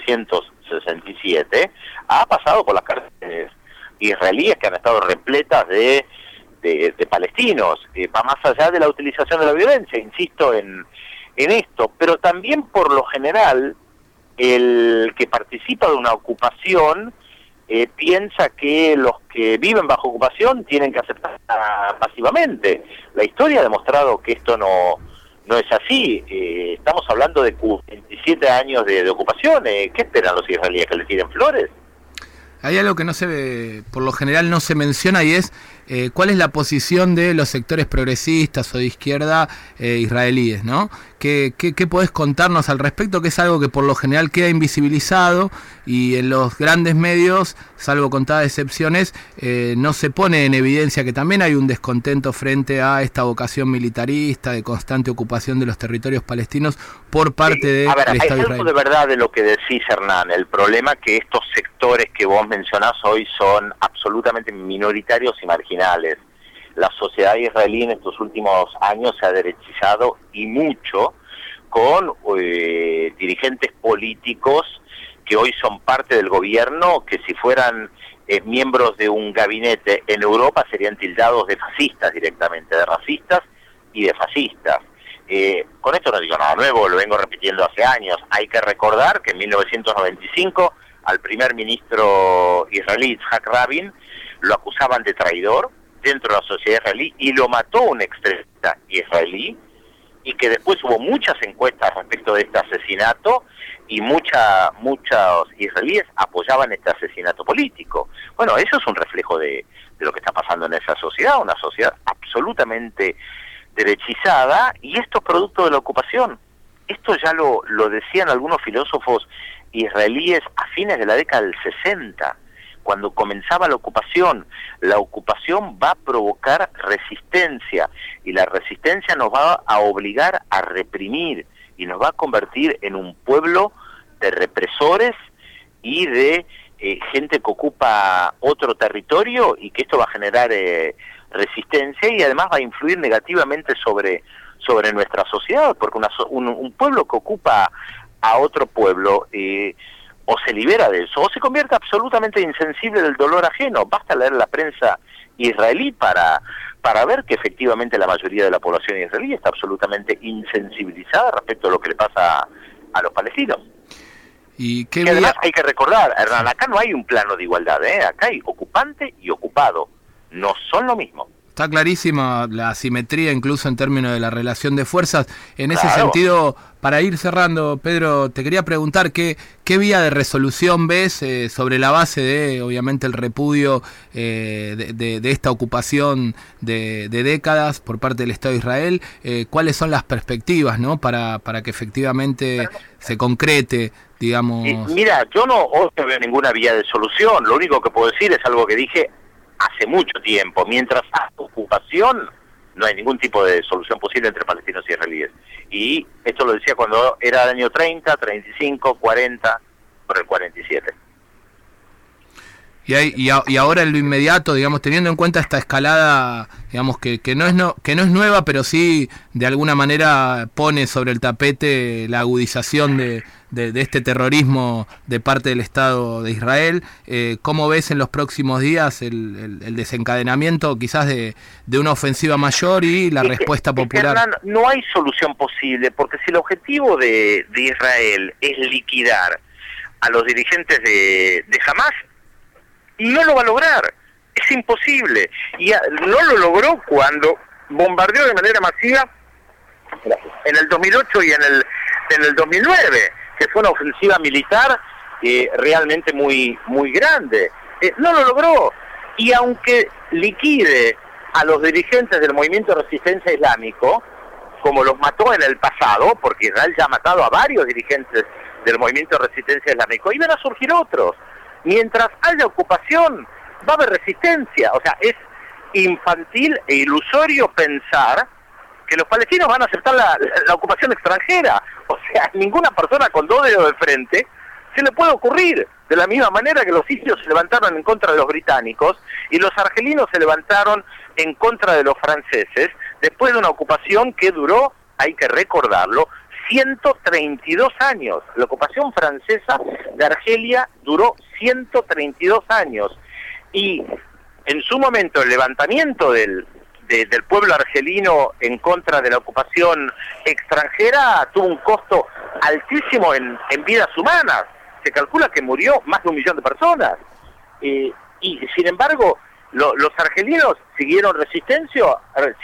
1967 ha pasado por las cárceles israelíes, que han estado repletas de palestinos. Va más allá de la utilización de la violencia, insisto en esto, pero también por lo general el que participa de una ocupación piensa que los que viven bajo ocupación tienen que aceptarla pasivamente. La historia ha demostrado que esto no es así. Estamos hablando de 27 años de ocupación. ¿Qué esperan los israelíes? ¿Que les tiren flores? Hay algo que no se ve, por lo general no se menciona, y es ¿cuál es la posición de los sectores progresistas o de izquierda israelíes, ¿no? ¿Qué podés contarnos al respecto? Que es algo que por lo general queda invisibilizado y en los grandes medios, salvo contadas excepciones, no se pone en evidencia que también hay un descontento frente a esta vocación militarista de constante ocupación de los territorios palestinos por parte del Estado israelí. Hay algo de verdad de lo que decís, Hernán. El problema es que estos sectores que vos mencionás hoy son absolutamente minoritarios y marginales. La sociedad israelí en estos últimos años se ha derechizado y mucho con dirigentes políticos que hoy son parte del gobierno, que si fueran miembros de un gabinete en Europa serían tildados de fascistas directamente, de racistas y de fascistas. Con esto no digo nada nuevo, lo vengo repitiendo hace años. Hay que recordar que en 1995 al primer ministro israelí, Yitzhak Rabin, lo acusaban de traidor dentro de la sociedad israelí y lo mató un extremista israelí, y que después hubo muchas encuestas respecto de este asesinato y muchos israelíes apoyaban este asesinato político. Bueno, eso es un reflejo de lo que está pasando en esa sociedad, una sociedad absolutamente derechizada, y esto es producto de la ocupación. Esto ya lo decían algunos filósofos israelíes a fines de la década del 60, cuando comenzaba la ocupación va a provocar resistencia, y la resistencia nos va a obligar a reprimir, y nos va a convertir en un pueblo de represores y de gente que ocupa otro territorio, y que esto va a generar resistencia, y además va a influir negativamente sobre nuestra sociedad, porque un pueblo que ocupa a otro pueblo o se libera de eso, o se convierte absolutamente insensible del dolor ajeno. Basta leer la prensa israelí para ver que efectivamente la mayoría de la población israelí está absolutamente insensibilizada respecto a lo que le pasa a los palestinos. Y además hay que recordar, Hernán, acá no hay un plano de igualdad, acá hay ocupante y ocupado, no son lo mismo. Está clarísima la asimetría incluso en términos de la relación de fuerzas. En ese Claro. sentido, para ir cerrando, Pedro, te quería preguntar qué vía de resolución ves sobre la base de, obviamente, el repudio de esta ocupación de décadas por parte del Estado de Israel. ¿Cuáles son las perspectivas, ¿no? para que efectivamente se concrete, digamos? Mira, yo no veo ninguna vía de solución. Lo único que puedo decir es algo que dije hace mucho tiempo. Mientras haya ocupación, no hay ningún tipo de solución posible entre palestinos y israelíes. Y esto lo decía cuando era el año 30, 35, 40, por el 47. Y ahora en lo inmediato, digamos, teniendo en cuenta esta escalada, digamos, que no es nueva, pero sí de alguna manera pone sobre el tapete la agudización de este terrorismo de parte del Estado de Israel. ¿Cómo ves en los próximos días el desencadenamiento quizás de una ofensiva mayor y la respuesta popular? Hernán, no hay solución posible, porque si el objetivo de Israel es liquidar a los dirigentes de Hamás, no lo va a lograr, es imposible. Y no lo logró cuando bombardeó de manera masiva en el 2008 y en el 2009, que fue una ofensiva militar realmente muy grande. No lo logró, y aunque liquide a los dirigentes del movimiento de resistencia islámico, como los mató en el pasado, porque Israel ya ha matado a varios dirigentes del movimiento de resistencia islámico, y van a surgir otros. Mientras haya ocupación, va a haber resistencia. O sea, es infantil e ilusorio pensar que los palestinos van a aceptar la ocupación extranjera. O sea, ninguna persona con dos dedos de frente se le puede ocurrir. De la misma manera que los sirios se levantaron en contra de los británicos y los argelinos se levantaron en contra de los franceses, después de una ocupación que duró, hay que recordarlo, 132 años. La ocupación francesa de Argelia duró 132 años. Y en su momento el levantamiento del pueblo argelino en contra de la ocupación extranjera tuvo un costo altísimo en vidas humanas. Se calcula que murió más de 1 millón de personas. Y sin embargo, los argelinos siguieron resistiendo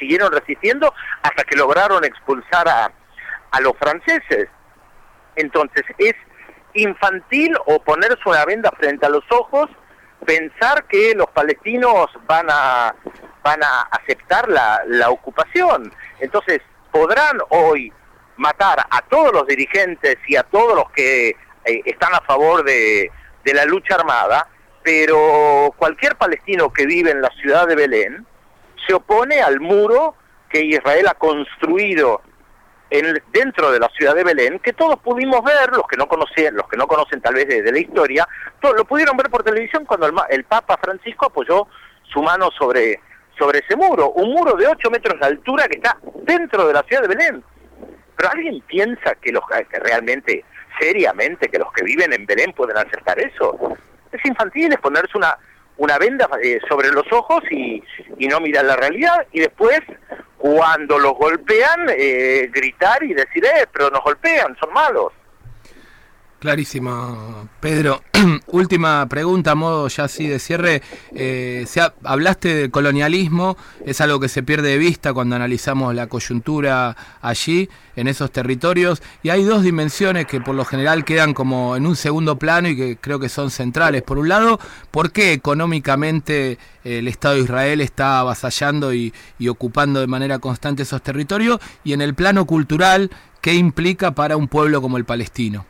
hasta que lograron expulsar a los franceses. Entonces es infantil o ponerse una venda frente a los ojos, pensar que los palestinos van a van a aceptar la ocupación. Entonces, podrán hoy matar a todos los dirigentes y a todos los que están a favor de la lucha armada, pero cualquier palestino que vive en la ciudad de Belén se opone al muro que Israel ha construido dentro de la ciudad de Belén, que todos pudimos ver, los que no conocen tal vez de la historia, todos lo pudieron ver por televisión cuando el Papa Francisco apoyó su mano sobre ese muro, un muro de 8 metros de altura que está dentro de la ciudad de Belén. Pero ¿alguien piensa que realmente, seriamente, que los que viven en Belén pueden aceptar eso? Es infantil, es ponerse una venda sobre los ojos y no mirar la realidad, y después, cuando los golpean, gritar y decir, pero nos golpean, son malos. Clarísimo, Pedro. Última pregunta, a modo ya así de cierre. Hablaste del colonialismo, es algo que se pierde de vista cuando analizamos la coyuntura allí, en esos territorios, y hay dos dimensiones que por lo general quedan como en un segundo plano y que creo que son centrales. Por un lado, ¿por qué económicamente el Estado de Israel está avasallando y ocupando de manera constante esos territorios? Y en el plano cultural, ¿qué implica para un pueblo como el palestino?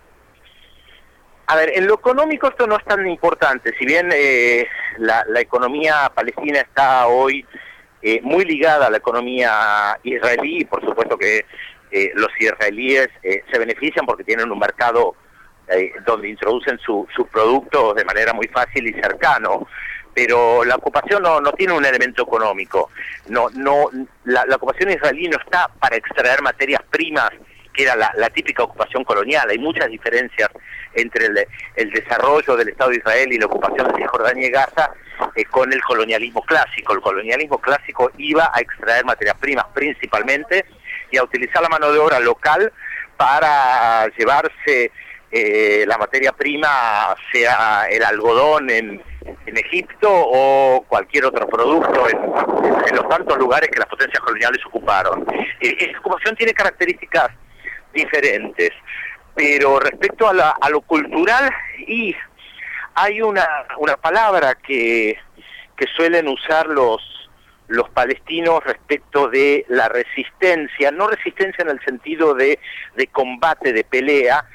A ver, en lo económico esto no es tan importante, si bien la economía palestina está hoy muy ligada a la economía israelí, y por supuesto que los israelíes se benefician porque tienen un mercado donde introducen sus productos de manera muy fácil y cercano, pero la ocupación no tiene un elemento económico. La ocupación israelí no está para extraer materias primas, que era la típica ocupación colonial. Hay muchas diferencias entre el desarrollo del Estado de Israel y la ocupación de Cisjordania y Gaza con el colonialismo clásico. El colonialismo clásico iba a extraer materias primas principalmente y a utilizar la mano de obra local para llevarse la materia prima, sea el algodón en Egipto o cualquier otro producto en los tantos lugares que las potencias coloniales ocuparon. Esta ocupación tiene características diferentes, pero respecto a lo cultural, y hay una palabra que suelen usar los palestinos respecto de la resistencia, no resistencia en el sentido de combate, de pelea,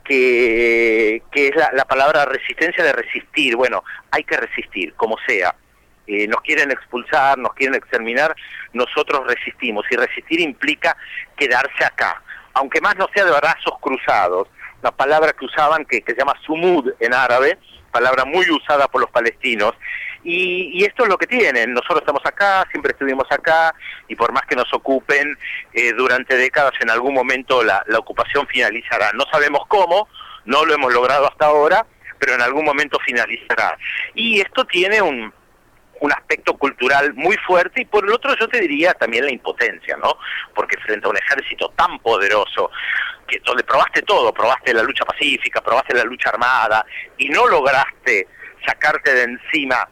que es la palabra resistencia, de resistir. Bueno, hay que resistir, como sea. Nos quieren expulsar, nos quieren exterminar, nosotros resistimos, y resistir implica quedarse acá, aunque más no sea de brazos cruzados. Una palabra que usaban que se llama sumud en árabe, palabra muy usada por los palestinos, y esto es lo que tienen. Nosotros estamos acá, siempre estuvimos acá, y por más que nos ocupen durante décadas, en algún momento la ocupación finalizará. No sabemos cómo, no lo hemos logrado hasta ahora, pero en algún momento finalizará. Y esto tiene un aspecto cultural muy fuerte, y por el otro yo te diría también la impotencia, ¿no? Porque frente a un ejército tan poderoso, donde probaste todo, probaste la lucha pacífica, probaste la lucha armada, y no lograste sacarte de encima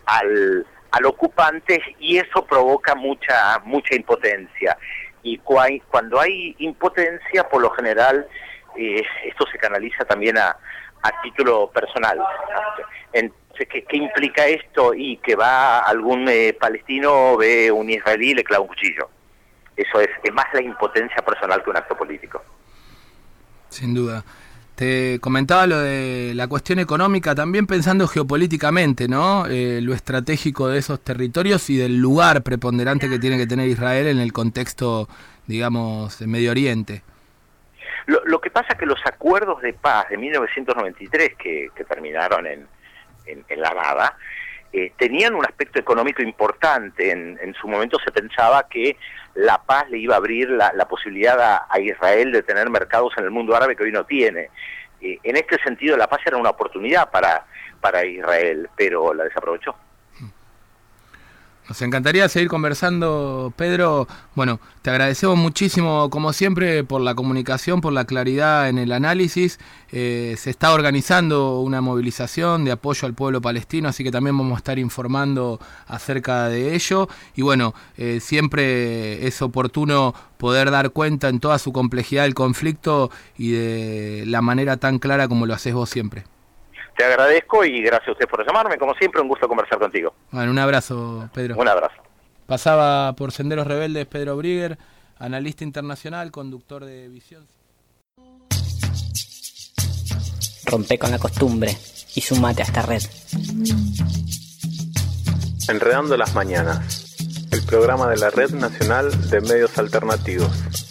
al ocupante, y eso provoca mucha impotencia. Y cuando hay impotencia, por lo general, esto se canaliza también a título personal. Entonces, ¿qué implica esto? Y que va algún palestino, ve un israelí y le clava un cuchillo. Eso es más la impotencia personal que un acto político. Sin duda. Te comentaba lo de la cuestión económica, también pensando geopolíticamente, ¿no? Lo estratégico de esos territorios y del lugar preponderante que tiene que tener Israel en el contexto, digamos, de Medio Oriente. Lo que pasa es que los acuerdos de paz de 1993, que terminaron en la nada, tenían un aspecto económico importante. En su momento se pensaba que la paz le iba a abrir la posibilidad a Israel de tener mercados en el mundo árabe que hoy no tiene. En este sentido, la paz era una oportunidad para Israel, pero la desaprovechó. Nos encantaría seguir conversando, Pedro. Bueno, te agradecemos muchísimo, como siempre, por la comunicación, por la claridad en el análisis. Se está organizando una movilización de apoyo al pueblo palestino, así que también vamos a estar informando acerca de ello. Y bueno, siempre es oportuno poder dar cuenta en toda su complejidad del conflicto y de la manera tan clara como lo haces vos siempre. te agradezco y gracias a usted por llamarme. Como siempre, un gusto conversar contigo. Bueno, un abrazo, Pedro. Un abrazo. Pasaba por Senderos Rebeldes Pedro Brigger, analista internacional, conductor de Visión. Rompe con la costumbre y sumate a esta red. Enredando las Mañanas, el programa de la Red Nacional de Medios Alternativos.